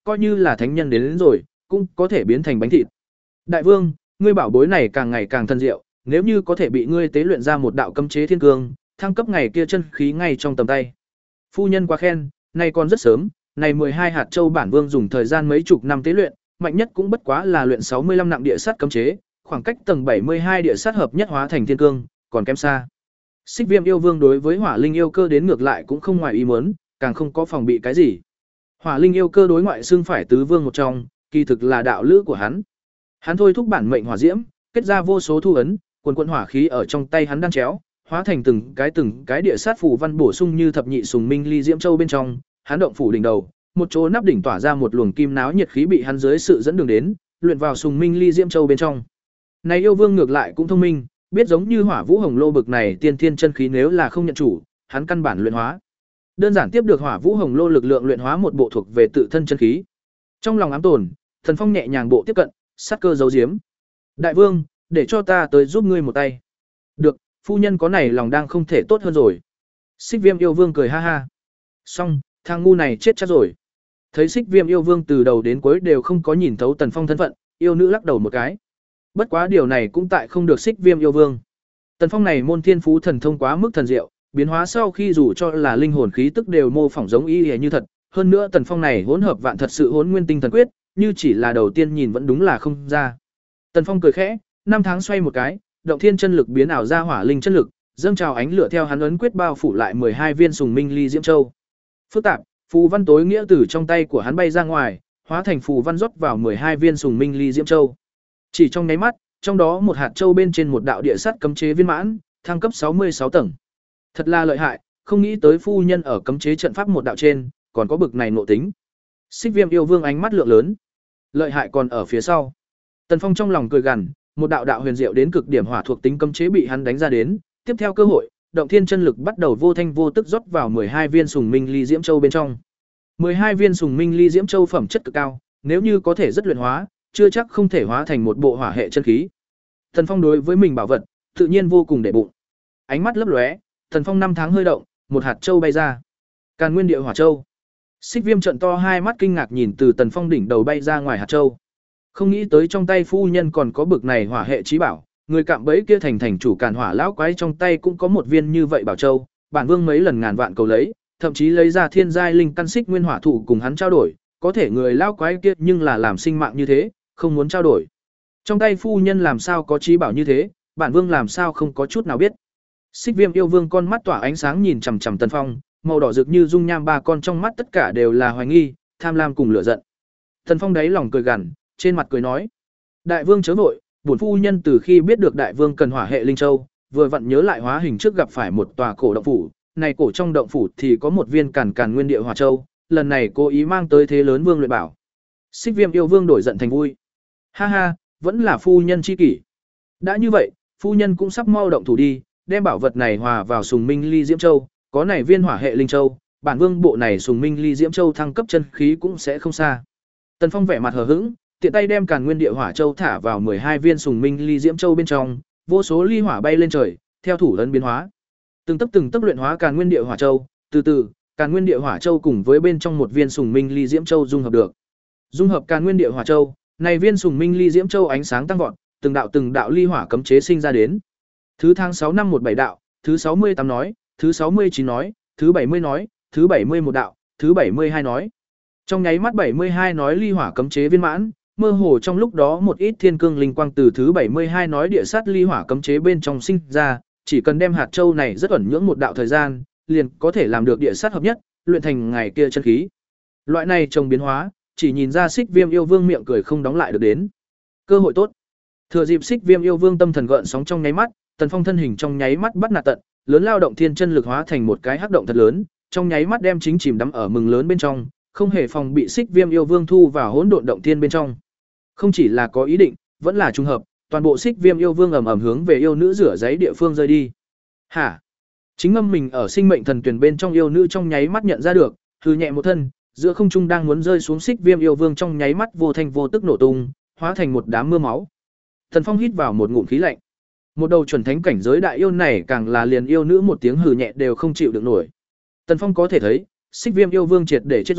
coi như là thánh nhân đến, đến rồi, cũng có thể biến thành bánh thịt. Đại vương, ngươi bảo bối này càng ngày càng thần diệu, nếu như có thể bị ngươi tế luyện ra một đạo cấm chế thiên cương, thăng cấp ngày kia chân khí ngay trong tầm tay. Phu nhân quá khen, nay còn rất sớm, này mười hai hạt châu bản vương dùng thời gian mấy chục năm tế luyện, mạnh nhất cũng bất quá là luyện sáu mươi lăm nặng địa sát cấm chế, khoảng cách tầng bảy mươi hai địa sát hợp nhất hóa thành thiên cương, còn kém xa. Xích Viêm yêu vương đối với Hỏa Linh yêu cơ đến ngược lại cũng không ngoài ý muốn, càng không có phòng bị cái gì. Hỏa Linh yêu cơ đối ngoại xưng phải tứ vương một trong, kỳ thực là đạo lữ của hắn. Hắn thôi thúc bản mệnh hỏa diễm, kết ra vô số thu ấn, quần quần hỏa khí ở trong tay hắn đan chéo, hóa thành từng cái từng cái địa sát phù văn bổ sung như thập nhị sùng minh ly diễm châu bên trong, hắn động phủ đỉnh đầu, một chỗ nắp đỉnh tỏa ra một luồng kim náo nhiệt khí bị hắn dưới sự dẫn đường đến, luyện vào sùng minh ly diễm châu bên trong. Này yêu vương ngược lại cũng thông minh, biết giống như Hỏa Vũ Hồng Lô bực này tiên thiên chân khí nếu là không nhận chủ, hắn căn bản luyện hóa. Đơn giản tiếp được Hỏa Vũ Hồng Lô lực lượng luyện hóa một bộ thuộc về tự thân chân khí. Trong lòng ám tồn, Thần Phong nhẹ nhàng bộ tiếp cận, sát cơ giấu giếm. Đại vương, để cho ta tới giúp ngươi một tay. Được, phu nhân có này lòng đang không thể tốt hơn rồi. Xích Viêm yêu vương cười ha ha. Xong, thằng ngu này chết chắc rồi. Thấy Xích Viêm yêu vương từ đầu đến cuối đều không có nhìn thấu Tần Phong thân phận, yêu nữ lắc đầu một cái. Bất quá điều này cũng tại không được Xích Viêm yêu vương. Tần Phong này môn thiên phú thần thông quá mức thần diệu, biến hóa sau khi dù cho là linh hồn khí tức đều mô phỏng giống y như thật, hơn nữa Tần Phong này hỗn hợp vạn thật sự hỗn nguyên tinh thần quyết, như chỉ là đầu tiên nhìn vẫn đúng là không ra. Tần Phong cười khẽ, năm tháng xoay một cái, động thiên chân lực biến ảo ra hỏa linh chân lực, dâng trào ánh lửa theo hắn ấn quyết bao phủ lại mười hai viên sùng minh ly diễm châu. Phức tạp, phù văn tối nghĩa từ trong tay của hắn bay ra ngoài, hóa thành phù văn rót vào mười hai viên sùng minh ly diễm châu. Chỉ trong nháy mắt, trong đó một hạt châu bên trên một đạo địa sắt cấm chế viên mãn, thăng cấp sáu mươi sáu tầng. Thật là lợi hại, không nghĩ tới phu nhân ở cấm chế trận pháp một đạo trên, còn có bực này nội tính. Xích Viêm yêu vương ánh mắt lượng lớn. Lợi hại còn ở phía sau. Tần Phong trong lòng cười gằn, một đạo đạo huyền diệu đến cực điểm hỏa thuộc tính cấm chế bị hắn đánh ra đến, tiếp theo cơ hội, động thiên chân lực bắt đầu vô thanh vô tức rót vào mười hai viên sùng minh ly diễm châu bên trong. mười hai viên sùng minh ly diễm châu phẩm chất cực cao, nếu như có thể rất luyện hóa, chưa chắc không thể hóa thành một bộ hỏa hệ chân khí. Tần Phong đối với mình bảo vật, tự nhiên vô cùng để bụng. Ánh mắt lấp lóe, Tần Phong năm tháng hơi động, một hạt châu bay ra. Càn Nguyên Địa Hỏa Châu. Xích Viêm trợn to hai mắt kinh ngạc nhìn từ Tần Phong đỉnh đầu bay ra ngoài hạt châu. Không nghĩ tới trong tay phu nhân còn có bực này hỏa hệ chí bảo, người cạm bẫy kia thành thành chủ Càn Hỏa lão quái trong tay cũng có một viên như vậy bảo châu, bản vương mấy lần ngàn vạn cầu lấy, thậm chí lấy ra thiên giai linh căn xích nguyên hỏa thụ cùng hắn trao đổi, có thể người lão quái kia nhưng là làm sinh mạng như thế, không muốn trao đổi. Trong tay phu nhân làm sao có chí bảo như thế, bản vương làm sao không có chút nào biết. Xích Viêm yêu vương con mắt tỏa ánh sáng nhìn chằm chằm Tần Phong, màu đỏ rực như dung nham ba con trong mắt tất cả đều là hoài nghi, tham lam cùng lửa giận. Tần Phong đáy lòng cười gằn, trên mặt cười nói: "Đại vương chớ vội, bổn phu nhân từ khi biết được đại vương cần hỏa hệ linh châu, vừa vặn nhớ lại hóa hình trước gặp phải một tòa cổ động phủ, này cổ trong động phủ thì có một viên Càn Càn Nguyên Địa Hỏa Châu, lần này cố ý mang tới thế lớn vương luyện bảo." Xích Viêm yêu vương đổi giận thành vui. "Ha ha, vẫn là phu nhân chi kỷ. Đã như vậy, phu nhân cũng sắp mau động thủ đi, đem bảo vật này hòa vào sùng minh ly diễm châu, có này viên hỏa hệ linh châu, bản vương bộ này sùng minh ly diễm châu thăng cấp chân khí cũng sẽ không xa." Tần Phong vẻ mặt hờ hững, tiện tay đem Càn Nguyên Địa Hỏa Châu thả vào mười hai viên sùng minh ly diễm châu bên trong, vô số ly hỏa bay lên trời, theo thủ ấn biến hóa. Từng tấc từng tấc luyện hóa Càn Nguyên Địa Hỏa Châu, từ từ, Càn Nguyên Địa Hỏa Châu cùng với bên trong một viên sùng minh ly diễm châu dung hợp được. Dung hợp Càn Nguyên Địa Hỏa Châu, này viên sùng minh ly diễm châu ánh sáng tăng vọt, từng đạo từng đạo ly hỏa cấm chế sinh ra đến. Thứ tháng sáu năm một bảy đạo, thứ sáu mươi tám nói, thứ sáu mươi chín nói, thứ bảy mươi nói, thứ bảy mươi một đạo, thứ bảy mươi hai nói. Trong nháy mắt bảy mươi hai nói ly hỏa cấm chế viên mãn, mơ hồ trong lúc đó một ít thiên cương linh quang từ thứ bảy mươi hai nói địa sát ly hỏa cấm chế bên trong sinh ra, chỉ cần đem hạt châu này rất ẩn nhưỡng một đạo thời gian, liền có thể làm được địa sát hợp nhất, luyện thành ngày kia chân khí. Loại này trồng biến hóa, chỉ nhìn ra Xích Viêm yêu vương miệng cười không đóng lại được đến. Cơ hội tốt. Thừa dịp Xích Viêm yêu vương tâm thần gợn sóng trong nháy mắt, Tần Phong thân hình trong nháy mắt bắt nạt tận, lớn lao động thiên chân lực hóa thành một cái hắc động thật lớn, trong nháy mắt đem chính chìm đắm ở mừng lớn bên trong, không hề phòng bị Xích Viêm yêu vương thu vào hỗn độn động thiên bên trong. Không chỉ là có ý định, vẫn là trùng hợp, toàn bộ Xích Viêm yêu vương ầm ầm hướng về yêu nữ rửa giấy địa phương rơi đi. Hả? Chính ngâm mình ở sinh mệnh thần tuyển bên trong yêu nữ trong nháy mắt nhận ra được, hừ nhẹ một thân, giữa không trung đang muốn rơi xuống Xích Viêm yêu vương trong nháy mắt vô thanh vô tức nổ tung, hóa thành một đám mưa máu. Tần Phong hít vào một ngụm khí lạnh. Một đầu chuẩn thánh cảnh giới đại yêu này càng là liền yêu nữ một tiếng hừ nhẹ đều không chịu được nổi. Tần Phong có thể thấy, Xích Viêm yêu vương triệt để chết rồi,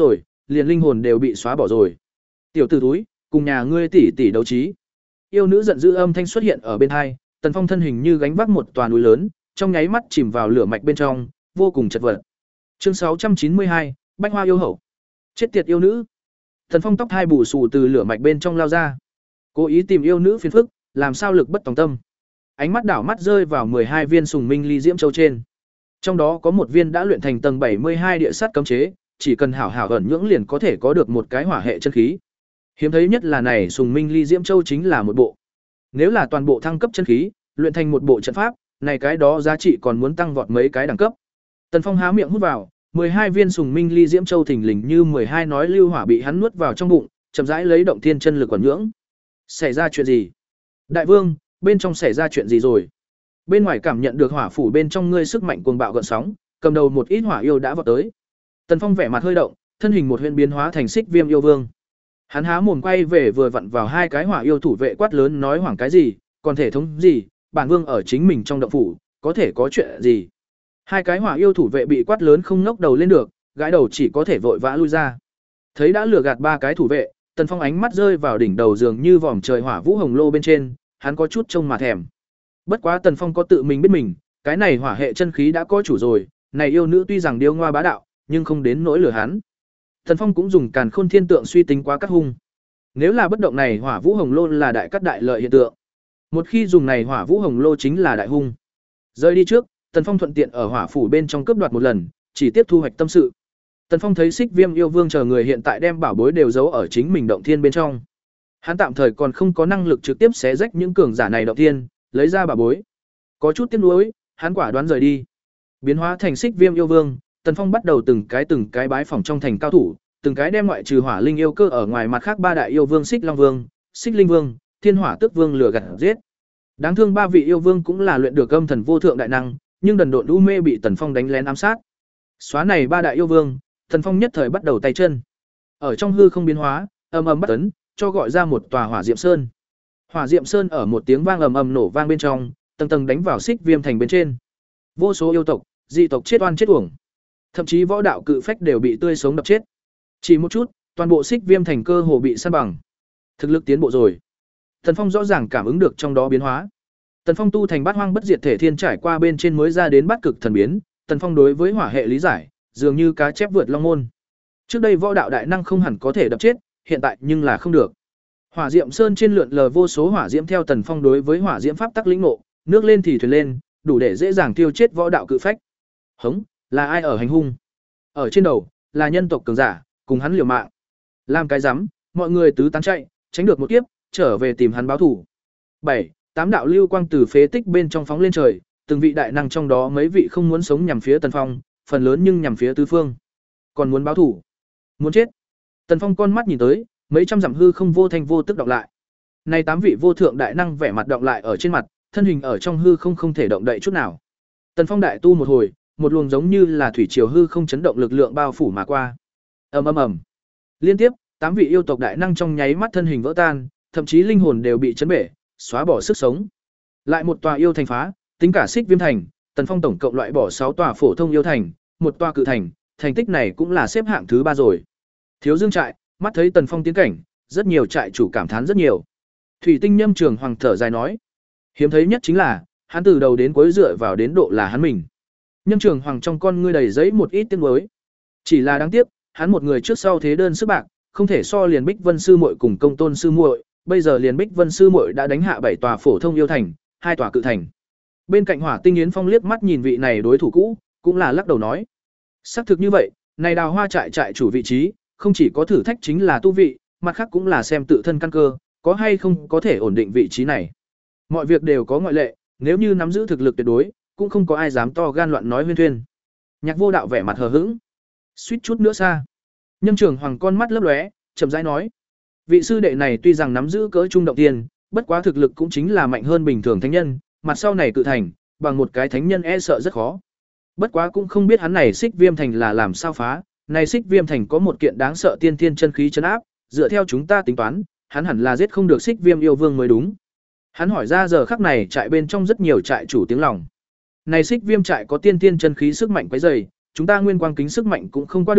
liền linh hồn đều bị xóa bỏ rồi. Tiểu tử túi, cùng nhà ngươi tỷ tỷ đấu trí. Yêu nữ giận dữ âm thanh xuất hiện ở bên hai, Tần Phong thân hình như gánh vác một tòa núi lớn, trong nháy mắt chìm vào lửa mạch bên trong, vô cùng chật vật. Chương sáu trăm chín mươi hai, Bách Hoa yêu hậu. Chết tiệt yêu nữ. Tần Phong tóc hai bù xù từ lửa mạch bên trong lao ra. Cố ý tìm yêu nữ phiền phức, làm sao lực bất tòng tâm. Ánh mắt đảo mắt rơi vào mười hai viên sùng minh ly diễm châu trên. Trong đó có một viên đã luyện thành tầng bảy mươi hai địa sát cấm chế, chỉ cần hảo hảo ẩn nhưỡng liền có thể có được một cái hỏa hệ chân khí. Hiếm thấy nhất là này sùng minh ly diễm châu chính là một bộ. Nếu là toàn bộ thăng cấp chân khí, luyện thành một bộ trận pháp, này cái đó giá trị còn muốn tăng vọt mấy cái đẳng cấp. Tần Phong há miệng hút vào, mười hai viên sùng minh ly diễm châu thình lình như mười hai nói lưu hỏa bị hắn nuốt vào trong bụng, chậm rãi lấy động thiên chân lực ẩn nhưỡng. Xảy ra chuyện gì? Đại vương, bên trong xảy ra chuyện gì rồi? Bên ngoài cảm nhận được hỏa phủ bên trong ngươi sức mạnh cuồng bạo gợn sóng, cầm đầu một ít hỏa yêu đã vọt tới. Tần Phong vẻ mặt hơi động, thân hình một huyền biến hóa thành Xích Viêm yêu vương. Hắn há mồm quay về vừa vặn vào hai cái hỏa yêu thủ vệ quát lớn nói hoảng cái gì, còn thể thống gì, bản vương ở chính mình trong động phủ, có thể có chuyện gì? Hai cái hỏa yêu thủ vệ bị quát lớn không ngóc đầu lên được, gãi đầu chỉ có thể vội vã lui ra. Thấy đã lừa gạt ba cái thủ vệ, Tần Phong ánh mắt rơi vào đỉnh đầu giường như vòm trời hỏa vũ hồng lô bên trên, hắn có chút trông mà thèm. Bất quá Tần Phong có tự mình biết mình, cái này hỏa hệ chân khí đã có chủ rồi, này yêu nữ tuy rằng điêu ngoa bá đạo, nhưng không đến nỗi lừa hắn. Tần Phong cũng dùng Càn Khôn Thiên Tượng suy tính quá cắt hung. Nếu là bất động này hỏa vũ hồng lô là đại cắt đại lợi hiện tượng. Một khi dùng này hỏa vũ hồng lô chính là đại hung. Rơi đi trước, Tần Phong thuận tiện ở hỏa phủ bên trong cướp đoạt một lần, chỉ tiếp thu hoạch tâm sự. Tần Phong thấy Xích Viêm yêu vương chờ người hiện tại đem bảo bối đều giấu ở chính mình động thiên bên trong. Hắn tạm thời còn không có năng lực trực tiếp xé rách những cường giả này động thiên, lấy ra bảo bối. Có chút tiếc nuối, hắn quả đoán rời đi. Biến hóa thành Xích Viêm yêu vương, Tần Phong bắt đầu từng cái từng cái bái phỏng trong thành cao thủ, từng cái đem ngoại trừ Hỏa Linh yêu cơ ở ngoài mặt khác ba đại yêu vương Xích Long vương, Xích Linh vương, Thiên Hỏa Tước vương lừa gạt giết. Đáng thương ba vị yêu vương cũng là luyện được âm thần vô thượng đại năng, nhưng đần độn u mê bị Tần Phong đánh lén ám sát. Xóa này ba đại yêu vương, Tần Phong nhất thời bắt đầu tay chân. Ở trong hư không biến hóa, ầm ầm bắt tấn, cho gọi ra một tòa Hỏa Diệm Sơn. Hỏa Diệm Sơn ở một tiếng vang ầm ầm nổ vang bên trong, tầng tầng đánh vào Xích Viêm thành bên trên. Vô số yêu tộc, dị tộc chết oan chết uổng. Thậm chí võ đạo cự phách đều bị tươi sống đập chết. Chỉ một chút, toàn bộ Xích Viêm thành cơ hồ bị san bằng. Thực lực tiến bộ rồi. Tần Phong rõ ràng cảm ứng được trong đó biến hóa. Tần Phong tu thành Bát Hoang Bất Diệt Thể Thiên trải qua bên trên mới ra đến Bát Cực Thần biến, Tần Phong đối với hỏa hệ lý giải, dường như cá chép vượt long môn. Trước đây võ đạo đại năng không hẳn có thể đập chết, hiện tại nhưng là không được. Hỏa Diệm Sơn trên lượn lờ vô số hỏa diễm theo Tần Phong đối với hỏa diễm pháp tắc lĩnh ngộ, nước lên thì thuyền lên, đủ để dễ dàng tiêu chết võ đạo cự phách. Hống, là ai ở hành hung? Ở trên đầu, là nhân tộc cường giả, cùng hắn liều mạng. Làm cái rắm, mọi người tứ tán chạy, tránh được một kiếp, trở về tìm hắn báo thù. bảy, tám đạo lưu quang từ phế tích bên trong phóng lên trời, từng vị đại năng trong đó mấy vị không muốn sống nhằm phía Tần Phong, phần lớn nhưng nhằm phía tứ phương. Còn muốn báo thù, muốn chết. Tần Phong con mắt nhìn tới, mấy trăm dặm hư không vô thanh vô tức động lại. Này tám vị vô thượng đại năng vẻ mặt động lại ở trên mặt, thân hình ở trong hư không không thể động đậy chút nào. Tần Phong đại tu một hồi, một luồng giống như là thủy triều hư không chấn động lực lượng bao phủ mà qua. Ầm ầm ầm. Liên tiếp, tám vị yêu tộc đại năng trong nháy mắt thân hình vỡ tan, thậm chí linh hồn đều bị chấn bể, xóa bỏ sức sống. Lại một tòa yêu thành phá, tính cả Xích Viêm thành, Tần Phong tổng cộng loại bỏ sáu tòa phổ thông yêu thành, một tòa cự thành, thành tích này cũng là xếp hạng thứ ba rồi. Thiếu Dương trại, mắt thấy Tần Phong tiến cảnh, rất nhiều trại chủ cảm thán rất nhiều. Thủy Tinh Nhâm Trường Hoàng thở dài nói, hiếm thấy nhất chính là, hắn từ đầu đến cuối dựa vào đến độ là hắn mình. Nhâm Trường Hoàng trong con ngươi đầy giấy một ít tiếng nuối. Chỉ là đáng tiếc, hắn một người trước sau thế đơn sức bạc, không thể so liền Bích Vân sư muội cùng Công Tôn sư muội, bây giờ liền Bích Vân sư muội đã đánh hạ bảy tòa phổ thông yêu thành, hai tòa cự thành. Bên cạnh Hỏa Tinh Yến Phong liếc mắt nhìn vị này đối thủ cũ, cũng là lắc đầu nói, xác thực như vậy, này Đào Hoa trại trại chủ vị trí, không chỉ có thử thách chính là tu vị, mặt khác cũng là xem tự thân căn cơ, có hay không có thể ổn định vị trí này. Mọi việc đều có ngoại lệ, nếu như nắm giữ thực lực tuyệt đối, cũng không có ai dám to gan loạn nói huyên thuyên. Nhạc Vô Đạo vẻ mặt hờ hững, suýt chút nữa xa. Nhâm Trường Hoàng con mắt lấp lóe, chậm rãi nói, vị sư đệ này tuy rằng nắm giữ cỡ trung động tiền, bất quá thực lực cũng chính là mạnh hơn bình thường thánh nhân, mặt sau này cự thành, bằng một cái thánh nhân e sợ rất khó. Bất quá cũng không biết hắn này Xích Viêm thành là làm sao phá, này Xích Viêm thành có một kiện đáng sợ tiên thiên chân khí trấn áp, dựa theo chúng ta tính toán, hắn hẳn là giết không được Xích Viêm yêu vương mới đúng. Hắn hỏi ra giờ khắc này trại bên trong rất nhiều trại chủ tiếng lòng. Này Xích Viêm trại có tiên thiên chân khí sức mạnh quấy dày, chúng ta nguyên quang kính sức mạnh cũng không qua được,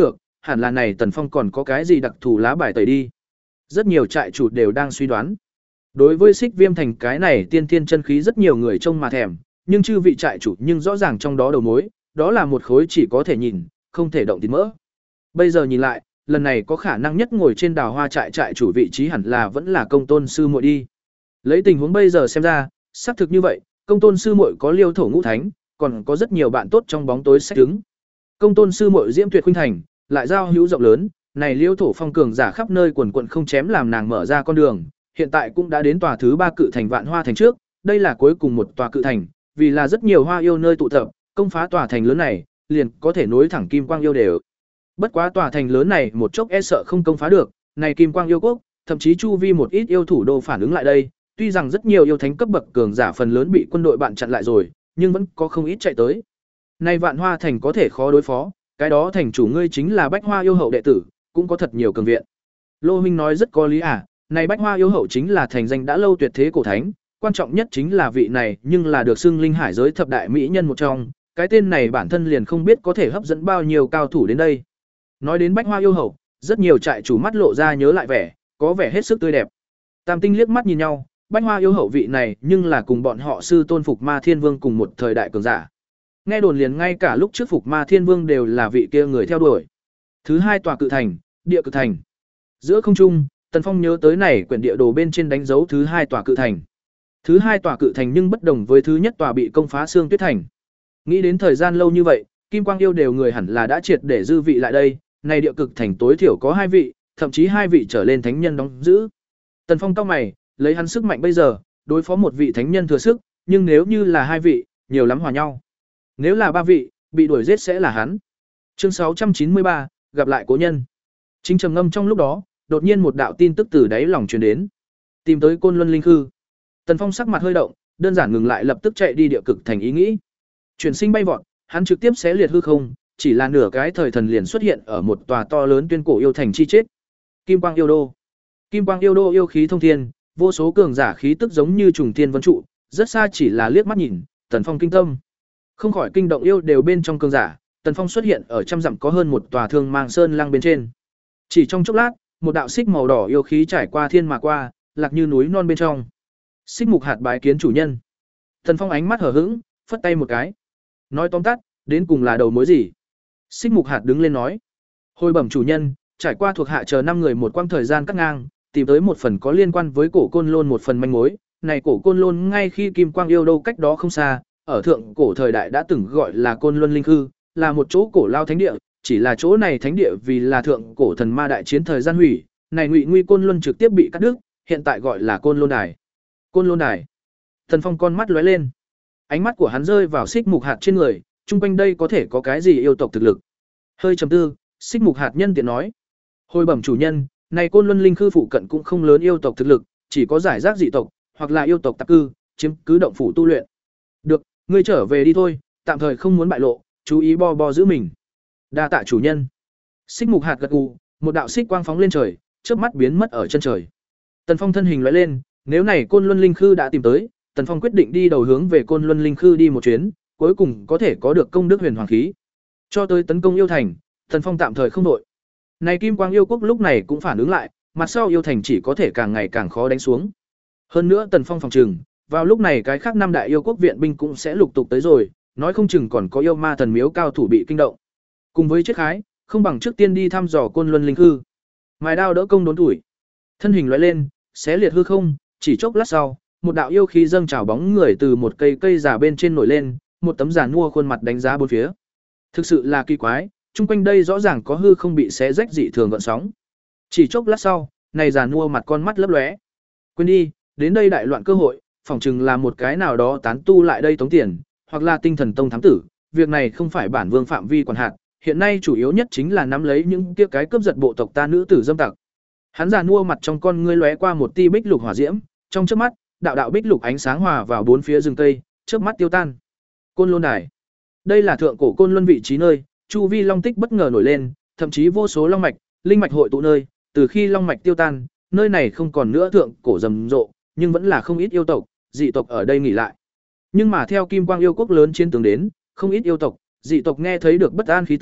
hẳn là này Tần Phong còn có cái gì đặc thù lá bài tẩy đi. Rất nhiều trại chủ đều đang suy đoán. Đối với Xích Viêm thành cái này tiên thiên chân khí rất nhiều người trông mà thèm, nhưng chư vị trại chủ nhưng rõ ràng trong đó đầu mối, đó là một khối chỉ có thể nhìn, không thể động thịt mỡ. Bây giờ nhìn lại, lần này có khả năng nhất ngồi trên Đào Hoa trại trại chủ vị trí hẳn là vẫn là Công Tôn sư muội đi. Lấy tình huống bây giờ xem ra, xác thực như vậy, Công Tôn sư muội có Liêu thổ ngũ thánh, còn có rất nhiều bạn tốt trong bóng tối sách đứng. Công Tôn sư muội diễm tuyệt khuynh thành, lại giao hữu rộng lớn, này Liêu thổ phong cường giả khắp nơi quần quần không chém làm nàng mở ra con đường, hiện tại cũng đã đến tòa thứ ba cự thành Vạn Hoa thành trước, đây là cuối cùng một tòa cự thành, vì là rất nhiều hoa yêu nơi tụ tập, công phá tòa thành lớn này, liền có thể nối thẳng Kim Quang yêu đều. Bất quá tòa thành lớn này một chốc e sợ không công phá được, này Kim Quang yêu quốc, thậm chí chu vi một ít yêu thủ đô phản ứng lại đây, tuy rằng rất nhiều yêu thánh cấp bậc cường giả phần lớn bị quân đội bạn chặn lại rồi, nhưng vẫn có không ít chạy tới. Này Vạn Hoa thành có thể khó đối phó, cái đó thành chủ ngươi chính là Bách Hoa yêu hậu đệ tử, cũng có thật nhiều cường viện. Lô Minh nói rất có lý à, này Bách Hoa yêu hậu chính là thành danh đã lâu tuyệt thế cổ thánh, quan trọng nhất chính là vị này, nhưng là được xưng linh hải giới thập đại mỹ nhân một trong, cái tên này bản thân liền không biết có thể hấp dẫn bao nhiêu cao thủ đến đây. Nói đến Bách Hoa yêu hậu, rất nhiều trại chủ mắt lộ ra nhớ lại vẻ, có vẻ hết sức tươi đẹp. Tam tinh liếc mắt nhìn nhau, Bách Hoa yêu hậu vị này, nhưng là cùng bọn họ sư tôn Phục Ma Thiên Vương cùng một thời đại cường giả. Nghe đồn liền ngay cả lúc trước Phục Ma Thiên Vương đều là vị kia người theo đuổi. Thứ hai tòa cự thành, địa cự thành. Giữa không trung, Tần Phong nhớ tới này quyển địa đồ bên trên đánh dấu thứ hai tòa cự thành. Thứ hai tòa cự thành nhưng bất đồng với thứ nhất tòa bị công phá xương tuyết thành. Nghĩ đến thời gian lâu như vậy, Kim Quang yêu đều người hẳn là đã triệt để dư vị lại đây, này địa cực thành tối thiểu có hai vị, thậm chí hai vị trở lên thánh nhân đóng giữ. Tần Phong cau mày, lấy hắn sức mạnh bây giờ, đối phó một vị thánh nhân thừa sức, nhưng nếu như là hai vị, nhiều lắm hòa nhau. Nếu là ba vị, bị đuổi giết sẽ là hắn. Chương sáu trăm chín mươi ba, gặp lại cố nhân. Chính trầm ngâm trong lúc đó, đột nhiên một đạo tin tức từ đáy lòng truyền đến. Tìm tới Côn Luân Linh Khư. Tần Phong sắc mặt hơi động, đơn giản ngừng lại lập tức chạy đi địa cực thành ý nghĩ. Chuyển sinh bay vọt, hắn trực tiếp xé liệt hư không, chỉ là nửa cái thời thần liền xuất hiện ở một tòa to lớn tuyên cổ yêu thành chi chết. Kim Quang yêu đô. Kim Quang yêu đô yêu khí thông thiên, vô số cường giả khí tức giống như trùng thiên vân trụ, rất xa chỉ là liếc mắt nhìn, Tần Phong kinh tâm. Không khỏi kinh động yêu đều bên trong cường giả, Tần Phong xuất hiện ở trăm dặm có hơn một tòa thương mang sơn lăng bên trên. Chỉ trong chốc lát, một đạo xích màu đỏ yêu khí trải qua thiên mà qua, lạc như núi non bên trong. Xích mục hạt bái kiến chủ nhân. Tần Phong ánh mắt hở hững, phất tay một cái. Nói tóm tắt, đến cùng là đầu mối gì? Xích mục hạt đứng lên nói. Hồi bẩm chủ nhân, trải qua thuộc hạ chờ năm người một quãng thời gian cắt ngang, tìm tới một phần có liên quan với cổ côn lôn một phần manh mối. Này cổ côn lôn ngay khi Kim Quang yêu đâu cách đó không xa, ở thượng cổ thời đại đã từng gọi là Côn Luân Linh Khư, là một chỗ cổ lao thánh địa, chỉ là chỗ này thánh địa vì là thượng cổ thần ma đại chiến thời gian hủy, này Ngụy Nguy Côn Luân trực tiếp bị cắt đứt, hiện tại gọi là Côn Lôn Đài. Côn Lôn Đài. Thần Phong con mắt lóe lên. Ánh mắt của hắn rơi vào Xích Mục Hạt trên người, chung quanh đây có thể có cái gì yêu tộc thực lực. Hơi trầm tư, Xích Mục Hạt nhân tiện nói: "Hồi bẩm chủ nhân, này Côn Luân Linh Khư phụ cận cũng không lớn yêu tộc thực lực, chỉ có giải rác dị tộc, hoặc là yêu tộc tạp cư, chiếm cứ động phủ tu luyện." "Được, ngươi trở về đi thôi, tạm thời không muốn bại lộ, chú ý bo bo giữ mình." "Đa tạ chủ nhân." Xích Mục Hạt gật gù, một đạo xích quang phóng lên trời, chớp mắt biến mất ở chân trời. Tần Phong thân hình lóe lên, nếu này Côn Luân Linh Khư đã tìm tới, Tần Phong quyết định đi đầu hướng về Côn Luân Linh Khư đi một chuyến, cuối cùng có thể có được công đức huyền hoàng khí. Cho tới tấn công yêu thành, Tần Phong tạm thời không đội. Này Kim Quang yêu quốc lúc này cũng phản ứng lại, mặt sau yêu thành chỉ có thể càng ngày càng khó đánh xuống. Hơn nữa Tần Phong phòng trừng, vào lúc này cái khác năm đại yêu quốc viện binh cũng sẽ lục tục tới rồi, nói không chừng còn có yêu ma thần miếu cao thủ bị kinh động. Cùng với chiếc khái, không bằng trước tiên đi thăm dò Côn Luân Linh Khư. Mài đao đỡ công đốn tuổi. Thân hình lóe lên, xé liệt hư không, chỉ chốc lát sau, một đạo yêu khí dâng trào bóng người từ một cây cây già bên trên nổi lên, một tấm giàn mua khuôn mặt đánh giá bốn phía. Thực sự là kỳ quái, chung quanh đây rõ ràng có hư không bị xé rách dị thường gợn sóng. Chỉ chốc lát sau, này giàn mua mặt con mắt lấp lóe. Quên đi, đến đây đại loạn cơ hội, phỏng chừng là một cái nào đó tán tu lại đây tống tiền, hoặc là tinh thần tông thám tử, việc này không phải bản vương phạm vi quản hạt, hiện nay chủ yếu nhất chính là nắm lấy những kia cái cướp giật bộ tộc ta nữ tử dâm tặc. Hắn già nua mặt trong con ngươi lóe qua một tia bích lục hỏa diễm, trong chớp mắt, đạo đạo bích lục ánh sáng hòa vào bốn phía rừng cây, chớp mắt tiêu tan. Côn Lôn Đài. Đây là thượng cổ Côn Luân vị trí nơi, chu vi long tích bất ngờ nổi lên, thậm chí vô số long mạch, linh mạch hội tụ nơi, từ khi long mạch tiêu tan, nơi này không còn nữa thượng cổ rầm rộ, nhưng vẫn là không ít yêu tộc, dị tộc ở đây nghỉ lại. Nhưng mà theo Kim Quang yêu quốc lớn chiến tướng đến, không ít yêu tộc, dị tộc nghe thấy được bất an khí tức,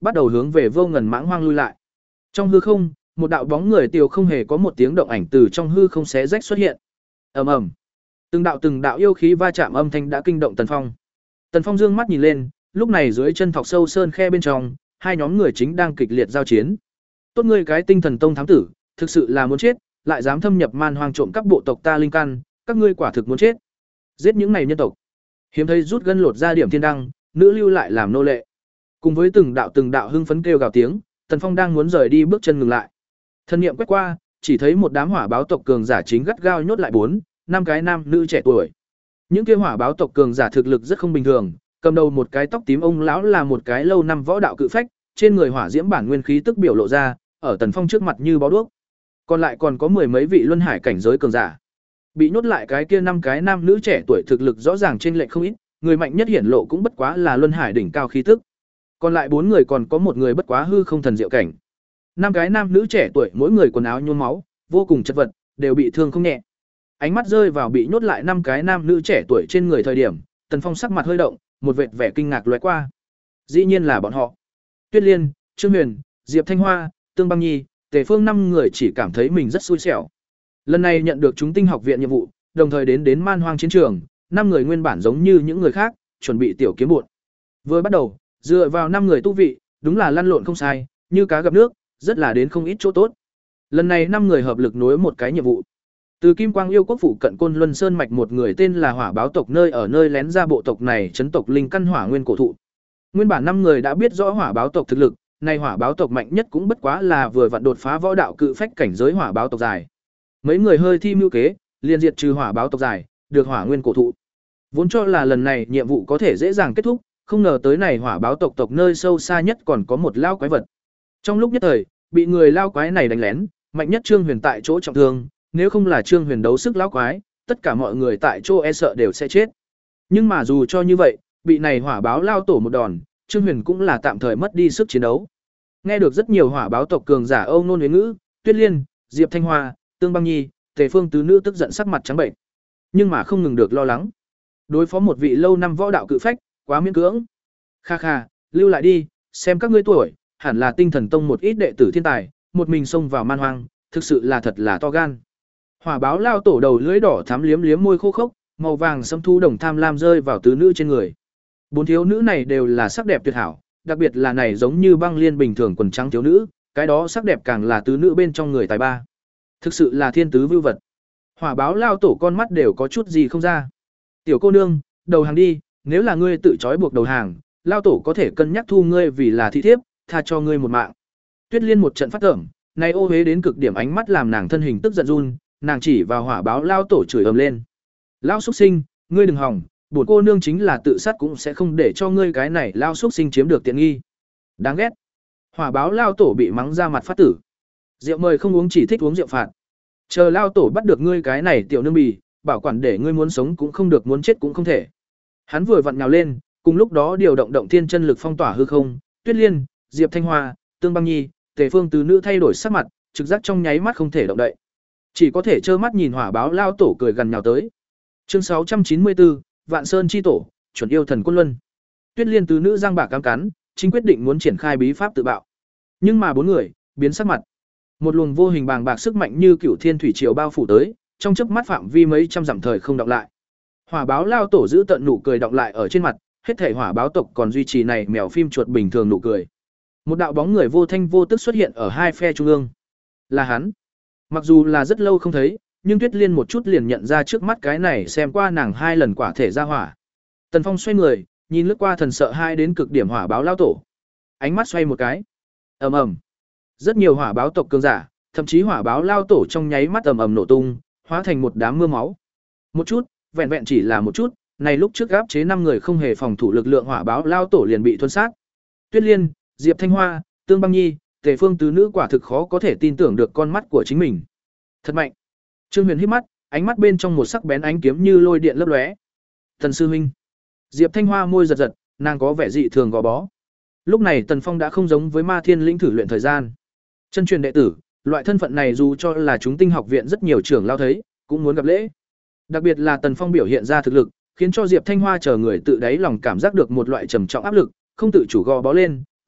bắt đầu hướng về vô ngần mãng hoang lui lại. Trong hư không, một đạo bóng người tiều không hề có một tiếng động ảnh từ trong hư không xé rách xuất hiện. Ầm ầm. Từng đạo từng đạo yêu khí va chạm âm thanh đã kinh động Tần Phong. Tần Phong dương mắt nhìn lên, lúc này dưới chân thọc sâu sơn khe bên trong, hai nhóm người chính đang kịch liệt giao chiến. Tốt ngươi cái Tinh Thần Tông thám tử, thực sự là muốn chết, lại dám thâm nhập man hoang trộm các bộ tộc ta linh căn, các ngươi quả thực muốn chết. Giết những này nhân tộc. Hiếm thấy rút gân lột ra điểm thiên đăng, nữ lưu lại làm nô lệ. Cùng với từng đạo từng đạo hưng phấn kêu gào tiếng, Tần Phong đang muốn rời đi bước chân ngừng lại. Thân niệm quét qua, chỉ thấy một đám hỏa báo tộc cường giả chính gắt gao nhốt lại bốn, năm cái nam nữ trẻ tuổi. Những kia hỏa báo tộc cường giả thực lực rất không bình thường, cầm đầu một cái tóc tím ông lão là một cái lâu năm võ đạo cự phách, trên người hỏa diễm bản nguyên khí tức biểu lộ ra, ở Tần Phong trước mặt như bó đuốc. Còn lại còn có mười mấy vị luân hải cảnh giới cường giả. Bị nhốt lại cái kia năm cái nam nữ trẻ tuổi thực lực rõ ràng chênh lệch không ít, người mạnh nhất hiển lộ cũng bất quá là luân hải đỉnh cao khí tức. Còn lại bốn người còn có một người bất quá hư không thần diệu cảnh. Năm cái nam nữ trẻ tuổi mỗi người quần áo nhuốm máu, vô cùng chật vật, đều bị thương không nhẹ. Ánh mắt rơi vào bị nhốt lại năm cái nam nữ trẻ tuổi trên người thời điểm, Tần Phong sắc mặt hơi động, một vệt vẻ kinh ngạc lóe qua. Dĩ nhiên là bọn họ. Tuyết Liên, Trương Huyền, Diệp Thanh Hoa, Tương Băng Nhi, Tề Phương năm người chỉ cảm thấy mình rất xui xẻo. Lần này nhận được chúng tinh học viện nhiệm vụ, đồng thời đến đến man hoang chiến trường, năm người nguyên bản giống như những người khác, chuẩn bị tiểu kiếm bộn. Vừa bắt đầu, dựa vào năm người tu vị, đúng là lăn lộn không sai, như cá gặp nước, rất là đến không ít chỗ tốt. Lần này năm người hợp lực nối một cái nhiệm vụ. Từ Kim Quang Yêu quốc phủ cận Côn Luân Sơn mạch một người tên là Hỏa Báo tộc nơi ở nơi lén ra bộ tộc này chấn tộc linh căn hỏa nguyên cổ thụ. Nguyên bản năm người đã biết rõ Hỏa Báo tộc thực lực, nay Hỏa Báo tộc mạnh nhất cũng bất quá là vừa vặn đột phá võ đạo cự phách cảnh giới Hỏa Báo tộc dài. Mấy người hơi thi mưu kế, liền diệt trừ Hỏa Báo tộc dài, được hỏa nguyên cổ thụ. Vốn cho là lần này nhiệm vụ có thể dễ dàng kết thúc, không ngờ tới này Hỏa Báo tộc tộc nơi sâu xa nhất còn có một lao quái vật. Trong lúc nhất thời, bị người lao quái này đánh lén, mạnh nhất Trương Huyền tại chỗ trọng thương, nếu không là Trương Huyền đấu sức lão quái, tất cả mọi người tại chỗ e sợ đều sẽ chết. Nhưng mà dù cho như vậy, bị này Hỏa Báo lao tổ một đòn, Trương Huyền cũng là tạm thời mất đi sức chiến đấu. Nghe được rất nhiều Hỏa Báo tộc cường giả Âu Nôn Huế Ngữ, Tuyết Liên, Diệp Thanh Hoa, Tương Băng Nhi, Tề Phương tứ nữ tức giận sắc mặt trắng bệnh. Nhưng mà không ngừng được lo lắng. Đối phó một vị lâu năm võ đạo cự phách, quá miễn cưỡng. Kha kha, lưu lại đi, xem các ngươi tuổi, hẳn là Tinh Thần Tông một ít đệ tử thiên tài, một mình xông vào man hoang, thực sự là thật là to gan. Hỏa Báo lao tổ đầu lưỡi đỏ thắm liếm liếm môi khô khốc, màu vàng sẫm thu đồng tham lam rơi vào tứ nữ trên người. Bốn thiếu nữ này đều là sắc đẹp tuyệt hảo, đặc biệt là này giống như băng liên bình thường quần trắng thiếu nữ, cái đó sắc đẹp càng là tứ nữ bên trong người tài ba. Thực sự là thiên tứ vưu vật. Hỏa Báo lao tổ con mắt đều có chút gì không ra. Tiểu cô nương, đầu hàng đi, nếu là ngươi tự trói buộc đầu hàng, lao tổ có thể cân nhắc thu ngươi vì là thị thiếp, tha cho ngươi một mạng. Tuyết Liên một trận phát tởm, này ô hế đến cực điểm ánh mắt làm nàng thân hình tức giận run, nàng chỉ vào Hỏa Báo lao tổ chửi ầm lên. Lao xuất sinh, ngươi đừng hòng, bổn cô nương chính là tự sát cũng sẽ không để cho ngươi cái này lao xuất sinh chiếm được tiện nghi. Đáng ghét. Hỏa Báo lao tổ bị mắng ra mặt phát tử. Rượu mời không uống chỉ thích uống rượu phạt. Chờ lao tổ bắt được ngươi cái này tiểu nương bì, bảo quản để ngươi muốn sống cũng không được muốn chết cũng không thể. Hắn vừa vặn nhào lên, cùng lúc đó điều động động thiên chân lực phong tỏa hư không, Tuyết Liên, Diệp Thanh Hoa, Tương Băng Nhi, Tề Phương tứ nữ thay đổi sắc mặt, trực giác trong nháy mắt không thể động đậy. Chỉ có thể trơ mắt nhìn Hỏa Báo lao tổ cười gần nhào tới. Chương sáu trăm chín mươi tư, Vạn Sơn chi tổ, chuẩn yêu thần quân luân. Tuyết Liên tứ nữ giang bạc cám cắn, chính quyết định muốn triển khai bí pháp tự bạo. Nhưng mà bốn người biến sắc mặt. Một luồng vô hình bàng bạc sức mạnh như cửu thiên thủy triều bao phủ tới, trong chớp mắt phạm vi mấy trăm dặm thời không đọng lại. Hỏa Báo lao tổ giữ tận nụ cười đọng lại ở trên mặt, hết thảy Hỏa Báo tộc còn duy trì này mèo phim chuột bình thường nụ cười. Một đạo bóng người vô thanh vô tức xuất hiện ở hai phe trung ương. Là hắn. Mặc dù là rất lâu không thấy, nhưng Tuyết Liên một chút liền nhận ra trước mắt cái này xem qua nàng hai lần quả thể ra hỏa. Tần Phong xoay người, nhìn lướt qua thần sợ hai đến cực điểm Hỏa Báo lao tổ. Ánh mắt xoay một cái. Ầm ầm. Rất nhiều Hỏa Báo tộc cường giả, thậm chí Hỏa Báo lao tổ trong nháy mắt ầm ầm nổ tung, hóa thành một đám mưa máu. Một chút, vẹn vẹn chỉ là một chút, này lúc trước áp chế năm người không hề phòng thủ lực lượng Hỏa Báo lao tổ liền bị thuần sát. Tuyết Liên, Diệp Thanh Hoa, Tương Băng Nhi, Tề Phương tứ nữ quả thực khó có thể tin tưởng được con mắt của chính mình. Thật mạnh. Trương Huyền híp mắt, ánh mắt bên trong một sắc bén ánh kiếm như lôi điện lấp lóe. Tần sư huynh. Diệp Thanh Hoa môi giật giật, nàng có vẻ dị thường gò bó. Lúc này Tần Phong đã không giống với Ma Thiên Lĩnh thử luyện thời gian. Chân truyền đệ tử, loại thân phận này dù cho là chúng tinh học viện rất nhiều trưởng lao thấy, cũng muốn gặp lễ. Đặc biệt là Tần Phong biểu hiện ra thực lực, khiến cho Diệp Thanh Hoa chờ người tự đáy lòng cảm giác được một loại trầm trọng áp lực, không tự chủ gò bó lên,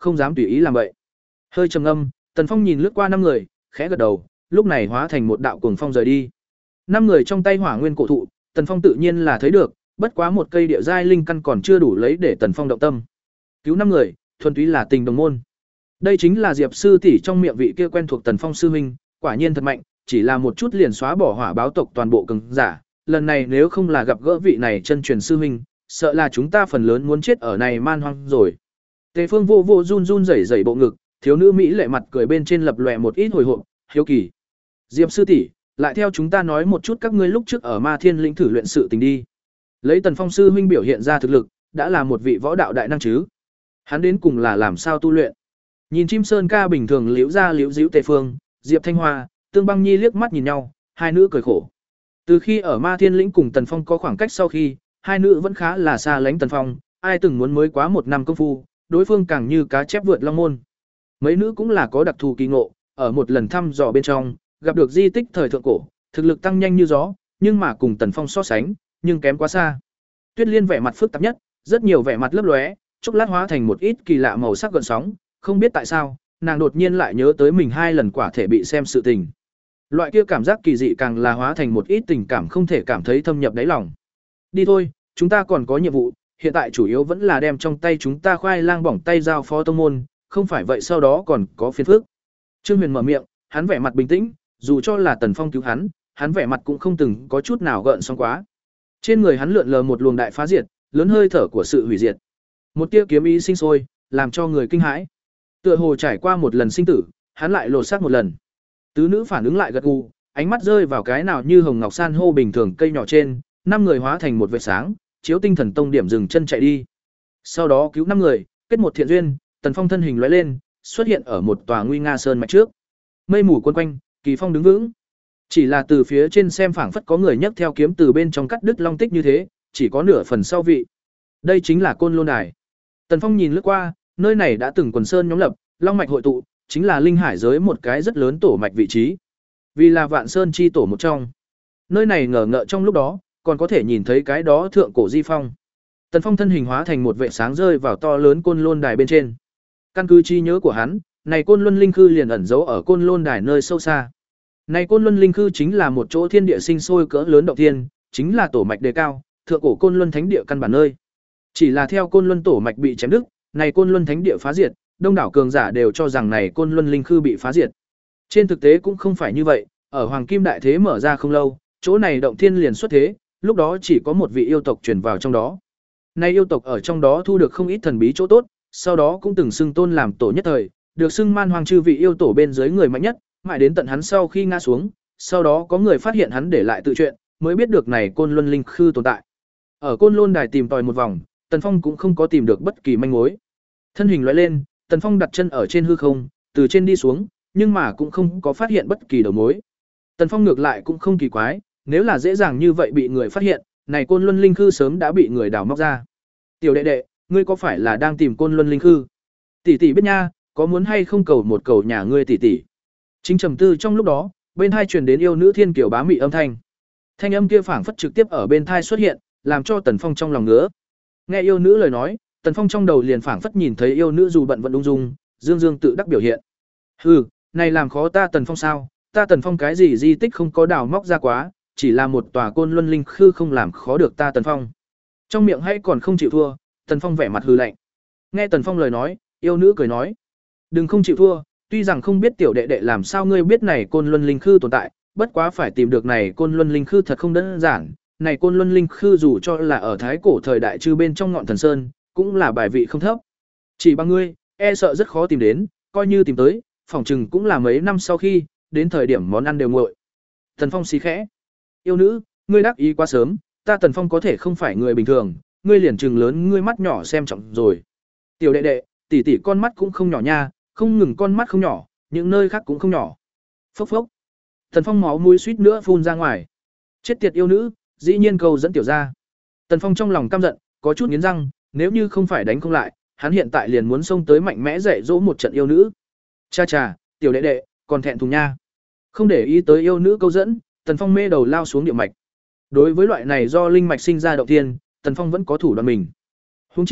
không dám tùy ý làm vậy. Hơi trầm ngâm, Tần Phong nhìn lướt qua năm người, khẽ gật đầu, lúc này hóa thành một đạo cuồng phong rời đi. Năm người trong tay hỏa nguyên cổ thụ, Tần Phong tự nhiên là thấy được, bất quá một cây địa giai linh căn còn chưa đủ lấy để Tần Phong động tâm. Cứu năm người, thuần túy là tình đồng môn. Đây chính là Diệp sư tỷ trong miệng vị kia quen thuộc Tần Phong sư huynh, quả nhiên thật mạnh, chỉ là một chút liền xóa bỏ hỏa báo tộc toàn bộ cường giả, lần này nếu không là gặp gỡ vị này chân truyền sư huynh, sợ là chúng ta phần lớn muốn chết ở này man hoang rồi. Tề Phương vô vô run run rẩy rẩy bộ ngực, thiếu nữ mỹ lệ mặt cười bên trên lập lòe một ít hồi hộp, hiếu kỳ. Diệp sư tỷ, lại theo chúng ta nói một chút các ngươi lúc trước ở Ma Thiên lĩnh thử luyện sự tình đi. Lấy Tần Phong sư huynh biểu hiện ra thực lực, đã là một vị võ đạo đại năng chứ. Hắn đến cùng là làm sao tu luyện? Nhìn Chim Sơn ca bình thường liễu ra liễu díu Tề Phương, Diệp Thanh Hoa, Tương Băng Nhi liếc mắt nhìn nhau, hai nữ cười khổ. Từ khi ở Ma Thiên lĩnh cùng Tần Phong có khoảng cách sau khi, hai nữ vẫn khá là xa lánh Tần Phong, ai từng muốn mới quá một năm công phu, đối phương càng như cá chép vượt long môn. Mấy nữ cũng là có đặc thù kỳ ngộ, ở một lần thăm dò bên trong, gặp được di tích thời thượng cổ, thực lực tăng nhanh như gió, nhưng mà cùng Tần Phong so sánh, nhưng kém quá xa. Tuyết Liên vẻ mặt phức tạp nhất, rất nhiều vẻ mặt lấp lóe, chốc lát hóa thành một ít kỳ lạ màu sắc gợn sóng, không biết tại sao, nàng đột nhiên lại nhớ tới mình hai lần quả thể bị xem sự tình. Loại kia cảm giác kỳ dị càng là hóa thành một ít tình cảm không thể cảm thấy thâm nhập đáy lòng. Đi thôi, chúng ta còn có nhiệm vụ, hiện tại chủ yếu vẫn là đem trong tay chúng ta khoai lang bỏng tay giao phó tông môn, không phải vậy sau đó còn có phiền phức. Trương Huyền mở miệng, hắn vẻ mặt bình tĩnh, dù cho là Tần Phong cứu hắn, hắn vẻ mặt cũng không từng có chút nào gợn sóng quá. Trên người hắn lượn lờ một luồng đại phá diệt, lớn hơi thở của sự hủy diệt. Một tia kiếm ý sinh sôi, làm cho người kinh hãi. Tựa hồ trải qua một lần sinh tử, hắn lại lột xác một lần. Tứ nữ phản ứng lại gật gù, ánh mắt rơi vào cái nào như hồng ngọc san hô bình thường cây nhỏ trên, năm người hóa thành một vệt sáng, chiếu Tinh Thần Tông điểm dừng chân chạy đi. Sau đó cứu năm người, kết một thiện duyên, Tần Phong thân hình lóe lên, xuất hiện ở một tòa nguy nga sơn mạch trước. Mây mù quấn quanh, kỳ phong đứng vững. Chỉ là từ phía trên xem phảng phất có người nhấc theo kiếm từ bên trong cắt đứt long tích như thế, chỉ có nửa phần sau vị. Đây chính là Côn Lôn Đài. Tần Phong nhìn lướt qua, nơi này đã từng quần sơn nhóm lập, long mạch hội tụ, chính là linh hải giới một cái rất lớn tổ mạch vị trí. Vì là Vạn Sơn chi tổ một trong. Nơi này ngờ ngợ trong lúc đó, còn có thể nhìn thấy cái đó thượng cổ di phong. Tần Phong thân hình hóa thành một vệ sáng rơi vào to lớn Côn Lôn Đài bên trên. Căn cứ trí nhớ của hắn, này Côn Luân Linh Khư liền ẩn giấu ở Côn Lôn Đài nơi sâu xa. Này Côn Luân Linh Khư chính là một chỗ thiên địa sinh sôi cỡ lớn động thiên, chính là tổ mạch đề cao, thượng cổ Côn Luân Thánh địa căn bản nơi. Chỉ là theo Côn Luân tổ mạch bị chém đứt, này Côn Luân Thánh địa phá diệt, đông đảo cường giả đều cho rằng này Côn Luân Linh Khư bị phá diệt. Trên thực tế cũng không phải như vậy, ở Hoàng Kim Đại Thế mở ra không lâu, chỗ này động thiên liền xuất thế, lúc đó chỉ có một vị yêu tộc truyền vào trong đó. Nay yêu tộc ở trong đó thu được không ít thần bí chỗ tốt, sau đó cũng từng xưng tôn làm tổ nhất thời, được xưng man hoàng chư vị yêu tổ bên dưới người mạnh nhất, mãi đến tận hắn sau khi ngã xuống, sau đó có người phát hiện hắn để lại tự truyện, mới biết được này Côn Luân Linh Khư tồn tại. Ở Côn Lôn Đài tìm tòi một vòng, Tần Phong cũng không có tìm được bất kỳ manh mối. Thân hình lóe lên, Tần Phong đặt chân ở trên hư không, từ trên đi xuống, nhưng mà cũng không có phát hiện bất kỳ đầu mối. Tần Phong ngược lại cũng không kỳ quái, nếu là dễ dàng như vậy bị người phát hiện, này Côn Luân Linh Khư sớm đã bị người đào móc ra. Tiểu đệ đệ, ngươi có phải là đang tìm Côn Luân Linh Khư? Tỷ tỷ biết nha, có muốn hay không cầu một cầu nhà ngươi tỷ tỷ? Chính trầm tư trong lúc đó, bên tai truyền đến yêu nữ thiên kiều bá mị âm thanh. Thanh âm kia phảng phất trực tiếp ở bên tai xuất hiện, làm cho Tần Phong trong lòng ngứa. Nghe yêu nữ lời nói, Tần Phong trong đầu liền phảng phất nhìn thấy yêu nữ dù bận vận ung dung, dương dương tự đắc biểu hiện. Hừ, này làm khó ta Tần Phong sao? Ta Tần Phong cái gì di tích không có đào móc ra quá, chỉ là một tòa Côn Luân Linh Khư không làm khó được ta Tần Phong. Trong miệng hay còn không chịu thua, Tần Phong vẻ mặt hừ lạnh. Nghe Tần Phong lời nói, yêu nữ cười nói: "Đừng không chịu thua, tuy rằng không biết tiểu đệ đệ làm sao ngươi biết này Côn Luân Linh Khư tồn tại, bất quá phải tìm được này Côn Luân Linh Khư thật không đơn giản, này Côn Luân Linh Khư dù cho là ở thái cổ thời đại trừ bên trong ngọn thần sơn, cũng là bài vị không thấp. Chỉ bằng ngươi, e sợ rất khó tìm đến, coi như tìm tới, phỏng chừng cũng là mấy năm sau khi, đến thời điểm món ăn đều nguội." Tần Phong xí khẽ: "Yêu nữ, ngươi đắc ý quá sớm, ta Tần Phong có thể không phải người bình thường, ngươi liền trừng lớn ngươi mắt nhỏ xem trọng rồi. Tiểu đệ đệ, tỷ tỷ con mắt cũng không nhỏ nha, không ngừng con mắt không nhỏ, những nơi khác cũng không nhỏ." Phốc phốc. Tần Phong máu mũi suýt nữa phun ra ngoài. Chết tiệt yêu nữ, dĩ nhiên cầu dẫn tiểu ra. Tần Phong trong lòng căm giận, có chút nghiến răng, nếu như không phải đánh không lại, hắn hiện tại liền muốn xông tới mạnh mẽ dạy dỗ một trận yêu nữ. Cha cha, tiểu đệ đệ, còn thẹn thùng nha. Không để ý tới yêu nữ câu dẫn, Tần Phong mê đầu lao xuống địa mạch. Đối với loại này do linh mạch sinh ra động thiên, Tần Phong vẫn có thủ đoạn mình. Huống chi,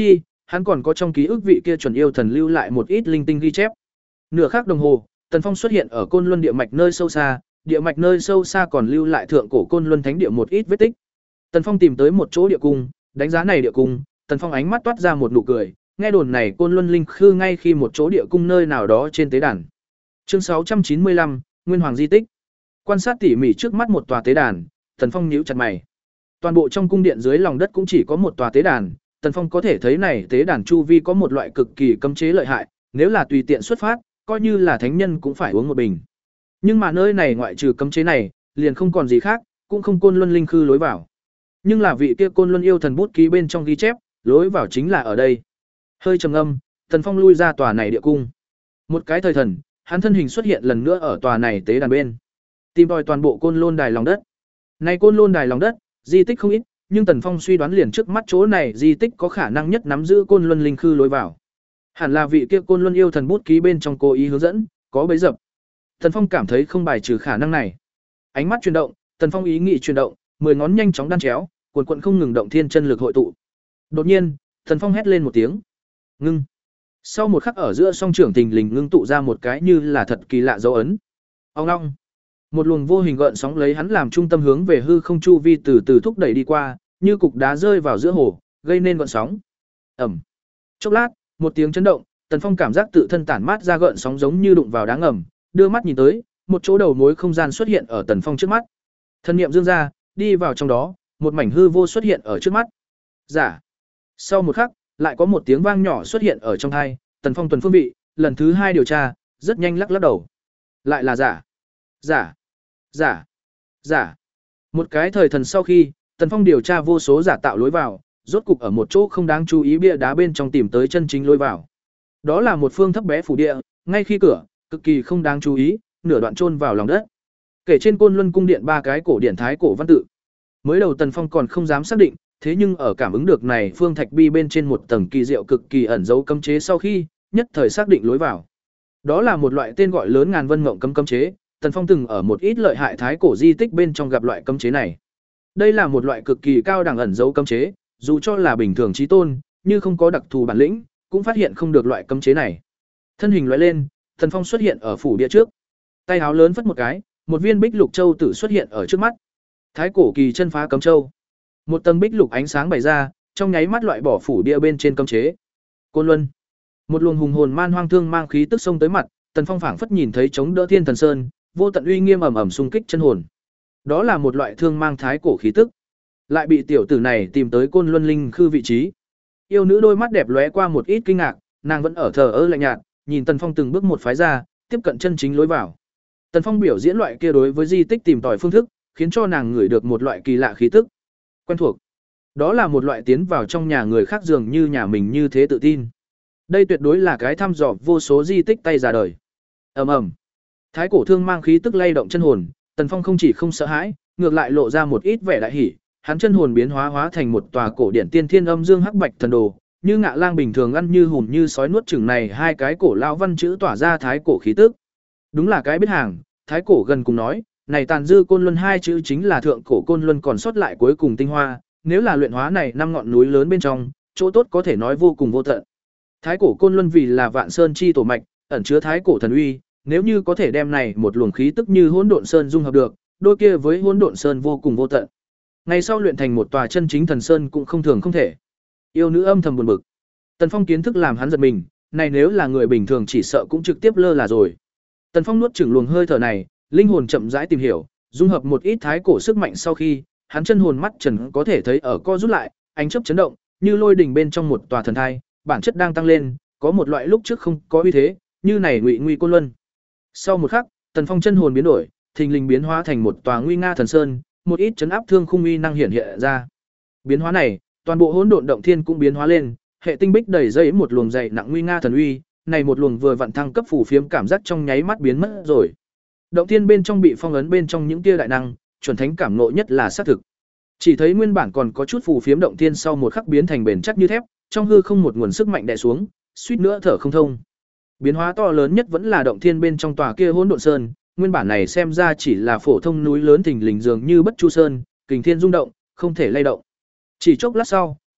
hắn còn có trong ký ức vị kia chuẩn yêu thần lưu lại một ít linh tinh ghi chép. Nửa khắc đồng hồ, Tần Phong xuất hiện ở Côn Luân địa mạch nơi sâu xa, địa mạch nơi sâu xa còn lưu lại thượng cổ Côn Luân thánh địa một ít vết tích. Tần Phong tìm tới một chỗ địa cung, đánh giá này địa cung, Tần Phong ánh mắt toát ra một nụ cười, nghe đồn này Côn Luân linh khư ngay khi một chỗ địa cung nơi nào đó trên tế đàn. Chương sáu trăm chín mươi lăm, Nguyên Hoàng di tích. Quan sát tỉ mỉ trước mắt một tòa tế đàn, Tần Phong nhíu chặt mày. Toàn bộ trong cung điện dưới lòng đất cũng chỉ có một tòa tế đàn, Tần Phong có thể thấy này tế đàn chu vi có một loại cực kỳ cấm chế lợi hại, nếu là tùy tiện xuất phát, coi như là thánh nhân cũng phải uống một bình. Nhưng mà nơi này ngoại trừ cấm chế này, liền không còn gì khác, cũng không Côn Luân linh khư lối vào. Nhưng là vị kia Côn Luân yêu thần bút ký bên trong ghi chép, lối vào chính là ở đây. Hơi trầm ngâm, Tần Phong lui ra tòa này địa cung. Một cái thời thần, hắn thân hình xuất hiện lần nữa ở tòa này tế đàn bên. Tìm tòi toàn bộ Côn Lôn đài lòng đất. Này Côn Lôn đài lòng đất, di tích không ít, nhưng Tần Phong suy đoán liền trước mắt chỗ này di tích có khả năng nhất nắm giữ Côn Luân linh khư lối vào. Hẳn là vị kia Côn Luân yêu thần bút ký bên trong cố ý hướng dẫn, có bấy dập. Tần Phong cảm thấy không bài trừ khả năng này. Ánh mắt chuyển động, Tần Phong ý nghĩ chuyển động, mười ngón nhanh chóng đan chéo, cuồn cuộn không ngừng động thiên chân lực hội tụ. Đột nhiên, Tần Phong hét lên một tiếng. Ngưng. Sau một khắc ở giữa song trưởng tình lình ngưng tụ ra một cái như là thật kỳ lạ dấu ấn. Ong ong. Một luồng vô hình gợn sóng lấy hắn làm trung tâm hướng về hư không chu vi từ từ thúc đẩy đi qua, như cục đá rơi vào giữa hồ, gây nên gợn sóng. Ầm. Chốc lát, một tiếng chấn động, Tần Phong cảm giác tự thân tản mát ra gợn sóng giống như đụng vào đá ngầm, đưa mắt nhìn tới, một chỗ đầu mối không gian xuất hiện ở Tần Phong trước mắt. Thân niệm dương ra, đi vào trong đó, một mảnh hư vô xuất hiện ở trước mắt. Giả. Sau một khắc, lại có một tiếng vang nhỏ xuất hiện ở trong tai, Tần Phong tuần phương vị, lần thứ hai điều tra, rất nhanh lắc lắc đầu. Lại là giả. Giả. Giả. Giả. Một cái thời thần sau khi, Tần Phong điều tra vô số giả tạo lối vào, rốt cục ở một chỗ không đáng chú ý bia đá bên trong tìm tới chân chính lối vào. Đó là một phương thấp bé phủ địa, ngay khi cửa, cực kỳ không đáng chú ý, nửa đoạn chôn vào lòng đất. Kể trên Côn Luân cung điện ba cái cổ điển thái cổ văn tự. Mới đầu Tần Phong còn không dám xác định, thế nhưng ở cảm ứng được này phương thạch bi bên trên một tầng kỳ diệu cực kỳ ẩn dấu cấm chế sau khi, nhất thời xác định lối vào. Đó là một loại tên gọi lớn ngàn vân mộng cấm cấm chế, Tần Phong từng ở một ít lợi hại thái cổ di tích bên trong gặp loại cấm chế này. Đây là một loại cực kỳ cao đẳng ẩn dấu cấm chế, dù cho là bình thường chí tôn, như không có đặc thù bản lĩnh, cũng phát hiện không được loại cấm chế này. Thân hình lóe lên, Tần Phong xuất hiện ở phủ địa trước. Tay áo lớn phất một cái, một viên bích lục châu tử xuất hiện ở trước mắt. Thái cổ kỳ chân phá cấm châu. Một tầng bích lục ánh sáng bày ra, trong nháy mắt loại bỏ phủ địa bên trên cấm chế. Côn Luân. Một luồng hùng hồn man hoang thương mang khí tức xông tới mặt, Tần Phong phảng phất nhìn thấy chống đỡ thiên thần sơn, vô tận uy nghiêm ầm ầm xung kích chân hồn. Đó là một loại thương mang thái cổ khí tức. Lại bị tiểu tử này tìm tới Côn Luân linh khư vị trí. Yêu nữ đôi mắt đẹp lóe qua một ít kinh ngạc, nàng vẫn ở thờ ơ lạnh nhạt, nhìn Tần Phong từng bước một phái ra, tiếp cận chân chính lối vào. Tần Phong biểu diễn loại kia đối với di tích tìm tòi phương thức, khiến cho nàng ngửi được một loại kỳ lạ khí tức. Quen thuộc. Đó là một loại tiến vào trong nhà người khác dường như nhà mình như thế tự tin. Đây tuyệt đối là cái thăm dò vô số di tích tay ra đời. Ầm ầm. Thái cổ thương mang khí tức lay động chân hồn, Tần Phong không chỉ không sợ hãi, ngược lại lộ ra một ít vẻ đại hỉ, hắn chân hồn biến hóa hóa thành một tòa cổ điển tiên thiên âm dương hắc bạch thần đồ, như ngạ lang bình thường ăn như hùm như sói nuốt chửng này hai cái cổ lão văn chữ tỏa ra thái cổ khí tức. Đúng là cái biết hàng, thái cổ gần cùng nói, này tàn dư côn luân hai chữ chính là thượng cổ côn luân còn sót lại cuối cùng tinh hoa, nếu là luyện hóa này năm ngọn núi lớn bên trong, chỗ tốt có thể nói vô cùng vô tận. Thái cổ côn luân vì là vạn sơn chi tổ mạch, ẩn chứa thái cổ thần uy, nếu như có thể đem này một luồng khí tức như hỗn độn sơn dung hợp được, đôi kia với hỗn độn sơn vô cùng vô tận. Ngày sau luyện thành một tòa chân chính thần sơn cũng không thường không thể. Yêu nữ âm thầm buồn bực. Tần Phong kiến thức làm hắn giật mình, này nếu là người bình thường chỉ sợ cũng trực tiếp lơ là rồi. Tần Phong nuốt chửng luồng hơi thở này, linh hồn chậm rãi tìm hiểu, dung hợp một ít thái cổ sức mạnh sau khi, hắn chân hồn mắt trần có thể thấy ở co rút lại, ánh chớp chấn động, như lôi đỉnh bên trong một tòa thần thai, bản chất đang tăng lên, có một loại lúc trước không có uy thế, như này ngụy nguy côn luân. Sau một khắc, Tần Phong chân hồn biến đổi, thình lình biến hóa thành một tòa nguy nga thần sơn, một ít chấn áp thương khung uy năng hiện hiện ra. Biến hóa này, toàn bộ hỗn độn động thiên cũng biến hóa lên, hệ tinh bích đầy dây một luồng dày nặng nguy nga thần uy, này một luồng vừa vặn thăng cấp phủ phiếm cảm giác trong nháy mắt biến mất rồi. Động thiên bên trong bị phong ấn bên trong những tia đại năng, chuẩn thánh cảm ngộ nhất là xác thực. Chỉ thấy nguyên bản còn có chút phù phiếm động thiên sau một khắc biến thành bền chắc như thép, trong hư không một nguồn sức mạnh đè xuống, suýt nữa thở không thông. Biến hóa to lớn nhất vẫn là động thiên bên trong tòa kia hỗn độn sơn, nguyên bản này xem ra chỉ là phổ thông núi lớn thình lình dường như bất chu sơn, kình thiên rung động, không thể lay động. Chỉ chốc lát sau,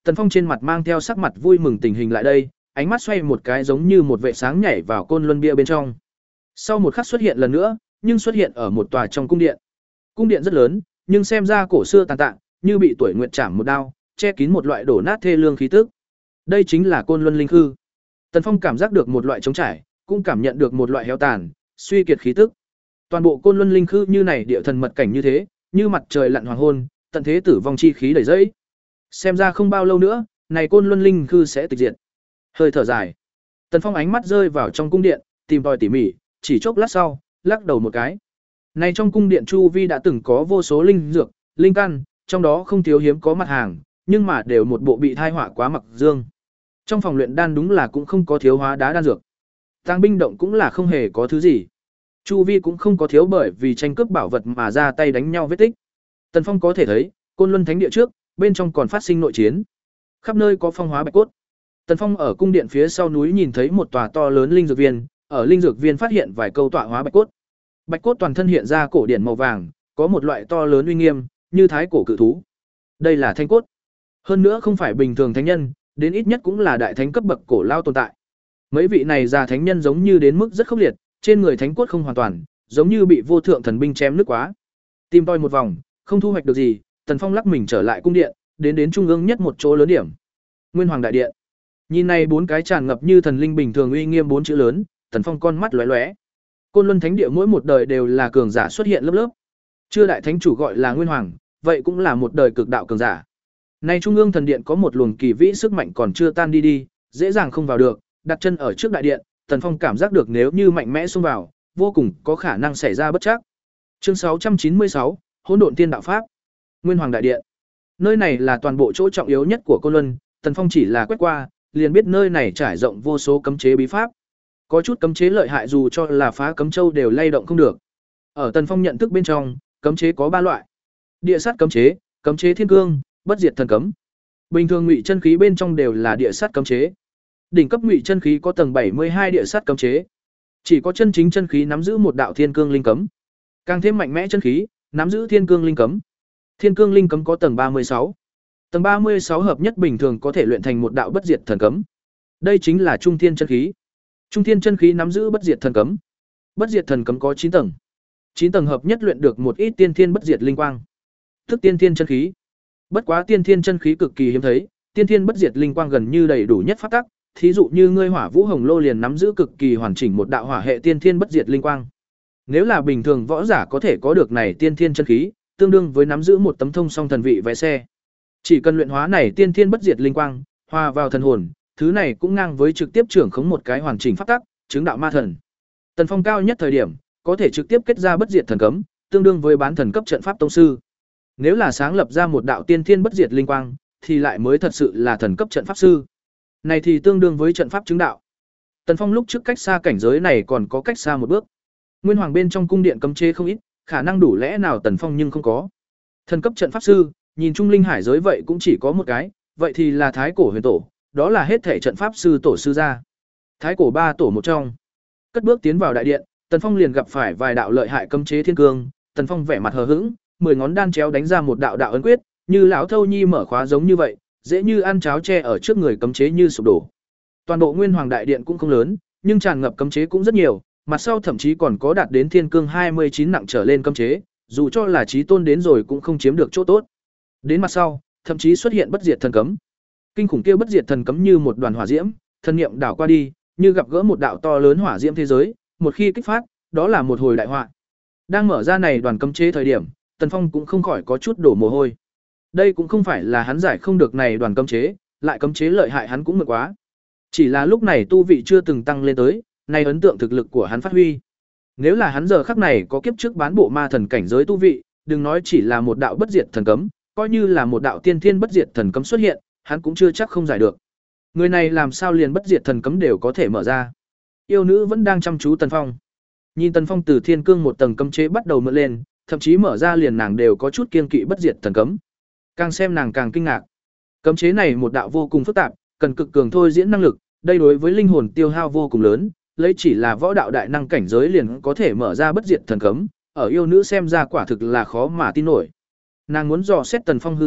Tần Phong trên mặt mang theo sắc mặt vui mừng tình hình lại đây, ánh mắt xoay một cái giống như một vệ sáng nhảy vào côn luân bia bên trong. Sau một khắc xuất hiện lần nữa, nhưng xuất hiện ở một tòa trong cung điện. Cung điện rất lớn, nhưng xem ra cổ xưa tàn tạ, như bị tuổi nguyệt chạm một đao, che kín một loại đổ nát thê lương khí tức. Đây chính là côn luân linh khư. Tần Phong cảm giác được một loại trống trải, cũng cảm nhận được một loại héo tàn, suy kiệt khí tức. Toàn bộ côn luân linh khư như này địa thần mật cảnh như thế, như mặt trời lặn hoàng hôn, tận thế tử vong chi khí đầy dẫy. Xem ra không bao lâu nữa, này côn luân linh khư sẽ tịch diệt. Hơi thở dài, Tần Phong ánh mắt rơi vào trong cung điện, tìm tòi tỉ mỉ, chỉ chốc lát sau, lắc đầu một cái. Này trong cung điện chu vi đã từng có vô số linh dược, linh căn, trong đó không thiếu hiếm có mặt hàng, nhưng mà đều một bộ bị thai họa quá mặc dương. Trong phòng luyện đan đúng là cũng không có thiếu hóa đá đan dược. Tàng binh động cũng là không hề có thứ gì. Chu vi cũng không có thiếu bởi vì tranh cướp bảo vật mà ra tay đánh nhau vết tích. Tần Phong có thể thấy, Côn Luân Thánh địa trước, bên trong còn phát sinh nội chiến. Khắp nơi có phong hóa bạch cốt. Tần Phong ở cung điện phía sau núi nhìn thấy một tòa to lớn linh dược viên, ở linh dược viên phát hiện vài câu tọa hóa bạch cốt. Bạch cốt toàn thân hiện ra cổ điển màu vàng, có một loại to lớn uy nghiêm, như thái cổ cự thú. Đây là thanh cốt. Hơn nữa không phải bình thường thánh nhân, đến ít nhất cũng là đại thánh cấp bậc cổ lao tồn tại. Mấy vị này già thánh nhân giống như đến mức rất khốc liệt, trên người thánh cốt không hoàn toàn, giống như bị vô thượng thần binh chém nước quá. Tìm tòi một vòng, không thu hoạch được gì, Tần Phong lắc mình trở lại cung điện, đến đến trung ương nhất một chỗ lớn điểm. Nguyên Hoàng đại điện. Nhìn này bốn cái tràn ngập như thần linh bình thường uy nghiêm bốn chữ lớn, Tần Phong con mắt lóe lóe. Côn Luân Thánh địa mỗi một đời đều là cường giả xuất hiện lớp lớp. Chưa đại thánh chủ gọi là Nguyên Hoàng, vậy cũng là một đời cực đạo cường giả. Nay trung ương thần điện có một luồng kỳ vĩ sức mạnh còn chưa tan đi đi, dễ dàng không vào được, đặt chân ở trước đại điện, Tần Phong cảm giác được nếu như mạnh mẽ xông vào, vô cùng có khả năng xảy ra bất trắc. Chương sáu trăm chín mươi sáu, Hỗn độn tiên đạo pháp. Nguyên Hoàng đại điện. Nơi này là toàn bộ chỗ trọng yếu nhất của Côn Luân, Tần Phong chỉ là quét qua, liền biết nơi này trải rộng vô số cấm chế bí pháp. Có chút cấm chế lợi hại dù cho là phá cấm châu đều lay động không được. Ở Tần Phong nhận thức bên trong, cấm chế có ba loại. Địa sát cấm chế, cấm chế thiên cương, bất diệt thần cấm. Bình thường ngụy chân khí bên trong đều là địa sát cấm chế. Đỉnh cấp ngụy chân khí có tầng bảy mươi hai địa sát cấm chế. Chỉ có chân chính chân khí nắm giữ một đạo thiên cương linh cấm. Càng thêm mạnh mẽ chân khí, nắm giữ thiên cương linh cấm. Thiên cương linh cấm có tầng ba mươi sáu. Tầng ba mươi sáu hợp nhất bình thường có thể luyện thành một đạo bất diệt thần cấm. Đây chính là trung thiên chân khí. Trung thiên chân khí nắm giữ bất diệt thần cấm. Bất diệt thần cấm có chín tầng. chín tầng hợp nhất luyện được một ít tiên thiên bất diệt linh quang. Tức tiên thiên chân khí. Bất quá tiên thiên chân khí cực kỳ hiếm thấy, tiên thiên bất diệt linh quang gần như đầy đủ nhất pháp tắc, thí dụ như ngươi Hỏa Vũ Hồng Lô liền nắm giữ cực kỳ hoàn chỉnh một đạo hỏa hệ tiên thiên bất diệt linh quang. Nếu là bình thường võ giả có thể có được này tiên thiên chân khí, tương đương với nắm giữ một tấm thông song thần vị vé xe. Chỉ cần luyện hóa này tiên thiên bất diệt linh quang, hòa vào thần hồn, thứ này cũng ngang với trực tiếp trưởng khống một cái hoàn chỉnh pháp tắc, chứng đạo ma thần. Tần Phong cao nhất thời điểm, có thể trực tiếp kết ra bất diệt thần cấm, tương đương với bán thần cấp trận pháp tông sư. Nếu là sáng lập ra một đạo tiên thiên bất diệt linh quang, thì lại mới thật sự là thần cấp trận pháp sư. Này thì tương đương với trận pháp chứng đạo. Tần Phong lúc trước cách xa cảnh giới này còn có cách xa một bước. Nguyên Hoàng bên trong cung điện cấm chế không ít, khả năng đủ lẽ nào Tần Phong nhưng không có. Thần cấp trận pháp sư, nhìn trung linh hải giới vậy cũng chỉ có một cái, vậy thì là Thái Cổ Huyền Tổ, đó là hết thể trận pháp sư tổ sư gia. Thái Cổ ba tổ một trong. Cất bước tiến vào đại điện, Tần Phong liền gặp phải vài đạo lợi hại cấm chế thiên cương, Tần Phong vẻ mặt hờ hững, mười ngón đan chéo đánh ra một đạo đạo ấn quyết, như lão thâu nhi mở khóa giống như vậy, dễ như ăn cháo che ở trước người cấm chế như sụp đổ. Toàn bộ Nguyên Hoàng đại điện cũng không lớn, nhưng tràn ngập cấm chế cũng rất nhiều, mặt sau thậm chí còn có đạt đến thiên cương hai mươi chín nặng trở lên cấm chế, dù cho là chí tôn đến rồi cũng không chiếm được chỗ tốt. Đến mặt sau, thậm chí xuất hiện bất diệt thần cấm. Kinh khủng kia bất diệt thần cấm như một đoàn hỏa diễm, thần niệm đảo qua đi, như gặp gỡ một đạo to lớn hỏa diễm thế giới, một khi kích phát, đó là một hồi đại họa. Đang mở ra này đoàn cấm chế thời điểm, Tần Phong cũng không khỏi có chút đổ mồ hôi. Đây cũng không phải là hắn giải không được này đoàn cấm chế, lại cấm chế lợi hại hắn cũng mượn quá. Chỉ là lúc này tu vị chưa từng tăng lên tới, nay ấn tượng thực lực của hắn phát huy. Nếu là hắn giờ khắc này có kiếp trước bán bộ ma thần cảnh giới tu vị, đừng nói chỉ là một đạo bất diệt thần cấm, coi như là một đạo tiên thiên bất diệt thần cấm xuất hiện, hắn cũng chưa chắc không giải được. Người này làm sao liền bất diệt thần cấm đều có thể mở ra. Yêu nữ vẫn đang chăm chú Tần Phong. Nhìn Tần Phong từ thiên cương một tầng cấm chế bắt đầu mượn lên, thậm chí mở ra liền nàng đều có chút kiên kỵ bất diệt thần cấm. Càng xem nàng càng kinh ngạc. Cấm chế này một đạo vô cùng phức tạp, cần cực cường thôi diễn năng lực, đây đối với linh hồn tiêu hao vô cùng lớn, lấy chỉ là võ đạo đại năng cảnh giới liền có thể mở ra bất diệt thần cấm, ở yêu nữ xem ra quả thực là khó mà tin nổi. Nàng muốn dò xét Tần Phong hư thực,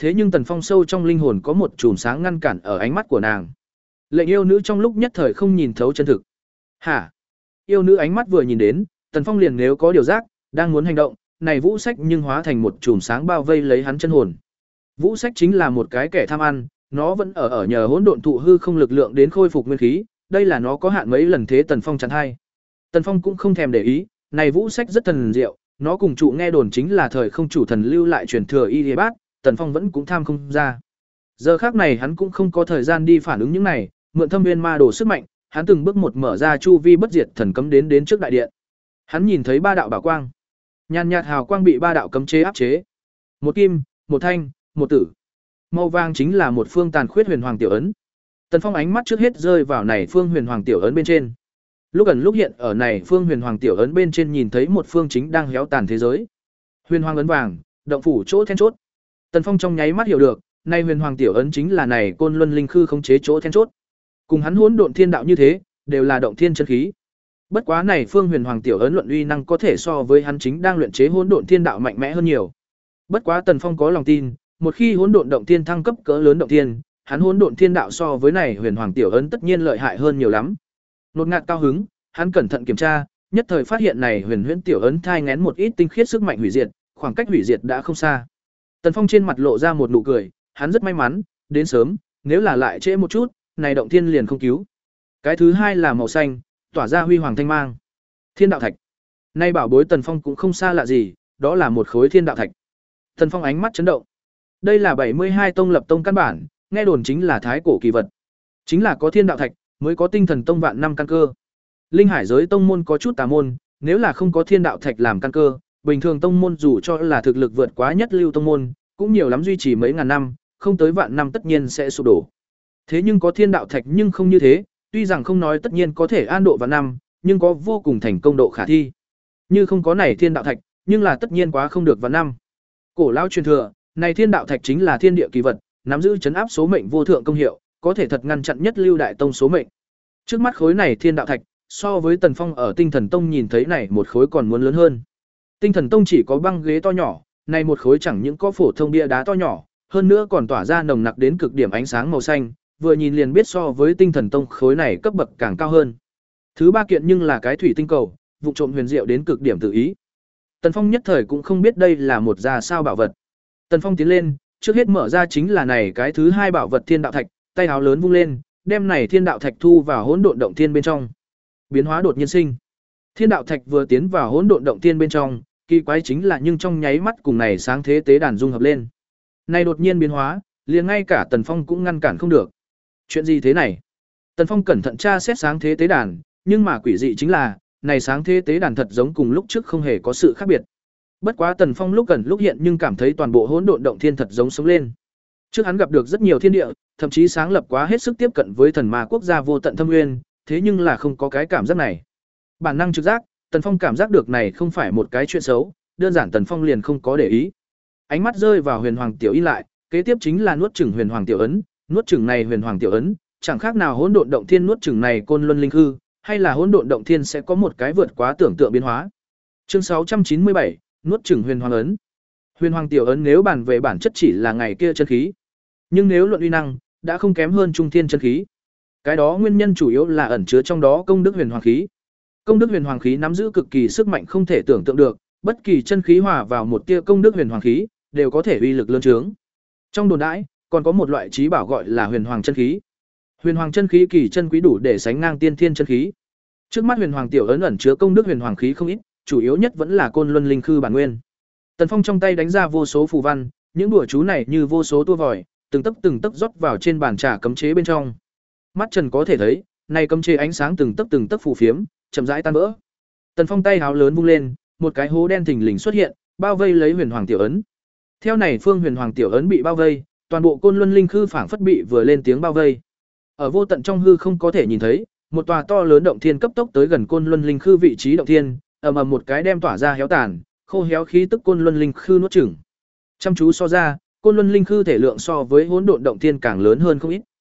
Thế nhưng Tần Phong sâu trong linh hồn có một chùm sáng ngăn cản ở ánh mắt của nàng. Lệnh yêu nữ trong lúc nhất thời không nhìn thấu chân thực. Hả? Yêu nữ ánh mắt vừa nhìn đến, Tần Phong liền nếu có điều giác, đang muốn hành động, này Vũ Sách nhưng hóa thành một chùm sáng bao vây lấy hắn chân hồn. Vũ Sách chính là một cái kẻ tham ăn, nó vẫn ở ở nhờ hỗn độn thụ hư không lực lượng đến khôi phục nguyên khí, đây là nó có hạn mấy lần thế Tần Phong chắn hay. Tần Phong cũng không thèm để ý, này Vũ Sách rất thần diệu, nó cùng trụ nghe đồn chính là thời không chủ thần lưu lại truyền thừa y lý bát, Tần Phong vẫn cũng tham không ra. Giờ khác này hắn cũng không có thời gian đi phản ứng những này, mượn thâm viên ma đồ sức mạnh, hắn từng bước một mở ra chu vi bất diệt thần cấm đến đến trước đại điện. Hắn nhìn thấy ba đạo bảo quang, nhàn nhạt hào quang bị ba đạo cấm chế áp chế. Một kim, một thanh, một tử. Màu vàng chính là một phương tàn khuyết huyền hoàng tiểu ấn. Tần Phong ánh mắt trước hết rơi vào này phương huyền hoàng tiểu ấn bên trên. Lúc ẩn lúc hiện ở này phương huyền hoàng tiểu ấn bên trên nhìn thấy một phương chính đang héo tàn thế giới. Huyền hoàng ấn vàng, động phủ chỗ then chốt. Tần Phong trong nháy mắt hiểu được, nay huyền hoàng tiểu ấn chính là này côn luân linh khư khống chế chỗ then chốt. Cùng hắn hỗn độn thiên đạo như thế, đều là động thiên chân khí. Bất quá này phương huyền hoàng tiểu ấn luận uy năng có thể so với hắn chính đang luyện chế hỗn độn thiên đạo mạnh mẽ hơn nhiều. Bất quá Tần Phong có lòng tin, một khi hỗn độn động thiên thăng cấp cỡ lớn động thiên, hắn hỗn độn thiên đạo so với này huyền hoàng tiểu ấn tất nhiên lợi hại hơn nhiều lắm. Nột ngạt cao hứng, hắn cẩn thận kiểm tra, nhất thời phát hiện này huyền huyễn tiểu ấn thai nghén một ít tinh khiết sức mạnh hủy diệt, khoảng cách hủy diệt đã không xa. Tần Phong trên mặt lộ ra một nụ cười, hắn rất may mắn, đến sớm, nếu là lại trễ một chút, này động thiên liền không cứu. Cái thứ hai là màu xanh, tỏa ra huy hoàng thanh mang. Thiên đạo thạch. Nay bảo bối Tần Phong cũng không xa lạ gì, đó là một khối thiên đạo thạch. Tần Phong ánh mắt chấn động. Đây là bảy mươi hai tông lập tông căn bản, nghe đồn chính là thái cổ kỳ vật. Chính là có thiên đạo thạch, mới có tinh thần tông vạn năm căn cơ. Linh hải giới tông môn có chút tà môn, nếu là không có thiên đạo thạch làm căn cơ, bình thường tông môn dù cho là thực lực vượt quá nhất lưu tông môn, cũng nhiều lắm duy trì mấy ngàn năm, không tới vạn năm tất nhiên sẽ sụp đổ. Thế nhưng có thiên đạo thạch nhưng không như thế, tuy rằng không nói tất nhiên có thể an độ vạn năm, nhưng có vô cùng thành công độ khả thi. Như không có này thiên đạo thạch, nhưng là tất nhiên quá không được vạn năm. Cổ lão truyền thừa, này thiên đạo thạch chính là thiên địa kỳ vật, nắm giữ chấn áp số mệnh vô thượng công hiệu, có thể thật ngăn chặn nhất lưu đại tông số mệnh. Trước mắt khối này thiên đạo thạch, so với Tần Phong ở Tinh Thần Tông nhìn thấy này một khối còn muốn lớn hơn. Tinh Thần Tông chỉ có băng ghế to nhỏ, này một khối chẳng những có phổ thông bia đá to nhỏ, hơn nữa còn tỏa ra nồng nặc đến cực điểm ánh sáng màu xanh, vừa nhìn liền biết so với Tinh Thần Tông khối này cấp bậc càng cao hơn. Thứ ba kiện nhưng là cái thủy tinh cầu, vụ trộm huyền diệu đến cực điểm tự ý. Tần Phong nhất thời cũng không biết đây là một ra sao bảo vật. Tần Phong tiến lên, trước hết mở ra chính là này cái thứ hai bảo vật thiên đạo thạch, tay áo lớn vung lên, đem này thiên đạo thạch thu vào hỗn độn động thiên bên trong. Biến hóa đột nhiên sinh. Thiên đạo thạch vừa tiến vào hỗn độn động thiên bên trong, kỳ quái chính là nhưng trong nháy mắt cùng này sáng thế tế đàn dung hợp lên. Này đột nhiên biến hóa, liền ngay cả Tần Phong cũng ngăn cản không được. Chuyện gì thế này? Tần Phong cẩn thận tra xét sáng thế tế đàn, nhưng mà quỷ dị chính là, này sáng thế tế đàn thật giống cùng lúc trước không hề có sự khác biệt. Bất quá Tần Phong lúc gần lúc hiện nhưng cảm thấy toàn bộ hỗn độn động thiên thật giống sống lên. Trước hắn gặp được rất nhiều thiên địa, thậm chí sáng lập quá hết sức tiếp cận với thần ma quốc gia vô tận thâm nguyên, thế nhưng là không có cái cảm giác này. Bản năng trực giác, Tần Phong cảm giác được này không phải một cái chuyện xấu, đơn giản Tần Phong liền không có để ý. Ánh mắt rơi vào huyền hoàng tiểu y lại, kế tiếp chính là nuốt chửng huyền hoàng tiểu ấn, nuốt chửng này huyền hoàng tiểu ấn, chẳng khác nào hỗn độn động thiên nuốt chửng này côn luân linh hư, hay là hỗn độn động thiên sẽ có một cái vượt quá tưởng tượng biến hóa. Chương sáu trăm chín mươi bảy, nuốt chửng huyền hoàng ấn. Huyền hoàng tiểu ấn nếu bàn về bản chất chỉ là ngày kia chân khí, nhưng nếu luận uy năng, đã không kém hơn trung thiên chân khí. Cái đó nguyên nhân chủ yếu là ẩn chứa trong đó công đức huyền hoàng khí. Công đức huyền hoàng khí nắm giữ cực kỳ sức mạnh không thể tưởng tượng được, bất kỳ chân khí hòa vào một tia công đức huyền hoàng khí, đều có thể uy lực lớn trướng. Trong đồn đãi, còn có một loại trí bảo gọi là huyền hoàng chân khí. Huyền hoàng chân khí kỳ chân quý đủ để sánh ngang tiên thiên chân khí. Trước mắt huyền hoàng tiểu ấn ẩn chứa công đức huyền hoàng khí không ít, chủ yếu nhất vẫn là côn luân linh khư bản nguyên. Tần Phong trong tay đánh ra vô số phù văn, những đùa chú này như vô số tua vòi, từng tấc từng tấc rót vào trên bàn trà cấm chế bên trong. Mắt Trần có thể thấy, này cấm chế ánh sáng từng tấc từng tấc phù phiếm, chậm rãi tan vỡ. Tần Phong tay háo lớn vung lên, một cái hố đen thình lình xuất hiện, bao vây lấy huyền hoàng tiểu ấn. Theo này phương huyền hoàng tiểu ấn bị bao vây, toàn bộ côn luân linh khư phảng phất bị vừa lên tiếng bao vây. Ở vô tận trong hư không có thể nhìn thấy, một tòa to lớn động thiên cấp tốc tới gần côn luân linh khư vị trí động thiên, ầm ầm một cái đem tỏa ra héo tàn, khô héo khí tức côn luân linh khư nuốt chửng. Chăm chú so ra, côn luân linh khư thể lượng so với hỗn độn động thiên càng lớn hơn không ít.